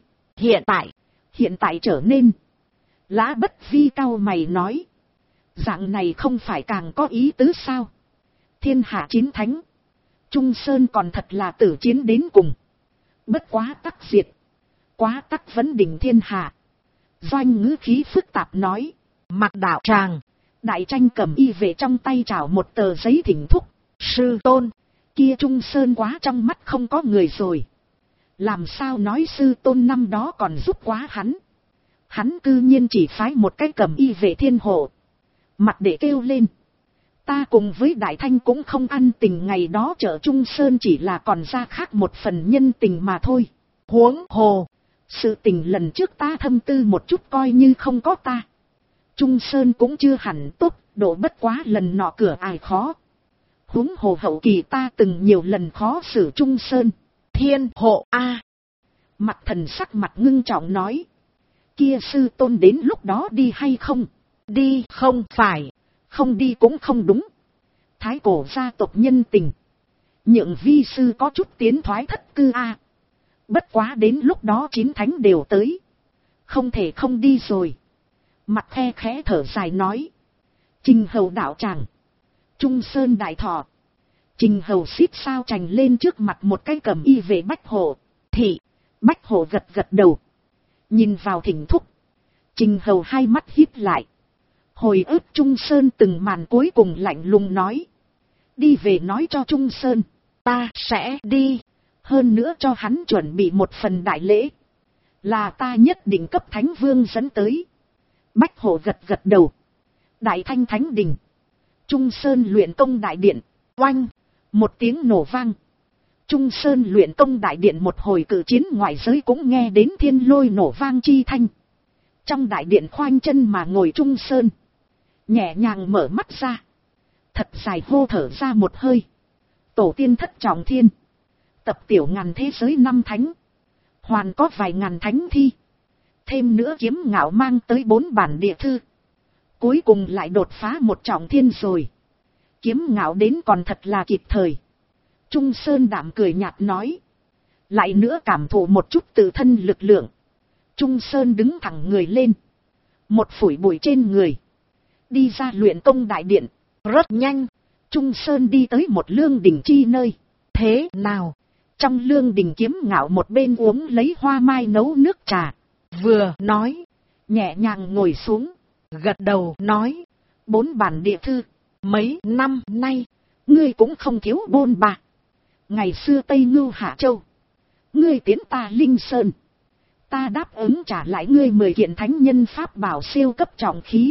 Hiện tại trở nên. Lã Bất Vi cau mày nói. Dạng này không phải càng có ý tứ sao. Thiên hạ chín thánh. Trung Sơn còn thật là tử chiến đến cùng. Bất quá tắc diệt. Quá tắc vấn đỉnh thiên hạ. Doanh ngữ khí phức tạp nói. Mặc đạo tràng. Đại tranh cầm y về trong tay trảo một tờ giấy thỉnh thúc. Sư tôn. Kia Trung Sơn quá trong mắt không có người rồi. Làm sao nói sư tôn năm đó còn giúp quá hắn. Hắn cư nhiên chỉ phái một cái cầm y về thiên hộ. Mặt để kêu lên. Ta cùng với Đại Thanh cũng không ăn tình ngày đó chợ Trung Sơn chỉ là còn ra khác một phần nhân tình mà thôi. Huống hồ. Sự tình lần trước ta thâm tư một chút coi như không có ta. Trung Sơn cũng chưa hẳn tốt, độ bất quá lần nọ cửa ai khó. Huống hồ hậu kỳ ta từng nhiều lần khó xử Trung Sơn. Thiên hộ a. Mặt thần sắc mặt ngưng trọng nói. Kia sư tôn đến lúc đó đi hay không? Đi không phải. Không đi cũng không đúng. Thái cổ gia tộc nhân tình. Nhượng vi sư có chút tiến thoái thất cư a. Bất quá đến lúc đó chín thánh đều tới. Không thể không đi rồi. Mặt khe khẽ thở dài nói. Trình hầu đạo tràng. Trung Sơn đại thọ. Trình hầu xít sao chành lên trước mặt một cái cầm y về Bách Hộ. Thị. Bách Hộ gật gật đầu. Nhìn vào thỉnh thúc. Trình hầu hai mắt híp lại. Hồi ức Trung Sơn từng màn cuối cùng lạnh lùng nói. Đi về nói cho Trung Sơn. Ta sẽ đi. Hơn nữa cho hắn chuẩn bị một phần đại lễ. Là ta nhất định cấp Thánh Vương dẫn tới. Bách Hộ gật gật đầu. Đại Thanh Thánh Đình. Trung Sơn luyện công đại điện. Oanh. Một tiếng nổ vang. Trung Sơn luyện công đại điện một hồi cử chiến ngoại giới cũng nghe đến thiên lôi nổ vang chi thanh. Trong đại điện khoanh chân mà ngồi Trung Sơn. Nhẹ nhàng mở mắt ra. Thật dài hô thở ra một hơi. Tổ tiên thất trọng thiên. Tập tiểu ngàn thế giới năm thánh. Hoàn có vài ngàn thánh thi. Thêm nữa kiếm ngạo mang tới 4 bản địa thư. Cuối cùng lại đột phá một trọng thiên rồi. Kiếm ngạo đến còn thật là kịp thời. Trung Sơn đạm cười nhạt nói. Lại nữa cảm thụ một chút tự thân lực lượng. Trung Sơn đứng thẳng người lên. Một phủi bụi trên người. Đi ra luyện công đại điện. Rất nhanh. Trung Sơn đi tới một lương đình chi nơi. Thế nào? Trong lương đình kiếm ngạo một bên uống lấy hoa mai nấu nước trà. Vừa nói. Nhẹ nhàng ngồi xuống. Gật đầu nói. 4 bản địa thư. Mấy năm nay. Ngươi cũng không thiếu bôn ba. Ngày xưa Tây Ngưu Hạ Châu. Ngươi tiến ta Linh Sơn. Ta đáp ứng trả lại ngươi 10 kiện thánh nhân pháp bảo siêu cấp trọng khí.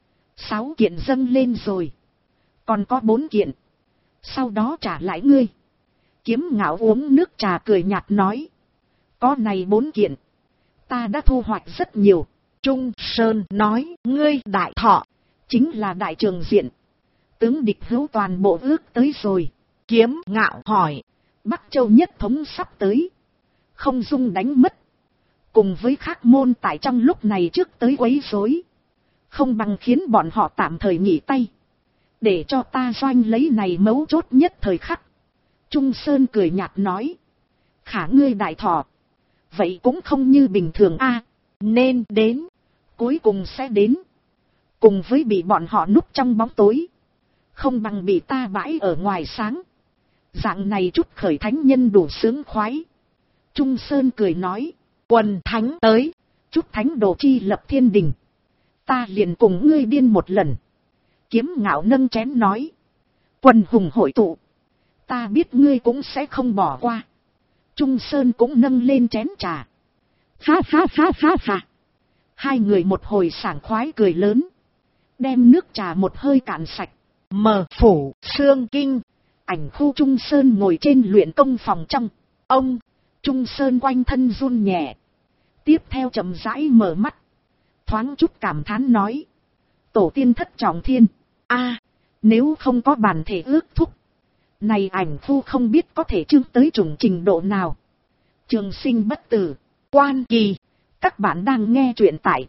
6 kiện dâng lên rồi. Còn có 4 kiện. Sau đó trả lại ngươi. Kiếm ngạo uống nước trà cười nhạt nói. Có này 4 kiện. Ta đã thu hoạch rất nhiều. Trung Sơn nói. Ngươi đại thọ. Chính là đại trường diện. Tướng địch hữu toàn bộ ước tới rồi. Kiếm ngạo hỏi. Bắc Châu nhất thống sắp tới. Không dung đánh mất. Cùng với khác môn tại trong lúc này trước tới quấy rối. Không bằng khiến bọn họ tạm thời nghỉ tay. Để cho ta doanh lấy này mấu chốt nhất thời khắc. Trung Sơn cười nhạt nói. Khả ngươi đại thọ. Vậy cũng không như bình thường a. Nên đến. Cuối cùng sẽ đến. Cùng với bị bọn họ núp trong bóng tối. Không bằng bị ta bãi ở ngoài sáng. Dạng này chút khởi thánh nhân đủ sướng khoái. Trung Sơn cười nói. Quần thánh tới. Chút thánh đồ chi lập thiên đình. Ta liền cùng ngươi điên một lần. Kiếm ngạo nâng chén nói. Quần hùng hội tụ. Ta biết ngươi cũng sẽ không bỏ qua. Trung Sơn cũng nâng lên chén trà. Ha ha ha ha ha. Hai người một hồi sảng khoái cười lớn. Đem nước trà một hơi cạn sạch. Mở phủ, xương kinh. Ảnh khu Trung Sơn ngồi trên luyện công phòng trong. Ông, Trung Sơn quanh thân run nhẹ. Tiếp theo chậm rãi mở mắt. Thoáng chút cảm thán nói. Tổ tiên thất trọng thiên. Nếu không có bản thể ước thúc. Này ảnh khu không biết có thể chương tới chủng trình độ nào. Trường sinh bất tử. Quan kỳ. Các bạn đang nghe truyện tại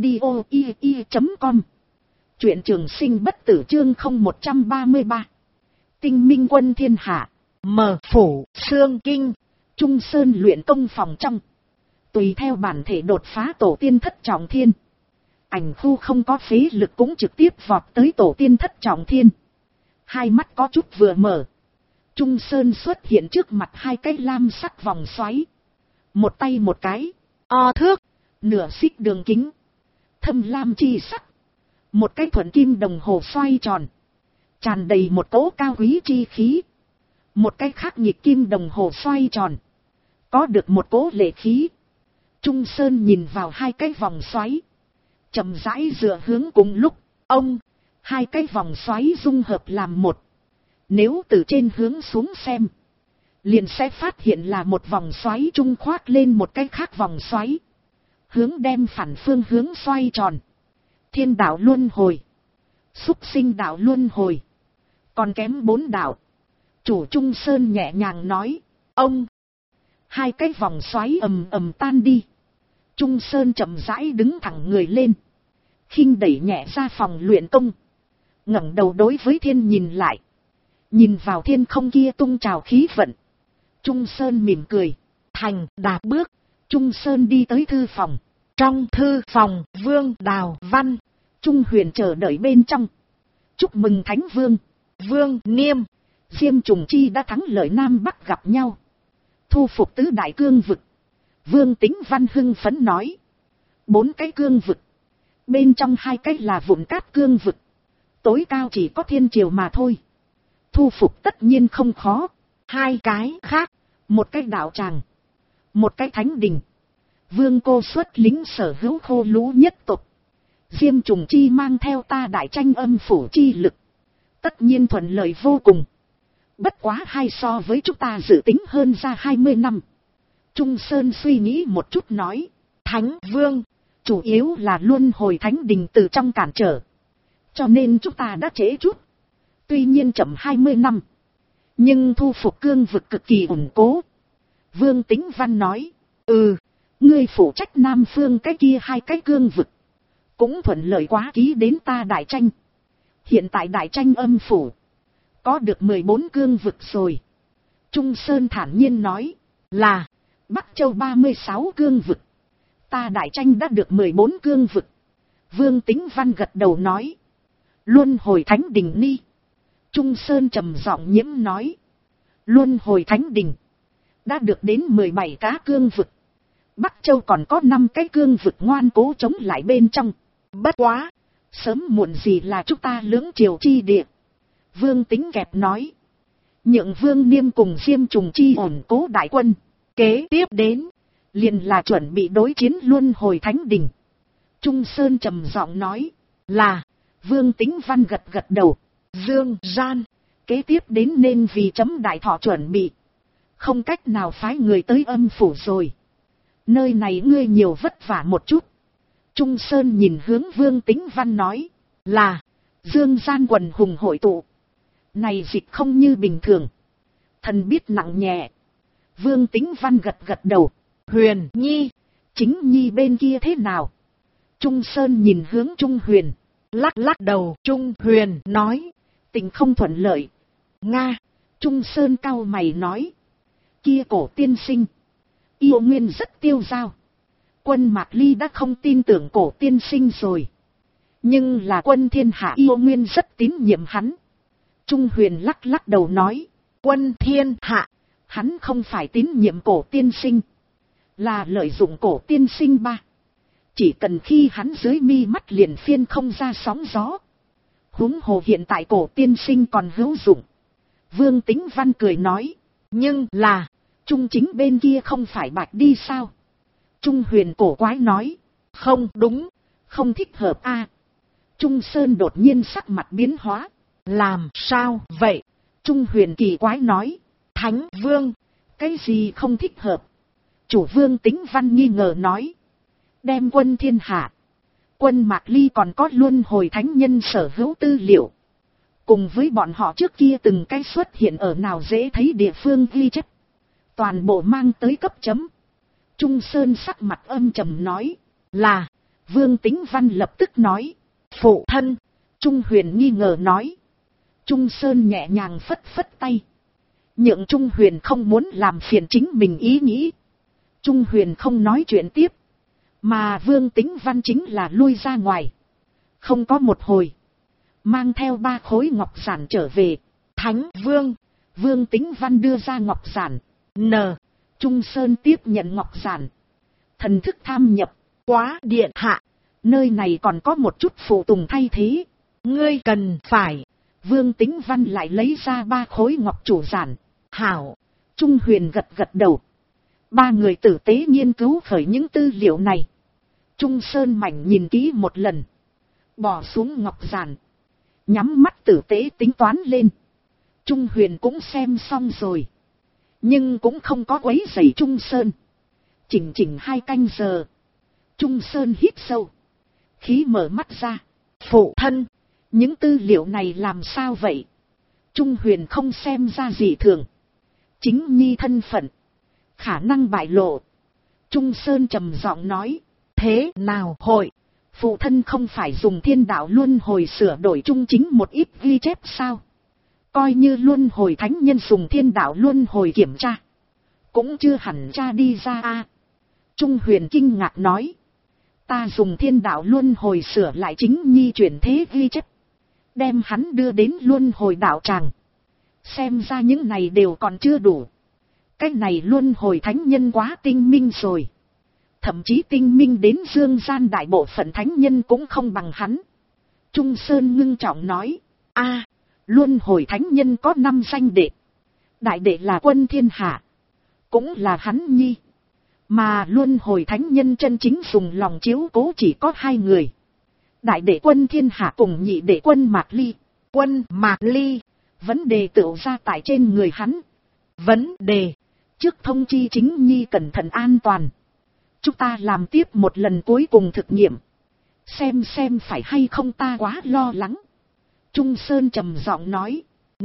audio.com. Truyện trường sinh bất tử chương 0133. Tinh minh quân thiên hạ. Mở phủ, xương kinh. Trung Sơn luyện công phòng trong. Tùy theo bản thể đột phá tổ tiên thất trọng thiên. Ảnh khu không có phế lực cũng trực tiếp vọt tới tổ tiên thất trọng thiên. Hai mắt có chút vừa mở. Trung Sơn xuất hiện trước mặt hai cái lam sắc vòng xoáy. Một tay một cái. O thước. Nửa xích đường kính. Thâm lam chi sắc. Một cái thuận kim đồng hồ xoay tròn. Tràn đầy một cỗ cao quý chi khí. Một cái khác nhịp kim đồng hồ xoay tròn. Có được một cỗ lệ khí. Trung Sơn nhìn vào hai cái vòng xoáy. Chậm rãi dựa hướng cùng lúc. Ông. Hai cái vòng xoáy dung hợp làm một. Nếu từ trên hướng xuống xem. Liền sẽ phát hiện là một vòng xoáy trung khoác lên một cái khác vòng xoáy. Hướng đem phản phương hướng xoay tròn. Thiên đạo luân hồi. Súc sinh đạo luân hồi. Còn kém 4 đạo. Chủ Trung Sơn nhẹ nhàng nói. Ông. Hai cái vòng xoáy ầm ầm tan đi. Trung Sơn chậm rãi đứng thẳng người lên. Khinh đẩy nhẹ ra phòng luyện công. Ngẩng đầu đối với thiên nhìn lại. Nhìn vào thiên không kia tung trào khí vận. Trung Sơn mỉm cười. Thành đạp bước. Trung Sơn đi tới thư phòng. Trong thư phòng, Vương Đào Văn, Trung Huyền chờ đợi bên trong. Chúc mừng Thánh Vương, Vương Niêm, Diêm Trùng Chi đã thắng lợi Nam Bắc gặp nhau. Thu phục tứ đại cương vực. Vương Tính Văn hưng phấn nói. 4 cái cương vực. Bên trong 2 cái là vụn cát cương vực. Tối cao chỉ có thiên triều mà thôi. Thu phục tất nhiên không khó. 2 cái khác. Một cái đạo tràng. Một cái thánh đình. Vương cô xuất lính sở hữu khô lũ nhất tộc. Diêm Trùng Chi mang theo ta đại tranh âm phủ chi lực. Tất nhiên thuận lợi vô cùng. Bất quá hay so với chúng ta dự tính hơn ra 20 năm. Trung Sơn suy nghĩ một chút nói. Thánh Vương, chủ yếu là luân hồi thánh đình từ trong cản trở. Cho nên chúng ta đã trễ chút. Tuy nhiên chậm 20 năm. Nhưng thu phục cương vực cực kỳ ổn cố. Vương Tính Văn nói. Ngươi phụ trách Nam Phương cái kia 2 cái cương vực. Cũng thuận lợi quá ký đến ta Đại Tranh. Hiện tại Đại Tranh âm phủ. Có được 14 cương vực rồi. Trung Sơn thản nhiên nói. Là Bắc Châu 36 cương vực. Ta Đại Tranh đã được 14 cương vực. Vương Tính Văn gật đầu nói. Luân hồi thánh đình ni. Trung Sơn trầm giọng nhiễm nói. Luân hồi thánh đình. Đã được đến 17 cá cương vực. Bắc Châu còn có 5 cái cương vực ngoan cố chống lại bên trong. bất quá. Sớm muộn gì là chúng ta lưỡng triều chi địa. Vương Tính kẹp nói. Nhượng Vương Niêm cùng Diêm Trùng chi ổn cố đại quân. Kế tiếp đến. Liền là chuẩn bị đối chiến luân hồi thánh đình. Trung Sơn trầm giọng nói. Là. Vương Tính Văn gật gật đầu. Dương Gian. Kế tiếp đến nên vì chấm đại thọ chuẩn bị. Không cách nào phái người tới âm phủ rồi. Nơi này ngươi nhiều vất vả một chút. Trung Sơn nhìn hướng Vương Tính Văn nói. Là. Dương Gian quần hùng hội tụ. Này dịch không như bình thường. Thần biết nặng nhẹ. Vương Tính Văn gật gật đầu. Huyền Nhi. Chính Nhi bên kia thế nào? Trung Sơn nhìn hướng Trung Huyền. Lắc lắc đầu. Trung Huyền nói. Tình không thuận lợi. Nga. Trung Sơn cau mày nói. Kia cổ tiên sinh. Yêu nguyên rất tiêu dao. Quân Mạc Ly đã không tin tưởng cổ tiên sinh rồi. Nhưng là quân thiên hạ yêu nguyên rất tín nhiệm hắn. Trung Huyền lắc lắc đầu nói. Quân thiên hạ. Hắn không phải tín nhiệm cổ tiên sinh. Là lợi dụng cổ tiên sinh ba. Chỉ cần khi hắn dưới mi mắt liền phiên không ra sóng gió. Huống hồ hiện tại cổ tiên sinh còn hữu dụng. Vương Tính Văn cười nói. Nhưng là. Trung chính bên kia không phải bạch đi sao? Trung Huyền cổ quái nói. Không đúng. Không thích hợp a. Trung Sơn đột nhiên sắc mặt biến hóa. Làm sao vậy? Trung Huyền kỳ quái nói. Thánh Vương. Cái gì không thích hợp? Chủ Vương Tính Văn nghi ngờ nói. Đem quân thiên hạ. Quân Mạc Ly còn có luân hồi thánh nhân sở hữu tư liệu. Cùng với bọn họ trước kia từng cái xuất hiện ở nào dễ thấy địa phương ghi chép. Toàn bộ mang tới cấp chấm. Trung Sơn sắc mặt âm trầm nói. Là. Vương Tính Văn lập tức nói. Phụ thân. Trung Huyền nghi ngờ nói. Trung Sơn nhẹ nhàng phất phất tay. Nhượng Trung Huyền không muốn làm phiền chính mình ý nghĩ. Trung Huyền không nói chuyện tiếp. Mà Vương Tính Văn chính là lui ra ngoài. Không có một hồi. Mang theo 3 khối ngọc giản trở về. Thánh Vương. Vương Tính Văn đưa ra ngọc giản. N. Trung Sơn tiếp nhận ngọc giản. Thần thức tham nhập. Quá điện hạ. Nơi này còn có một chút phụ tùng thay thế. Ngươi cần phải. Vương Tính Văn lại lấy ra 3 khối ngọc chủ giản. Hảo. Trung Huyền gật gật đầu. 3 người tử tế nghiên cứu khởi những tư liệu này. Trung Sơn mảnh nhìn kỹ một lần. Bỏ xuống ngọc giản. Nhắm mắt tử tế tính toán lên. Trung Huyền cũng xem xong rồi. Nhưng cũng không có quấy rầy Trung Sơn. Chỉnh 2 canh giờ. Trung Sơn hít sâu. Khí mở mắt ra. Phụ thân. Những tư liệu này làm sao vậy? Trung Huyền không xem ra gì thường. Chính Nhi thân phận. Khả năng bại lộ. Trung Sơn trầm giọng nói. Thế nào hội? Phụ thân không phải dùng thiên đạo luân hồi sửa đổi trung chính một ít ghi chép sao? Coi như luân hồi thánh nhân dùng thiên đạo luân hồi kiểm tra. Cũng chưa hẳn tra đi ra a. Trung Huyền kinh ngạc nói. Ta dùng thiên đạo luân hồi sửa lại chính Nhi chuyển thế ghi chép. Đem hắn đưa đến luân hồi đạo tràng. Xem ra những này đều còn chưa đủ. Cái này luân hồi thánh nhân quá tinh minh rồi. Thậm chí tinh minh đến dương gian đại bộ phận thánh nhân cũng không bằng hắn. Trung Sơn ngưng trọng nói. A, luân hồi thánh nhân có 5 danh đệ. Đại đệ là quân thiên hạ. Cũng là hắn Nhi. Mà luân hồi thánh nhân chân chính dùng lòng chiếu cố chỉ có 2 người. Đại đệ quân thiên hạ cùng nhị đệ quân Mạc Ly. Quân Mạc Ly. Vấn đề tựu ra tại trên người hắn. Vấn đề. Trước thông chi chính nhi cẩn thận an toàn. Chúng ta làm tiếp một lần cuối cùng thực nghiệm. Xem phải hay không ta quá lo lắng. Trung Sơn trầm giọng nói.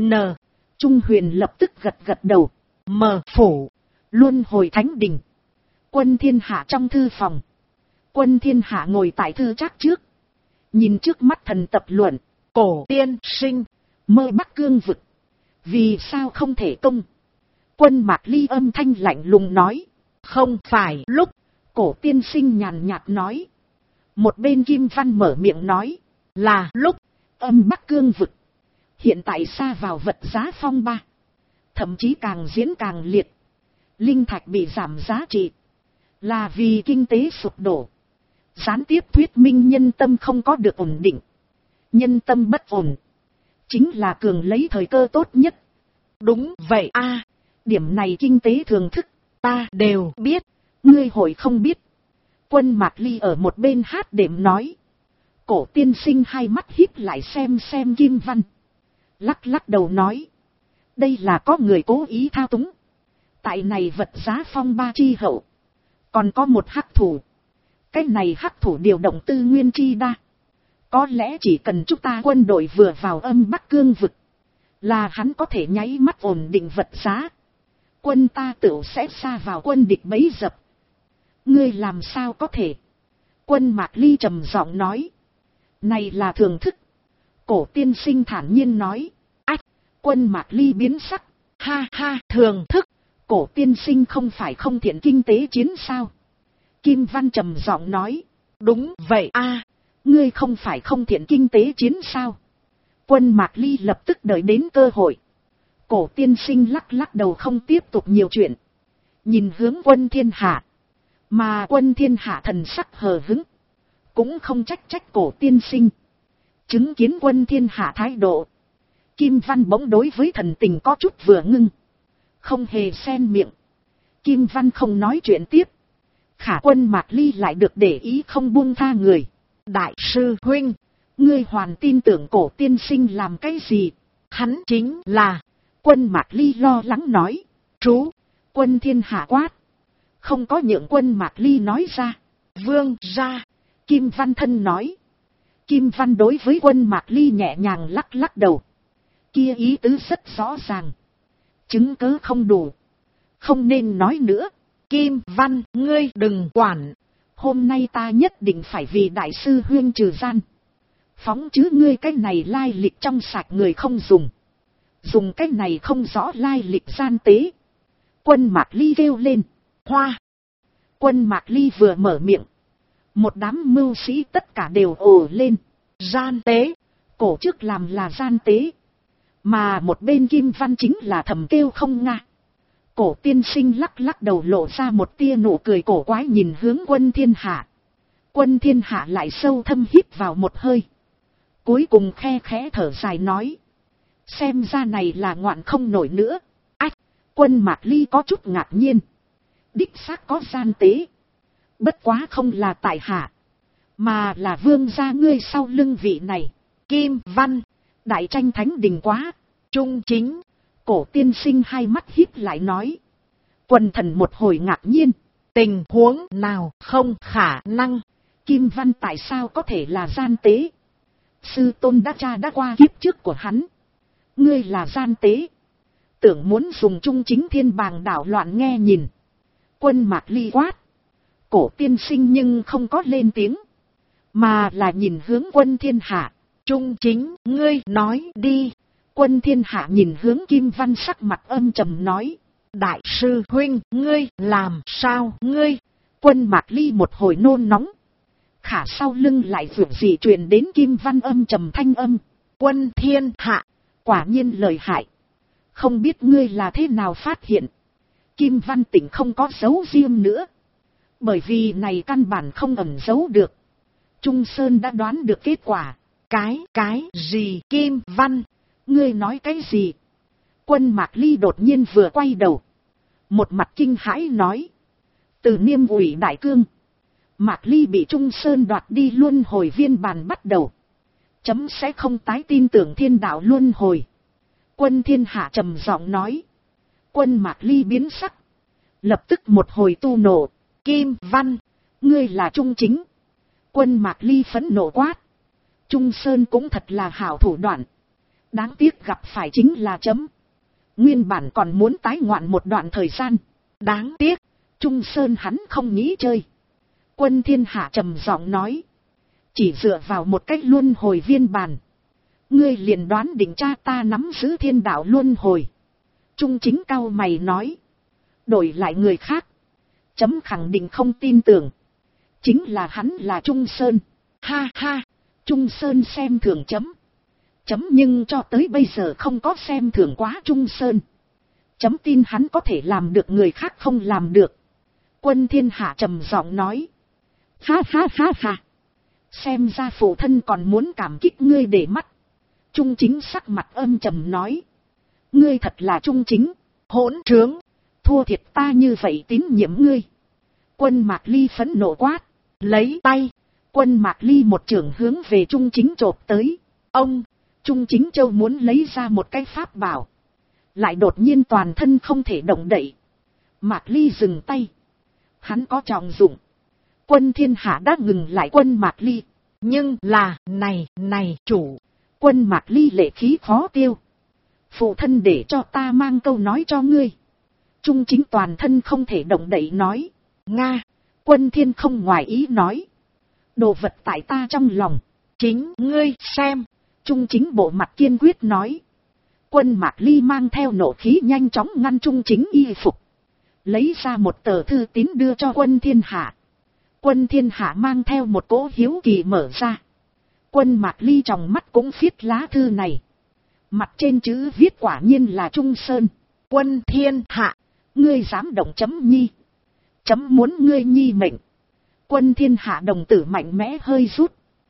Trung Huyền lập tức gật đầu. Phủ. Luân hồi thánh đình. Quân Thiên Hạ trong thư phòng. Quân Thiên Hạ ngồi tại thư trác trước. Nhìn trước mắt thần tập luận. Cổ tiên sinh. Mơ Bắc Cương vực. Vì sao không thể công? Quân Mạc Ly âm thanh lạnh lùng nói. Không phải lúc. Cổ tiên sinh nhàn nhạt nói. Một bên Kim Văn mở miệng nói. Là lúc. Âm Bắc Cương vực. Hiện tại xa vào vật giá phong ba. Thậm chí càng diễn càng liệt. Linh thạch bị giảm giá trị. Là vì kinh tế sụp đổ. Gián tiếp thuyết minh nhân tâm không có được ổn định. Nhân tâm bất ổn. Chính là cường lấy thời cơ tốt nhất. Đúng vậy a. Điểm này kinh tế thường thức. Ta đều biết. Ngươi hội không biết. Quân Mạc Ly ở một bên hát đệm nói. Cổ tiên sinh hai mắt híp lại xem Kim Văn. Lắc đầu nói. Đây là có người cố ý thao túng. Tại này vật giá phong ba chi hậu. Còn có một hắc thủ. Cái này hắc thủ điều động tư nguyên chi đa. Có lẽ chỉ cần chúng ta quân đội vừa vào âm Bắc Cương vực. Là hắn có thể nháy mắt ổn định vật giá. Quân ta tựu sẽ xa vào quân địch bấy dập. Ngươi làm sao có thể? Quân Mạc Ly trầm giọng nói. Này là thường thức. Cổ tiên sinh thản nhiên nói. Ách! Quân Mạc Ly biến sắc. Ha, thường thức. Cổ tiên sinh không phải không thiện kinh tế chiến sao? Kim Văn trầm giọng nói. Đúng vậy a. Ngươi không phải không thiện kinh tế chiến sao? Quân Mạc Ly lập tức đợi đến cơ hội. Cổ tiên sinh lắc đầu không tiếp tục nhiều chuyện. Nhìn hướng Quân Thiên Hạ. Mà Quân Thiên Hạ thần sắc hờ hững. Cũng không trách cổ tiên sinh. Chứng kiến Quân Thiên Hạ thái độ. Kim Văn bỗng đối với thần tình có chút vừa ngưng. Không hề xen miệng. Kim Văn không nói chuyện tiếp. Khả Quân Mạc Ly lại được để ý không buông tha người. Đại sư huynh. Ngươi hoàn tin tưởng cổ tiên sinh làm cái gì? Hắn chính là. Quân Mạc Ly lo lắng nói. Trú. Quân Thiên Hạ quát. Không có nhượng Quân Mạc Ly nói ra. Vương ra. Kim Văn thân nói. Kim Văn đối với Quân Mạc Ly nhẹ nhàng lắc đầu. Kia ý tứ rất rõ ràng. Chứng cớ không đủ. Không nên nói nữa. Kim Văn, ngươi đừng quản. Hôm nay ta nhất định phải vì đại sư huyên trừ gian. Phóng chứ ngươi cái này lai lịch trong sạch người không dùng. Dùng cái này không rõ lai lịch gian tế. Quân Mạc Ly kêu lên. Hoa. Quân Mạc Ly vừa mở miệng. Một đám mưu sĩ tất cả đều ồ lên. Gian tế. Cổ trước làm là gian tế. Mà một bên Kim Văn chính là thầm kêu không nga. Cổ tiên sinh lắc đầu lộ ra một tia nụ cười cổ quái nhìn hướng Quân Thiên Hạ. Quân Thiên Hạ lại sâu thâm hít vào một hơi. Cuối cùng khe khẽ thở dài nói. Xem ra này là ngoạn không nổi nữa. Ách! Quân Mạc Ly có chút ngạc nhiên. Đích xác có gian tế. Bất quá không là tại hạ. Mà là vương gia ngươi sau lưng vị này. Kim Văn! Đại tranh thánh đình quá. Trung chính! Cổ tiên sinh hai mắt híp lại nói. Quần thần một hồi ngạc nhiên. Tình huống nào không khả năng. Kim Văn tại sao có thể là gian tế? Sư tôn đã qua kiếp trước của hắn. Ngươi là gian tế. Tưởng muốn dùng trung chính thiên bàng đảo loạn nghe nhìn. Quân Mạc Ly quát. Cổ tiên sinh nhưng không có lên tiếng. Mà là nhìn hướng Quân Thiên Hạ. Trung chính, ngươi nói đi. Quân Thiên Hạ nhìn hướng Kim Văn sắc mặt âm trầm nói. Đại sư huynh, ngươi làm sao ngươi? Quân Mạc Ly một hồi nôn nóng. Khả sau lưng lại vượt gì truyền đến Kim Văn âm trầm thanh âm. Quân Thiên Hạ, quả nhiên lời hại. Không biết ngươi là thế nào phát hiện. Kim Văn tỉnh không có giấu riêng nữa. Bởi vì này căn bản không ẩn giấu được. Trung Sơn đã đoán được kết quả. Cái gì Kim Văn? Ngươi nói cái gì? Quân Mạc Ly đột nhiên vừa quay đầu. Một mặt kinh hãi nói. Từ Niêm Ủy Đại Cương. Mạc Ly bị Trung Sơn đoạt đi luân hồi viên bàn bắt đầu. Chấm sẽ không tái tin tưởng thiên đạo luân hồi. Quân thiên hạ trầm giọng nói. Quân Mạc Ly biến sắc. Lập tức một hồi tu nổ. Kim Văn, ngươi là Trung Chính. Quân Mạc Ly phẫn nộ quát. Trung Sơn cũng thật là hảo thủ đoạn. Đáng tiếc gặp phải chính là chấm. Nguyên bản còn muốn tái ngoạn một đoạn thời gian. Đáng tiếc, Trung Sơn hắn không nghĩ chơi. Quân thiên hạ trầm giọng nói. Chỉ dựa vào một cách luân hồi viên bàn. Ngươi liền đoán định cha ta nắm giữ thiên đạo luân hồi. Trung Chính cau mày nói. Đổi lại người khác. Chấm khẳng định không tin tưởng. Chính là hắn là Trung Sơn. Ha ha, Trung Sơn xem thường chấm. Chấm nhưng cho tới bây giờ không có xem thường quá Trung Sơn. Chấm tin hắn có thể làm được người khác không làm được. Quân thiên hạ trầm giọng nói. Ha ha ha ha. Xem ra phụ thân còn muốn cảm kích ngươi để mắt. Trung Chính sắc mặt âm trầm nói. Ngươi thật là Trung Chính, hỗn trướng, thua thiệt ta như vậy tín nhiệm ngươi. Quân Mạc Ly phẫn nộ quát, lấy tay. Quân Mạc Ly một chưởng hướng về Trung Chính chộp tới. Ông, Trung Chính Châu muốn lấy ra một cái pháp bảo. Lại đột nhiên toàn thân không thể động đậy. Mạc Ly dừng tay. Hắn có trọng dụng. Quân thiên hạ đã ngừng lại quân Mạc Ly. Nhưng là, này chủ. Quân Mạc Ly lệ khí khó tiêu. Phụ thân để cho ta mang câu nói cho ngươi. Trung Chính toàn thân không thể động đậy nói. Nga. Quân thiên không ngoài ý nói. Đồ vật tại ta trong lòng. Chính ngươi xem. Trung Chính bộ mặt kiên quyết nói. Quân Mạc Ly mang theo nộ khí nhanh chóng ngăn Trung Chính y phục. Lấy ra một tờ thư tín đưa cho quân thiên hạ. Quân thiên hạ mang theo một cỗ hiếu kỳ mở ra. Quân Mạc Ly trong mắt cũng viết lá thư này. Mặt trên chữ viết quả nhiên là Trung Sơn. Quân thiên hạ, ngươi dám động chấm nhi. Chấm muốn ngươi nhi mệnh. Quân thiên hạ đồng tử mạnh mẽ hơi rút.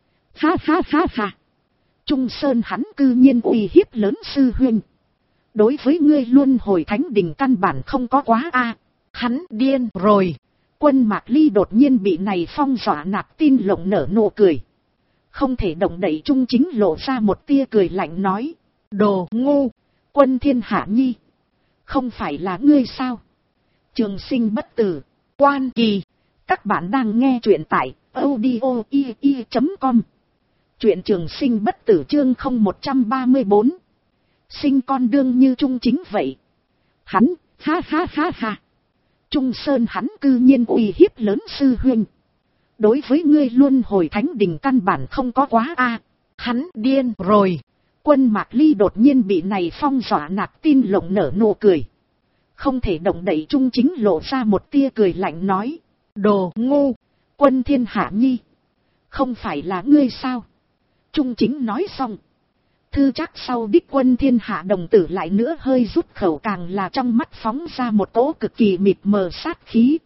Ha ha ha ha. Trung Sơn hắn cư nhiên uy hiếp lớn sư huynh. Đối với ngươi luôn hồi thánh đình căn bản không có quá a. Hắn điên rồi. Quân Mạc Ly đột nhiên bị này phong dọa nạt tin lộng nở nụ cười. Không thể động đậy. Trung Chính lộ ra một tia cười lạnh nói. Đồ ngu. Quân thiên hạ nhi. Không phải là ngươi sao? Trường Sinh bất tử. Quan Kỳ. Các bạn đang nghe truyện tại audio.com. Truyện Trường Sinh bất tử chương 0134. Sinh con đương như Trung Chính vậy. Hắn, ha ha ha ha. Trung Sơn hắn cư nhiên uy hiếp lớn sư huynh. Đối với ngươi luôn hồi thánh đình căn bản không có quá a. Hắn điên rồi. Quân Mạc Ly đột nhiên bị này phong dọa nạt tin lộng nở nụ cười. Không thể động đậy. Trung Chính lộ ra một tia cười lạnh nói. Đồ ngu. Quân thiên hạ nhi. Không phải là ngươi sao? Trung Chính nói xong. Thư chắc sau đích quân thiên hạ đồng tử lại nữa hơi rút khẩu, càng là trong mắt phóng ra một cỗ cực kỳ mịt mờ sát khí.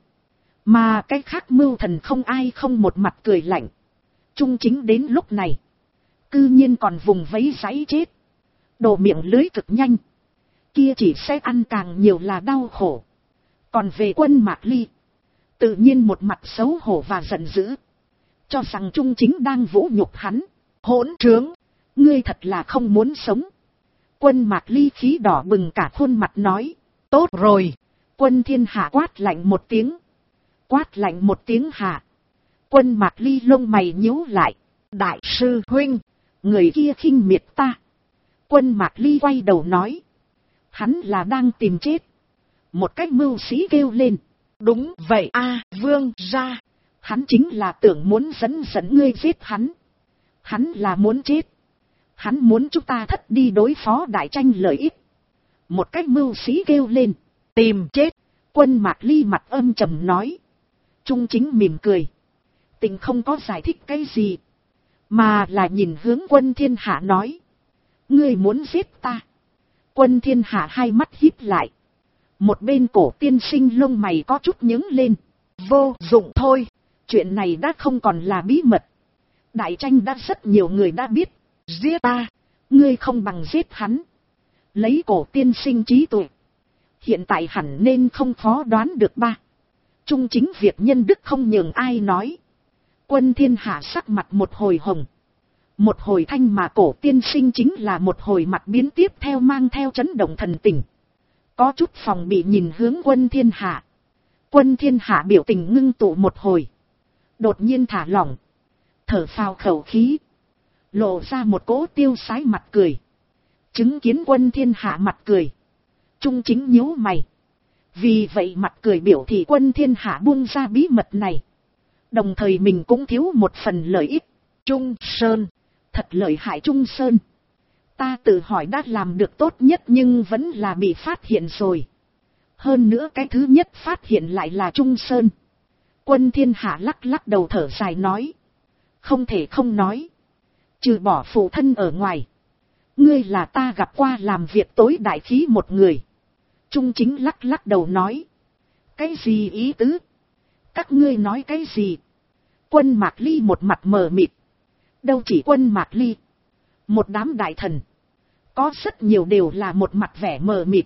Mà cái khác mưu thần không ai không một mặt cười lạnh. Trung Chính đến lúc này. Cư nhiên còn vùng vẫy giấy chết. Đồ miệng lưới cực nhanh. Kia chỉ sẽ ăn càng nhiều là đau khổ. Còn về quân Mạc Ly. Tự nhiên một mặt xấu hổ và giận dữ. Cho rằng Trung Chính đang vũ nhục hắn. Hỗn trướng. Ngươi thật là không muốn sống. Quân Mạc Ly khí đỏ bừng cả khuôn mặt nói. Tốt rồi. Quân thiên hạ quát lạnh một tiếng. Quát lạnh một tiếng hạ. Quân Mạc Ly lông mày nhíu lại. Đại sư huynh. Người kia khinh miệt ta. Quân Mạc Ly quay đầu nói. Hắn là đang tìm chết. Một cách mưu sĩ kêu lên. Đúng vậy a, vương gia. Hắn chính là tưởng muốn dẫn ngươi giết hắn. Hắn là muốn chết. Hắn muốn chúng ta thất đi đối phó đại tranh lợi ích. Một cách mưu sĩ kêu lên. Tìm chết. Quân Mạc Ly mặt âm trầm nói. Trung Chính mỉm cười. Tình không có giải thích cái gì. Mà là nhìn hướng quân thiên hạ nói. Ngươi muốn giết ta. Quân thiên hạ hai mắt híp lại. Một bên cổ tiên sinh lông mày có chút nhướng lên. Vô dụng thôi. Chuyện này đã không còn là bí mật. Đại tranh đã rất nhiều người đã biết. Giết ta. Ngươi không bằng giết hắn. Lấy cổ tiên sinh trí tuệ. Hiện tại hẳn nên không khó đoán được ba. Trung Chính việc nhân đức không nhường ai nói. Quân thiên hạ sắc mặt một hồi hồng. Một hồi thanh mà Cổ tiên sinh chính là một hồi mặt biến tiếp theo mang theo chấn động thần tình. Có chút phòng bị nhìn hướng Quân Thiên Hạ. Quân Thiên Hạ biểu tình ngưng tụ một hồi. Đột nhiên thả lỏng. Thở phào khẩu khí. Lộ ra một cỗ tiêu sái mặt cười. Chứng kiến Quân Thiên Hạ mặt cười. Trung Chính nhíu mày. Vì vậy mặt cười biểu thị Quân Thiên Hạ buông ra bí mật này. Đồng thời mình cũng thiếu một phần lợi ích. Trung Sơn. Thật lợi hại Trung Sơn. Ta tự hỏi đã làm được tốt nhất nhưng vẫn là bị phát hiện rồi. Hơn nữa cái thứ nhất phát hiện lại là Trung Sơn. Quân Thiên Hạ lắc lắc đầu thở dài nói. Không thể không nói. Trừ bỏ phụ thân ở ngoài. Ngươi là ta gặp qua làm việc tối đại khí một người. Trung Chính lắc lắc đầu nói. Cái gì ý tứ? Các ngươi nói cái gì? Quân Mạc Ly một mặt mờ mịt. Đâu chỉ Quân Mạc Ly. Một đám đại thần. Có rất nhiều đều là một mặt vẻ mờ mịt.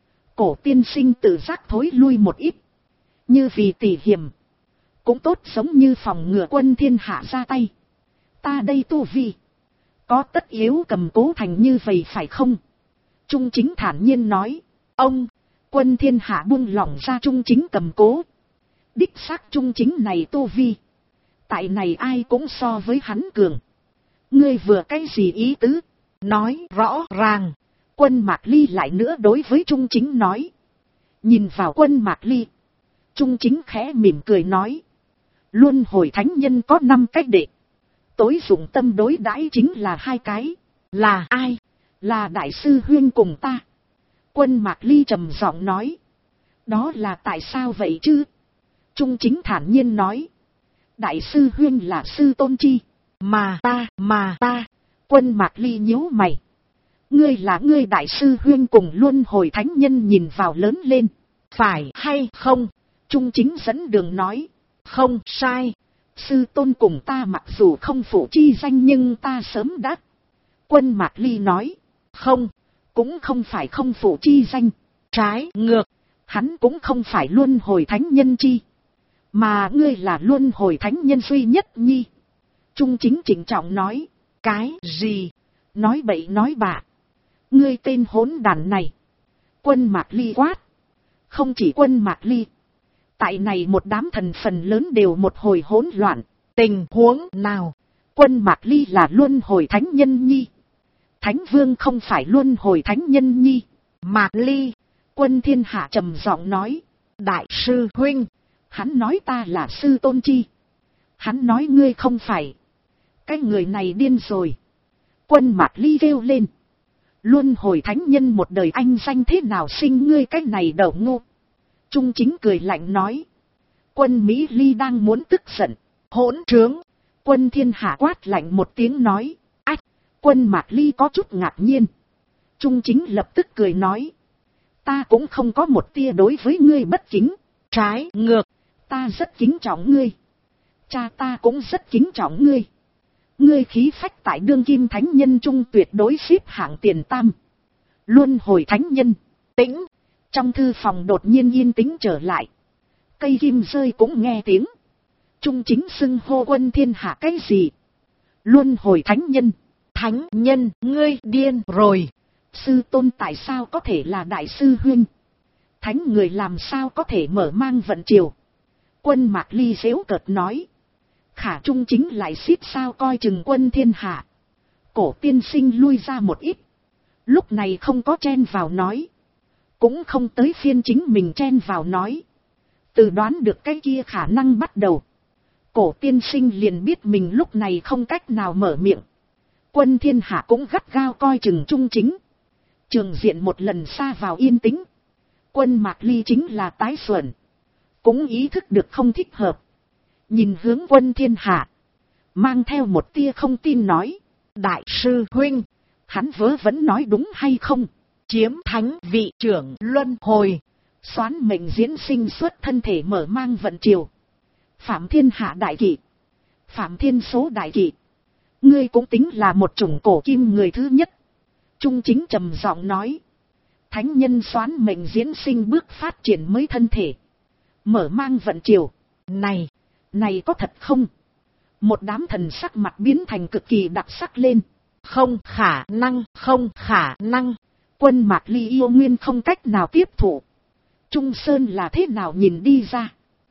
Cổ tiên sinh tự giác thối lui một ít. Như vì tỉ hiểm. Cũng tốt giống như phòng ngừa Quân Thiên Hạ ra tay. Ta đây tu vi. Có tất yếu cầm cố thành như vậy phải không? Trung Chính thản nhiên nói. Ông. Quân Thiên Hạ buông lỏng ra Trung Chính cầm cố. Đích xác Trung Chính này tu vi. Tại này ai cũng so với hắn cường. Ngươi vừa cái gì ý tứ? Nói rõ ràng. Quân Mạc Ly lại nữa đối với Trung Chính nói. Nhìn vào Quân Mạc Ly. Trung Chính khẽ mỉm cười nói. Luân hồi thánh nhân có 5 cách đệ. Tối dụng tâm đối đãi chính là 2 cái. Là ai? Là Đại sư Huyên cùng ta. Quân Mạc Ly trầm giọng nói. Đó là tại sao vậy chứ? Trung Chính thản nhiên nói. Đại sư Huyên là sư tôn chi. Mà ta. Quân Mạc Ly nhíu mày. Ngươi là ngươi Đại sư Huyên cùng Luân hồi thánh nhân nhìn vào lớn lên. Phải hay không? Trung Chính dẫn đường nói. Không sai. Sư tôn cùng ta mặc dù không phụ chi danh nhưng ta sớm đã. Quân Mạc Ly nói. Không. Cũng không phải không phụ chi danh. Trái ngược. Hắn cũng không phải Luân hồi thánh nhân chi. Mà ngươi là Luân hồi thánh nhân duy nhất nhi. Trung Chính trịnh trọng nói. Cái gì? Nói bậy nói bạ. Ngươi tên hỗn đàn này. Quân Mạc Ly quát. Không chỉ Quân Mạc Ly. Tại này một đám thần phần lớn đều một hồi hỗn loạn. Tình huống nào? Quân Mạc Ly là Luân hồi thánh nhân nhi. Thánh Vương không phải Luân hồi thánh nhân nhi. Mạc Ly. Quân Thiên Hạ trầm giọng nói. Đại sư Huynh. Hắn nói ta là sư tôn chi. Hắn nói ngươi không phải. Cái người này điên rồi. Quân Mạc Ly kêu lên. Luân hồi thánh nhân một đời anh danh thế nào sinh ngươi cái này đậu ngô. Trung Chính cười lạnh nói. Quân Mỹ Ly đang muốn tức giận. Hỗn trướng. Quân Thiên Hạ quát lạnh một tiếng nói. Ách. Quân Mạc Ly có chút ngạc nhiên. Trung Chính lập tức cười nói. Ta cũng không có một tia đối với ngươi bất kính. Trái ngược. Ta rất kính trọng ngươi. Cha ta cũng rất kính trọng ngươi. Ngươi khí phách tại đương kim thánh nhân trung tuyệt đối xếp hạng tiền tam. Luân hồi thánh nhân. Tĩnh. Trong thư phòng đột nhiên yên tĩnh trở lại. Cây kim rơi cũng nghe tiếng. Trung Chính xưng hô Quân Thiên Hạ cái gì? Luân hồi thánh nhân. Thánh nhân, ngươi điên rồi. Sư tôn tại sao có thể là Đại sư Huyên? Thánh người làm sao có thể mở mang vận triều? Quân Mạc Ly giễu cợt nói. Khả Trung Chính lại xít sao coi chừng Quân Thiên Hạ. Cổ tiên sinh lui ra một ít. Lúc này không có chen vào nói. Cũng không tới phiên chính mình chen vào nói. Từ đoán được cái kia khả năng bắt đầu. Cổ tiên sinh liền biết mình lúc này không cách nào mở miệng. Quân Thiên Hạ cũng gắt gao coi chừng Trung Chính. Trường diện một lần xa vào yên tĩnh. Quân Mạc Ly chính là tái xuẩn. Cũng ý thức được không thích hợp. Nhìn hướng Quân Thiên Hạ. Mang theo một tia không tin nói. Đại sư Huynh. Hắn vớ vẫn nói đúng hay không? Chiếm thánh vị trưởng luân hồi. Xoán mệnh diễn sinh xuất thân thể mở mang vận triều. Phạm Thiên Hạ đại kỵ. Phạm Thiên số đại kỵ. Ngươi cũng tính là một chủng cổ kim người thứ nhất. Trung Chính trầm giọng nói. Thánh nhân xoán mệnh diễn sinh bước phát triển mới thân thể. Mở mang vận triều. Này có thật không? Một đám thần sắc mặt biến thành cực kỳ đặc sắc lên. Không khả năng, không khả năng. Quân Mạc Ly yêu nguyên không cách nào tiếp thụ. Trung Sơn là thế nào nhìn đi ra.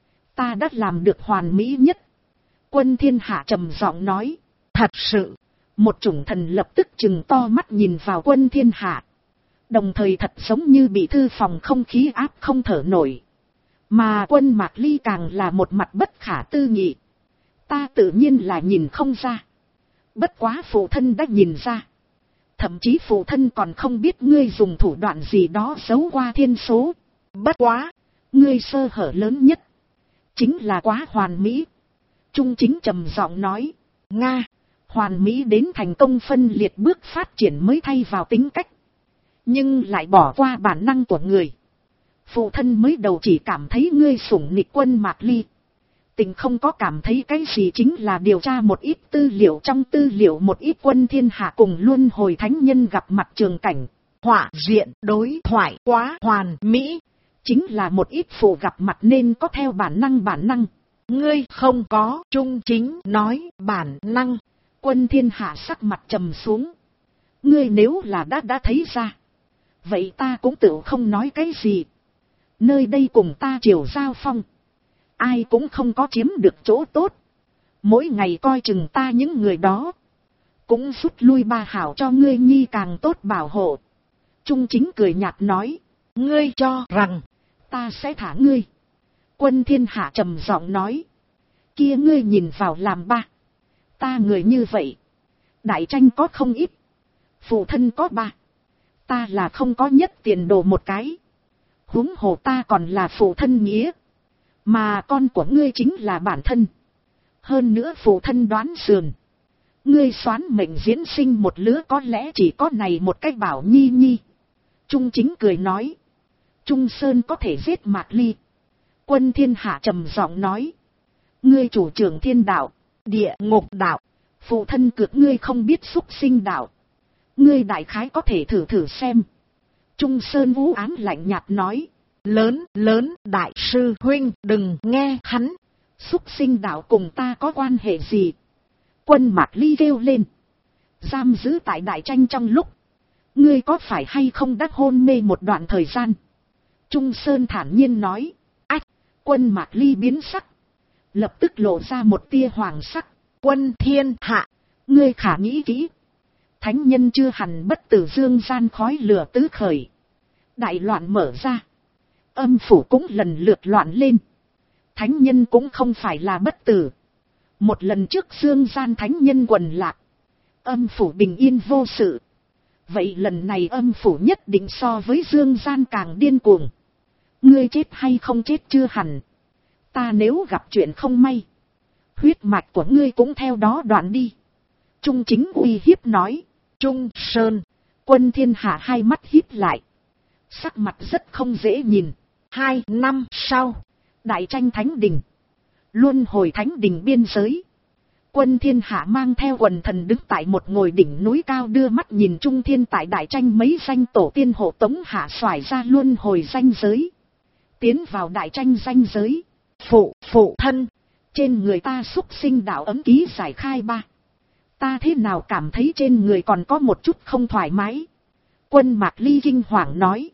Ta đã làm được hoàn mỹ nhất. Quân Thiên Hạ trầm giọng nói. Thật sự. Một chủng thần lập tức trừng to mắt nhìn vào Quân Thiên Hạ. Đồng thời thật giống như bị thư phòng không khí áp không thở nổi. Mà Quân Mạc Ly càng là một mặt bất khả tư nghị. Ta tự nhiên là nhìn không ra. Bất quá phụ thân đã nhìn ra. Thậm chí phụ thân còn không biết ngươi dùng thủ đoạn gì đó giấu qua thiên số. Bất quá, ngươi sơ hở lớn nhất. Chính là quá hoàn mỹ. Trung Chính trầm giọng nói. Nga, hoàn mỹ đến thành công phân liệt bước phát triển mới thay vào tính cách. Nhưng lại bỏ qua bản năng của người. Phụ thân mới đầu chỉ cảm thấy ngươi sủng nịch Quân Mạc Ly. Tình không có cảm thấy cái gì, chính là điều tra một ít tư liệu, trong tư liệu một ít Quân Thiên Hạ cùng Luân Hồi Thánh Nhân gặp mặt trường cảnh. Họa diện đối thoại quá hoàn mỹ. Chính là một ít phụ gặp mặt nên có theo bản năng. Ngươi không có. Trung Chính nói bản năng. Quân Thiên Hạ sắc mặt trầm xuống. Ngươi nếu là đã thấy ra. Vậy ta cũng tự không nói cái gì. Nơi đây cùng ta triều giao phong. Ai cũng không có chiếm được chỗ tốt. Mỗi ngày coi chừng ta những người đó. Cũng rút lui ba hảo cho ngươi nhi càng tốt bảo hộ. Trung Chính cười nhạt nói. Ngươi cho rằng ta sẽ thả ngươi. Quân Thiên Hạ trầm giọng nói. Kia ngươi nhìn vào làm ba. Ta người như vậy. Đại tranh có không ít. Phụ thân có ba. Ta là không có nhất tiền đồ một cái. Huống hồ ta còn là phụ thân nghĩa. Mà con của ngươi chính là bản thân. Hơn nữa phụ thân đoán sườn. Ngươi xoán mệnh diễn sinh một lứa có lẽ chỉ có này một cách bảo nhi nhi. Trung Chính cười nói. Trung Sơn có thể giết Mạc Ly. Quân Thiên Hạ trầm giọng nói. Ngươi chủ trưởng thiên đạo, địa ngục đạo. Phụ thân cược ngươi không biết xúc sinh đạo. Ngươi đại khái có thể thử xem. Trung Sơn vũ ám lạnh nhạt nói. Lớn, đại sư huynh đừng nghe hắn. Xúc sinh đạo cùng ta có quan hệ gì? Quân Mạc Ly kêu lên. Giam giữ tại đại tranh trong lúc. Ngươi có phải hay không đã hôn mê một đoạn thời gian? Trung Sơn thản nhiên nói. Ách! Quân Mạc Ly biến sắc. Lập tức lộ ra một tia hoàng sắc. Quân Thiên Hạ! Ngươi khả nghĩ kỹ. Thánh nhân chưa hẳn bất tử, dương gian khói lửa tứ khởi. Đại loạn mở ra. Âm phủ cũng lần lượt loạn lên. Thánh nhân cũng không phải là bất tử. Một lần trước dương gian thánh nhân quần lạc. Âm phủ bình yên vô sự. Vậy lần này âm phủ nhất định so với dương gian càng điên cuồng. Ngươi chết hay không chết chưa hẳn. Ta nếu gặp chuyện không may. Huyết mạch của ngươi cũng theo đó đoạn đi. Trung Chính uy hiếp nói. Trung Sơn. Quân Thiên Hạ hai mắt híp lại. Sắc mặt rất không dễ nhìn. 2 năm sau. Đại tranh thánh đình. Luân hồi thánh đình biên giới. Quân Thiên Hạ mang theo quần thần đứng tại một ngồi đỉnh núi cao, đưa mắt nhìn Trung Thiên tại đại tranh mấy danh tổ tiên hộ tống hạ xoải ra luân hồi danh giới. Tiến vào đại tranh danh giới. Phụ thân. Trên người ta xúc sinh đạo ấm ký giải khai ba. Ta thế nào cảm thấy trên người còn có một chút không thoải mái. Quân Mạc Ly kinh hoàng nói.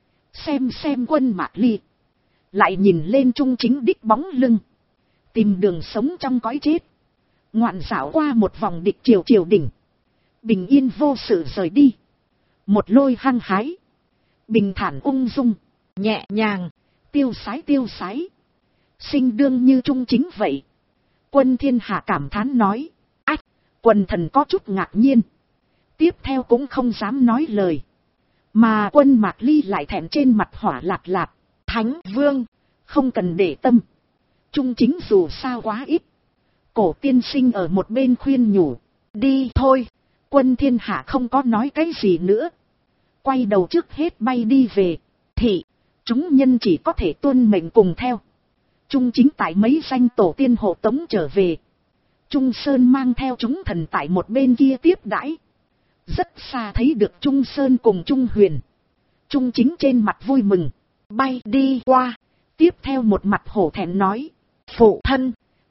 Xem Quân Mạc Ly. Lại nhìn lên Trung Chính đích bóng lưng. Tìm đường sống trong cõi chết. Ngoạn dạo qua một vòng địch triều đỉnh. Bình yên vô sự rời đi. Một lôi hăng hái. Bình thản ung dung. Nhẹ nhàng. Tiêu sái. Sinh đương như Trung Chính vậy. Quân Thiên Hạ cảm thán nói. Ách! Quần thần có chút ngạc nhiên. Tiếp theo cũng không dám nói lời. Mà Quân Mạc Ly lại thẹn trên mặt hỏa lạt. Thánh Vương! Không cần để tâm. Trung Chính dù sao quá ít. Cổ tiên sinh ở một bên khuyên nhủ. Đi thôi. Quân Thiên Hạ không có nói cái gì nữa. Quay đầu trước hết bay đi về. Thì chúng nhân chỉ có thể tuân mệnh cùng theo. Trung Chính tại mấy danh tổ tiên hộ tống trở về. Trung Sơn mang theo chúng thần tại một bên kia tiếp đãi. Rất xa thấy được Trung Sơn cùng Trung Huyền. Trung Chính trên mặt vui mừng. Bay đi qua. Tiếp theo một mặt hổ thẹn nói. Phụ thân.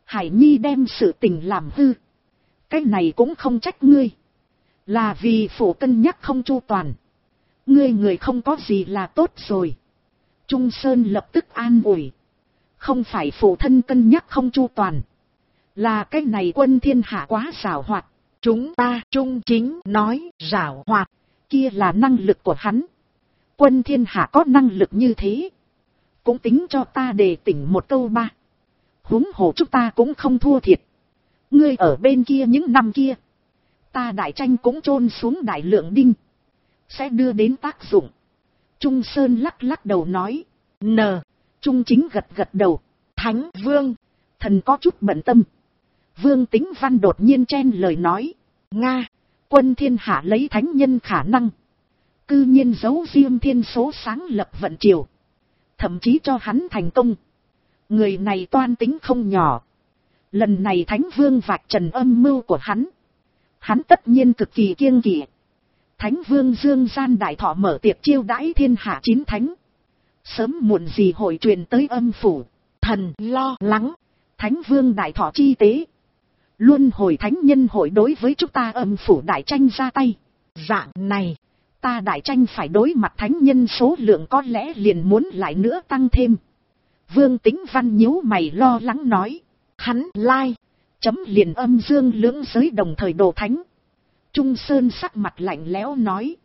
Hải Nhi đem sự tình làm hư. Cái này cũng không trách ngươi. Là vì phủ cân nhắc không chu toàn. Ngươi người không có gì là tốt rồi. Trung Sơn lập tức an ủi. Không phải phụ thân cân nhắc không chu toàn. Là cái này Quân Thiên Hạ quá giảo hoạt. Chúng ta Trung Chính nói giảo hoạt. Kia là năng lực của hắn. Quân Thiên Hạ có năng lực như thế. Cũng tính cho ta đề tỉnh một câu ba. Huống hồ chúng ta cũng không thua thiệt. Ngươi ở bên kia những năm kia. Ta đại tranh cũng chôn xuống đại lượng đinh. Sẽ đưa đến tác dụng. Trung Sơn lắc lắc đầu nói. Trung Chính gật gật đầu. Thánh Vương. Thần có chút bận tâm. Vương Tính Văn đột nhiên chen lời nói. Nga. Quân Thiên Hạ lấy thánh nhân khả năng. Cư nhiên giấu riêng thiên số sáng lập vận triều. Thậm chí cho hắn thành công. Người này toan tính không nhỏ. Lần này Thánh Vương vạch trần âm mưu của hắn. Hắn tất nhiên cực kỳ kiêng kỵ. Thánh Vương dương gian đại thọ mở tiệc chiêu đãi thiên hạ 9 thánh. Sớm muộn gì hội truyền tới âm phủ. Thần lo lắng. Thánh Vương đại thọ chi tế. Luôn hồi thánh nhân hội đối với chúng ta âm phủ đại tranh ra tay. Dạng này. Ta đại tranh phải đối mặt thánh nhân số lượng có lẽ liền muốn lại nữa tăng thêm. Vương Tính Văn nhíu mày lo lắng nói. Hắn lai. Chấm liền âm dương lưỡng giới đồng thời đồ thánh. Trung Sơn sắc mặt lạnh lẽo nói.